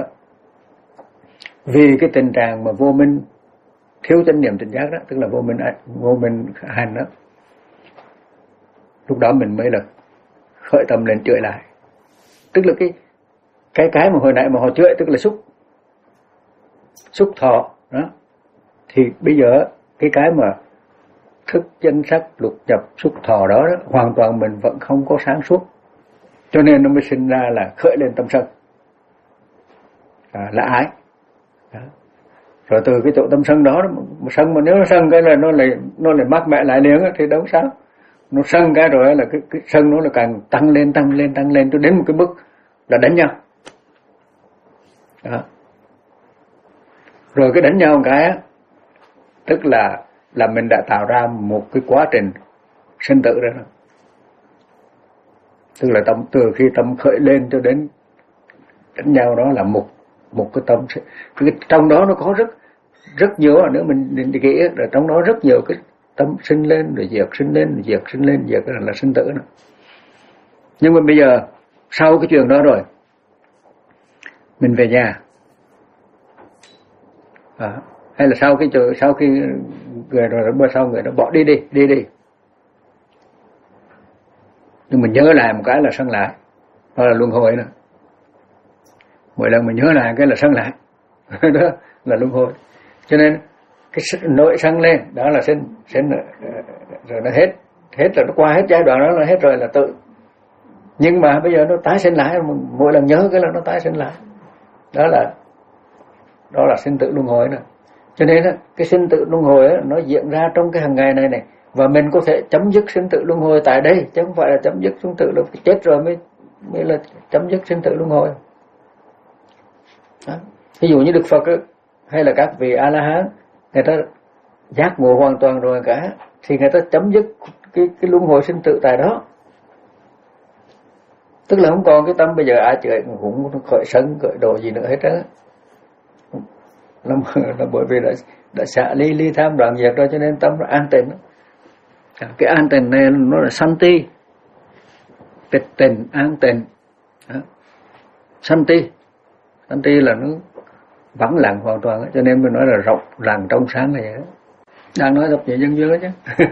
vì cái tình trạng mà vô minh thiếu chánh niệm tỉnh giác đó, tức là vô minh vô minh hành đó, lúc đó mình mới là khởi tâm lên chửi lại. Tức là cái cái cái mà hồi nãy mà họ chửi tức là xúc xúc thọ đó, thì bây giờ cái cái mà thức chân sắc lục nhập xúc thọ đó, đó hoàn toàn mình vẫn không có sáng suốt, cho nên nó mới sinh ra là khởi lên tâm sân, à, là ái đó. Rồi từ cái chỗ tâm sân đó, sân mà nếu nó sân cái là nó lại nó lại mát mẹ lại liền thì đâu sao. Nó sân cái rồi là cái, cái sân nó là càng tăng lên tăng lên tăng lên cho đến một cái mức là đánh nhau đó. Rồi cái đánh nhau một cái á, tức là là mình đã tạo ra một cái quá trình sinh tử đó. Tức là tâm từ khi tâm khởi lên cho đến đánh nhau đó là một một cái tâm, cái trong đó nó có rất rất nhiều, nếu mình đi kỹ rồi trong đó rất nhiều cái tâm sinh lên rồi diệt, sinh lên rồi diệt, sinh lên diệt, là, là sinh tử nữa. Nhưng mà bây giờ sau cái chuyện đó rồi mình về nhà, à, hay là sau cái sau khi người rồi bữa sau người đó bỏ đi đi đi đi nhưng mình nhớ lại một cái là sân lại, đó là luân hồi nữa. Mỗi lần mình nhớ lại cái là sân lại đó là luân hồi. Cho nên cái nội sân lên đó là sinh sinh rồi nó hết hết là nó qua hết giai đoạn đó là hết rồi là tự. Nhưng mà bây giờ nó tái sinh lại, mỗi lần nhớ cái là nó tái sinh lại, đó là đó là sinh tử luân hồi nữa. Cho nên cái sinh tử luân hồi đó, nó diễn ra trong cái hàng ngày này này, và mình có thể chấm dứt sinh tử luân hồi tại đây, chứ không phải là chấm dứt sinh tử luân hồi chết rồi mới mới là chấm dứt sinh tử luân hồi. Đó. Ví dụ như Đức Phật ấy, hay là các vị A La Hán, người ta giác ngộ hoàn toàn rồi cả thì người ta chấm dứt cái cái luân hồi sinh tử tại đó. Tức là không còn cái tâm bây giờ ai chửi cũng khởi sân khởi đồ gì nữa hết á. Nó, nó bởi vì đã đã xả ly ly tham đoạn diệt rồi, cho nên tâm nó an tịnh. Cái an tịnh này nó là santi, tịch tình an tịnh. Santi, santi là nó vắng lặng hoàn toàn ấy. Cho nên mình nói là rộng lặng trong sáng này vậy. Đang nói tập về dân duyên đó chứ.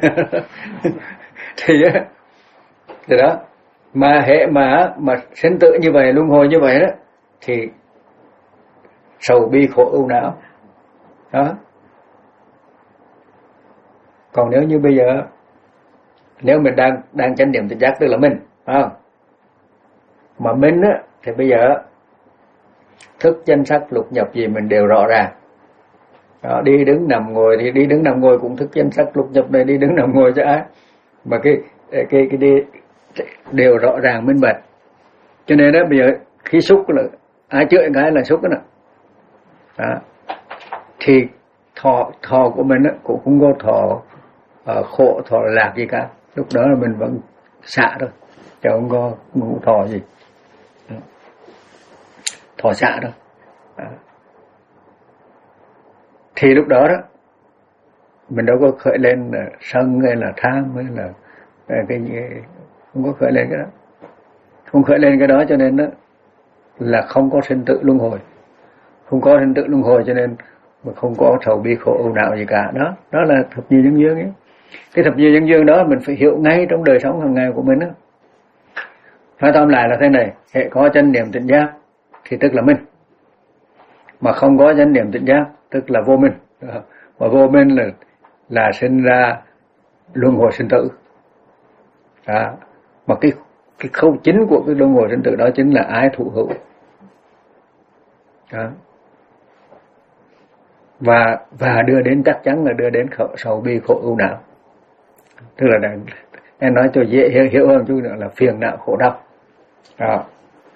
thì thì đó, mà hệ mà mà sinh tử như vậy, luân hồi như vậy đó, thì sầu bi khổ ưu não đó. Còn nếu như bây giờ nếu mình đang đang chánh niệm tỉnh giác tức là mình, phải không? Mà mình á thì bây giờ thức danh sắc lục nhập gì mình đều rõ ràng. Đó, đi đứng nằm ngồi thì đi đứng nằm ngồi cũng thức danh sắc lục nhập này, đi đứng nằm ngồi cho ai mà cái cái cái, cái đi đều rõ ràng minh bạch. Cho nên đó bây giờ khi xúc là ai chửi cái là xúc đó nè. Đó. Thì thọ thọ của mình á cũng không có thọ uh, khổ thọ lạc gì cả, lúc đó là mình vẫn xả thôi, chứ không có không có thọ gì. Đó. Thọ xả thôi. Đó. Thì lúc đó đó mình đâu có khởi lên là sân hay là tham hay là cái gì, không có khởi lên cái đó, không khởi lên cái đó, cho nên đó là không có sinh tử luân hồi. Không có sinh tử luân hồi cho nên mà không có sầu bi khổ ưu não gì cả. Đó, đó là thập nhị nhân duyên ấy. Cái thập nhị nhân duyên đó mình phải hiểu ngay trong đời sống hàng ngày của mình đó. Nói tóm lại là thế này, hệ có chánh niệm tỉnh giác thì tức là minh, mà không có chánh niệm tỉnh giác tức là vô minh. Và vô minh là là sinh ra luân hồi sinh tử. Đó. Mà cái cái khâu chính của cái luân hồi sinh tử đó chính là ái thụ hữu. Đó. Và và đưa đến, chắc chắn là đưa đến sầu bi khổ ưu não. Tức là đang, em nói cho dễ hiểu, hiểu hơn chút nữa là phiền não khổ đau. Đó.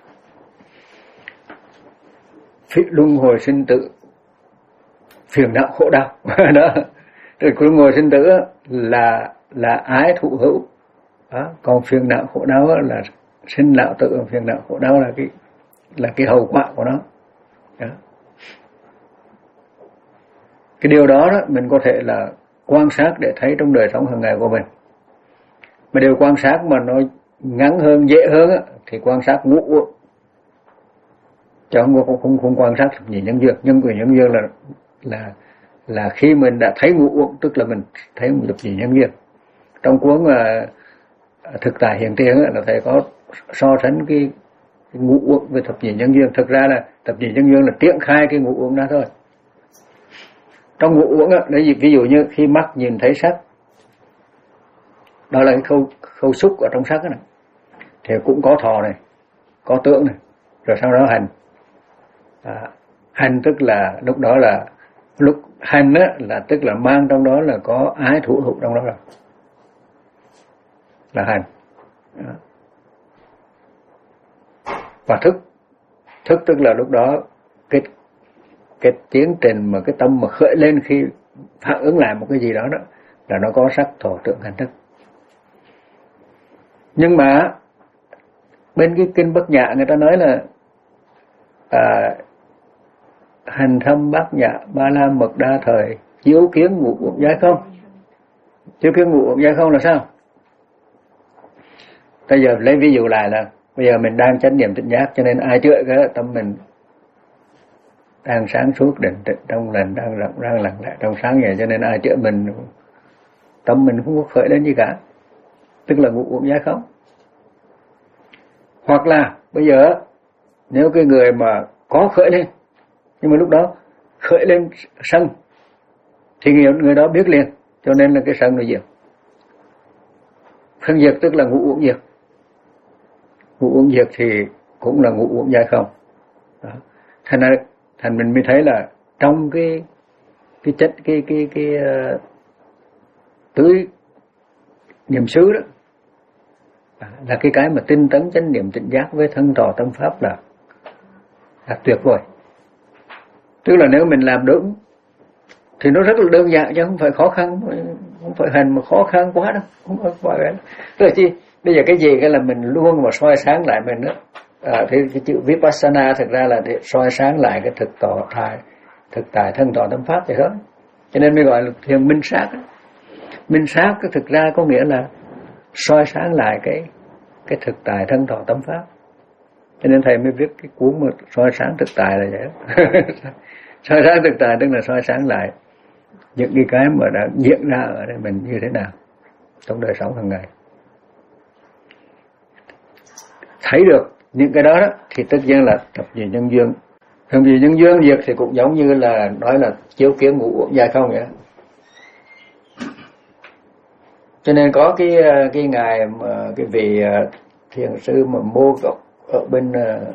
Luân hồi sinh tử, phiền não khổ đau. Đó. Rồi luân hồi sinh tử là là ái thụ hữu. Đó. Còn phiền não khổ đau là sinh lão tử, phiền não khổ đau là cái là cái hậu quả của nó. Đó. Cái điều đó, đó mình có thể là quan sát để thấy trong đời sống hàng ngày của mình. Mà điều quan sát mà nó ngắn hơn, dễ hơn á, thì quan sát ngũ uẩn. Chứ không, không, không, không quan sát thập nhị nhân duyên. Nhân của nhân duyên là là là khi mình đã thấy ngũ uẩn, tức là mình thấy một thập nhị nhân duyên. Trong cuốn uh, thực tại hiện tiền á, là thầy có so sánh cái, cái ngũ uẩn với thập nhị nhân duyên. Thực ra là thập nhị nhân duyên là triển khai cái ngũ uẩn đó thôi. Trong ngũ uẩn á, đấy ví dụ như khi mắt nhìn thấy sắc, đó là cái khâu khâu xúc ở trong sắc này, thì cũng có thọ này, có tưởng này, rồi sau đó hành. À, hành tức là lúc đó là lúc hành á là tức là mang trong đó là có ái thủ hữu trong đó rồi, là hành. Đó. Và thức, thức tức là lúc đó cái cái tiến trình mà cái tâm mà khởi lên khi phản ứng lại một cái gì đó đó là nó có sắc thọ tưởng hành thức. Nhưng mà bên cái kinh Bát Nhã người ta nói là à, hành thâm bát nhã ba la mật đa thời chiếu kiến ngũ uẩn giải không. Chiếu kiến ngũ uẩn giải không là sao? Bây giờ lấy ví dụ lại là bây giờ mình đang chánh niệm tỉnh giác, cho nên ai chữa cái tâm mình đang sáng suốt định tĩnh trong lành, đang rộng rang lặng lẽ trong sáng vậy, cho nên ai chữa mình tâm mình không có khởi lên gì cả, tức là ngũ uẩn giải không. Hoặc là bây giờ nếu cái người mà có khởi lên, nhưng mà lúc đó khởi lên sân thì người, người đó biết liền, cho nên là cái sân nó diệt. Sân diệt tức là ngũ uẩn diệt. Ngũ uẩn diệt thì cũng là ngũ uẩn giải không. Đó. Thành ra thành mình mới thấy là trong cái cái chất cái cái cái, cái uh, tưới niệm xứ đó là cái cái mà tinh tấn chánh niệm tỉnh giác với thân trò tâm pháp là là tuyệt vời. Tức là nếu mình làm đúng thì nó rất là đơn giản chứ không phải khó khăn, không phải hành mà khó khăn quá đâu, không phải vậy. Tức là chi bây giờ cái gì cái là mình luôn mà soi sáng lại mình đó. À, thì cái chữ Vipassana thực ra là để soi sáng lại cái thực tỏ tài thực tại thân trò tâm pháp vậy đó. Cho nên mới gọi là thiền minh sát. Minh sát cái thực ra có nghĩa là soi sáng lại cái cái thực tại thân thọ tâm pháp. Cho nên thầy mới viết cái cuốn mà soi sáng thực tại là vậy. Soi sáng thực tại tức là soi sáng lại những cái cái mà đã diễn ra ở đây mình như thế nào trong đời sống hàng ngày. Thấy được những cái đó, đó thì tất nhiên là thập nhị nhân duyên. Thập nhị nhân duyên diệt thì cũng giống như là nói là chiếu kiến ngũ uẩn giải không vậy. Cho nên có cái cái ngài mà cái vị thiền sư mà Mô Gộc ở bên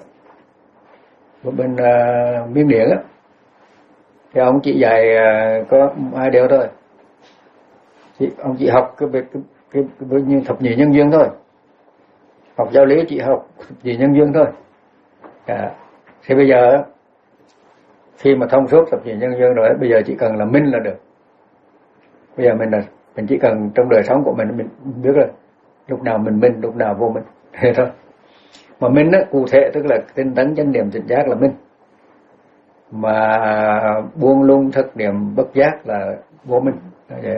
ở bên uh, Miến Điện á, thì ông chỉ dạy uh, có hai điều thôi. Thì ông chỉ học cái cái cái, cái, cái như thập nhị nhân duyên thôi. Học giáo lý chỉ học thập nhị nhân duyên thôi. À, thì bây giờ khi mà thông suốt thập nhị nhân duyên rồi, bây giờ chỉ cần là minh là được. Bây giờ mình là mình chỉ cần trong đời sống của mình mình biết rồi lúc nào mình minh, lúc nào vô minh thế thôi. Mà minh á cụ thể tức là tinh tấn chánh niệm tỉnh giác là minh, mà buông lung thức niệm bất giác là vô minh. Vậy.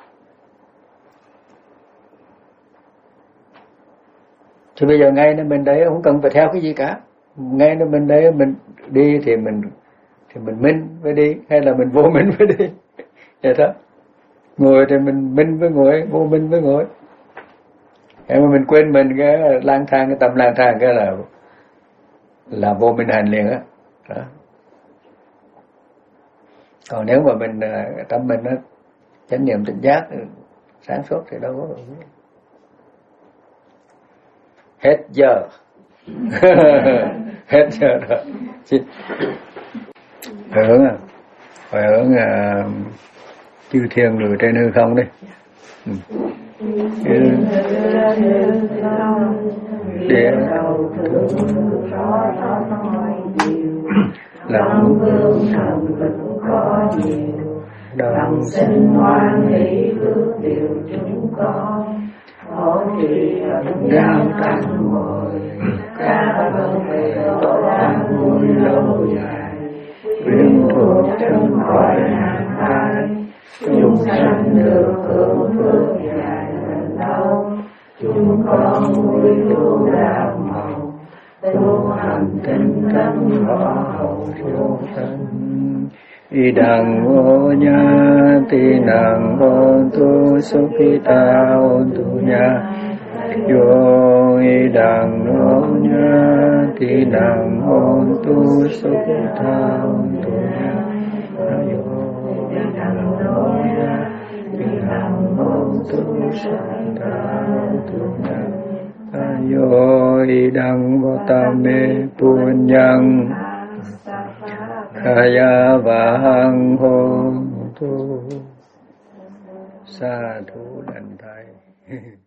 Thì bây giờ ngay nơi mình đấy không cần phải theo cái gì cả, ngay nơi mình đấy mình đi thì mình thì mình minh với đi, hay là mình vô minh với đi, vậy đó. Ngồi thì mình minh với ngồi, vô minh với ngồi. Nếu mà mình quên mình cái lang thang, cái tâm lang thang cái là là vô minh hành liền á. Đó. Còn nếu mà mình tâm mình nó chánh niệm tỉnh giác sáng suốt thì đâu có. Hết giờ. Hết giờ rồi. Xin hưởng à, phải hưởng à, chư thiên người trên hư không đi. Ừ. Địa lòng hương thần lực có nhiều, đồng sinh hoan hỷ ước điều chúng con, hỗ trì ẩn gian tăng ngồi, ca vâng về tổ an vui lâu dài, quyến thuộc trong cõi hàng hai, chúng sanh được hưởng phước dài lần lâu, chúng con vui tu đạo màu, tu hành tinh tấn rõ hậu vô thân. Y đằng ô nha ti nàng ôn tu sukhita ôn tu nha yo y đằng ô nha ti nàng ôn tu sukhita ôn tu nha yo y đằng ô nha ti nàng ôn tu sukhita ôn tu nha yo y đằng vatame punyang Kaya vahang hôn tu sa thú đảnh thai.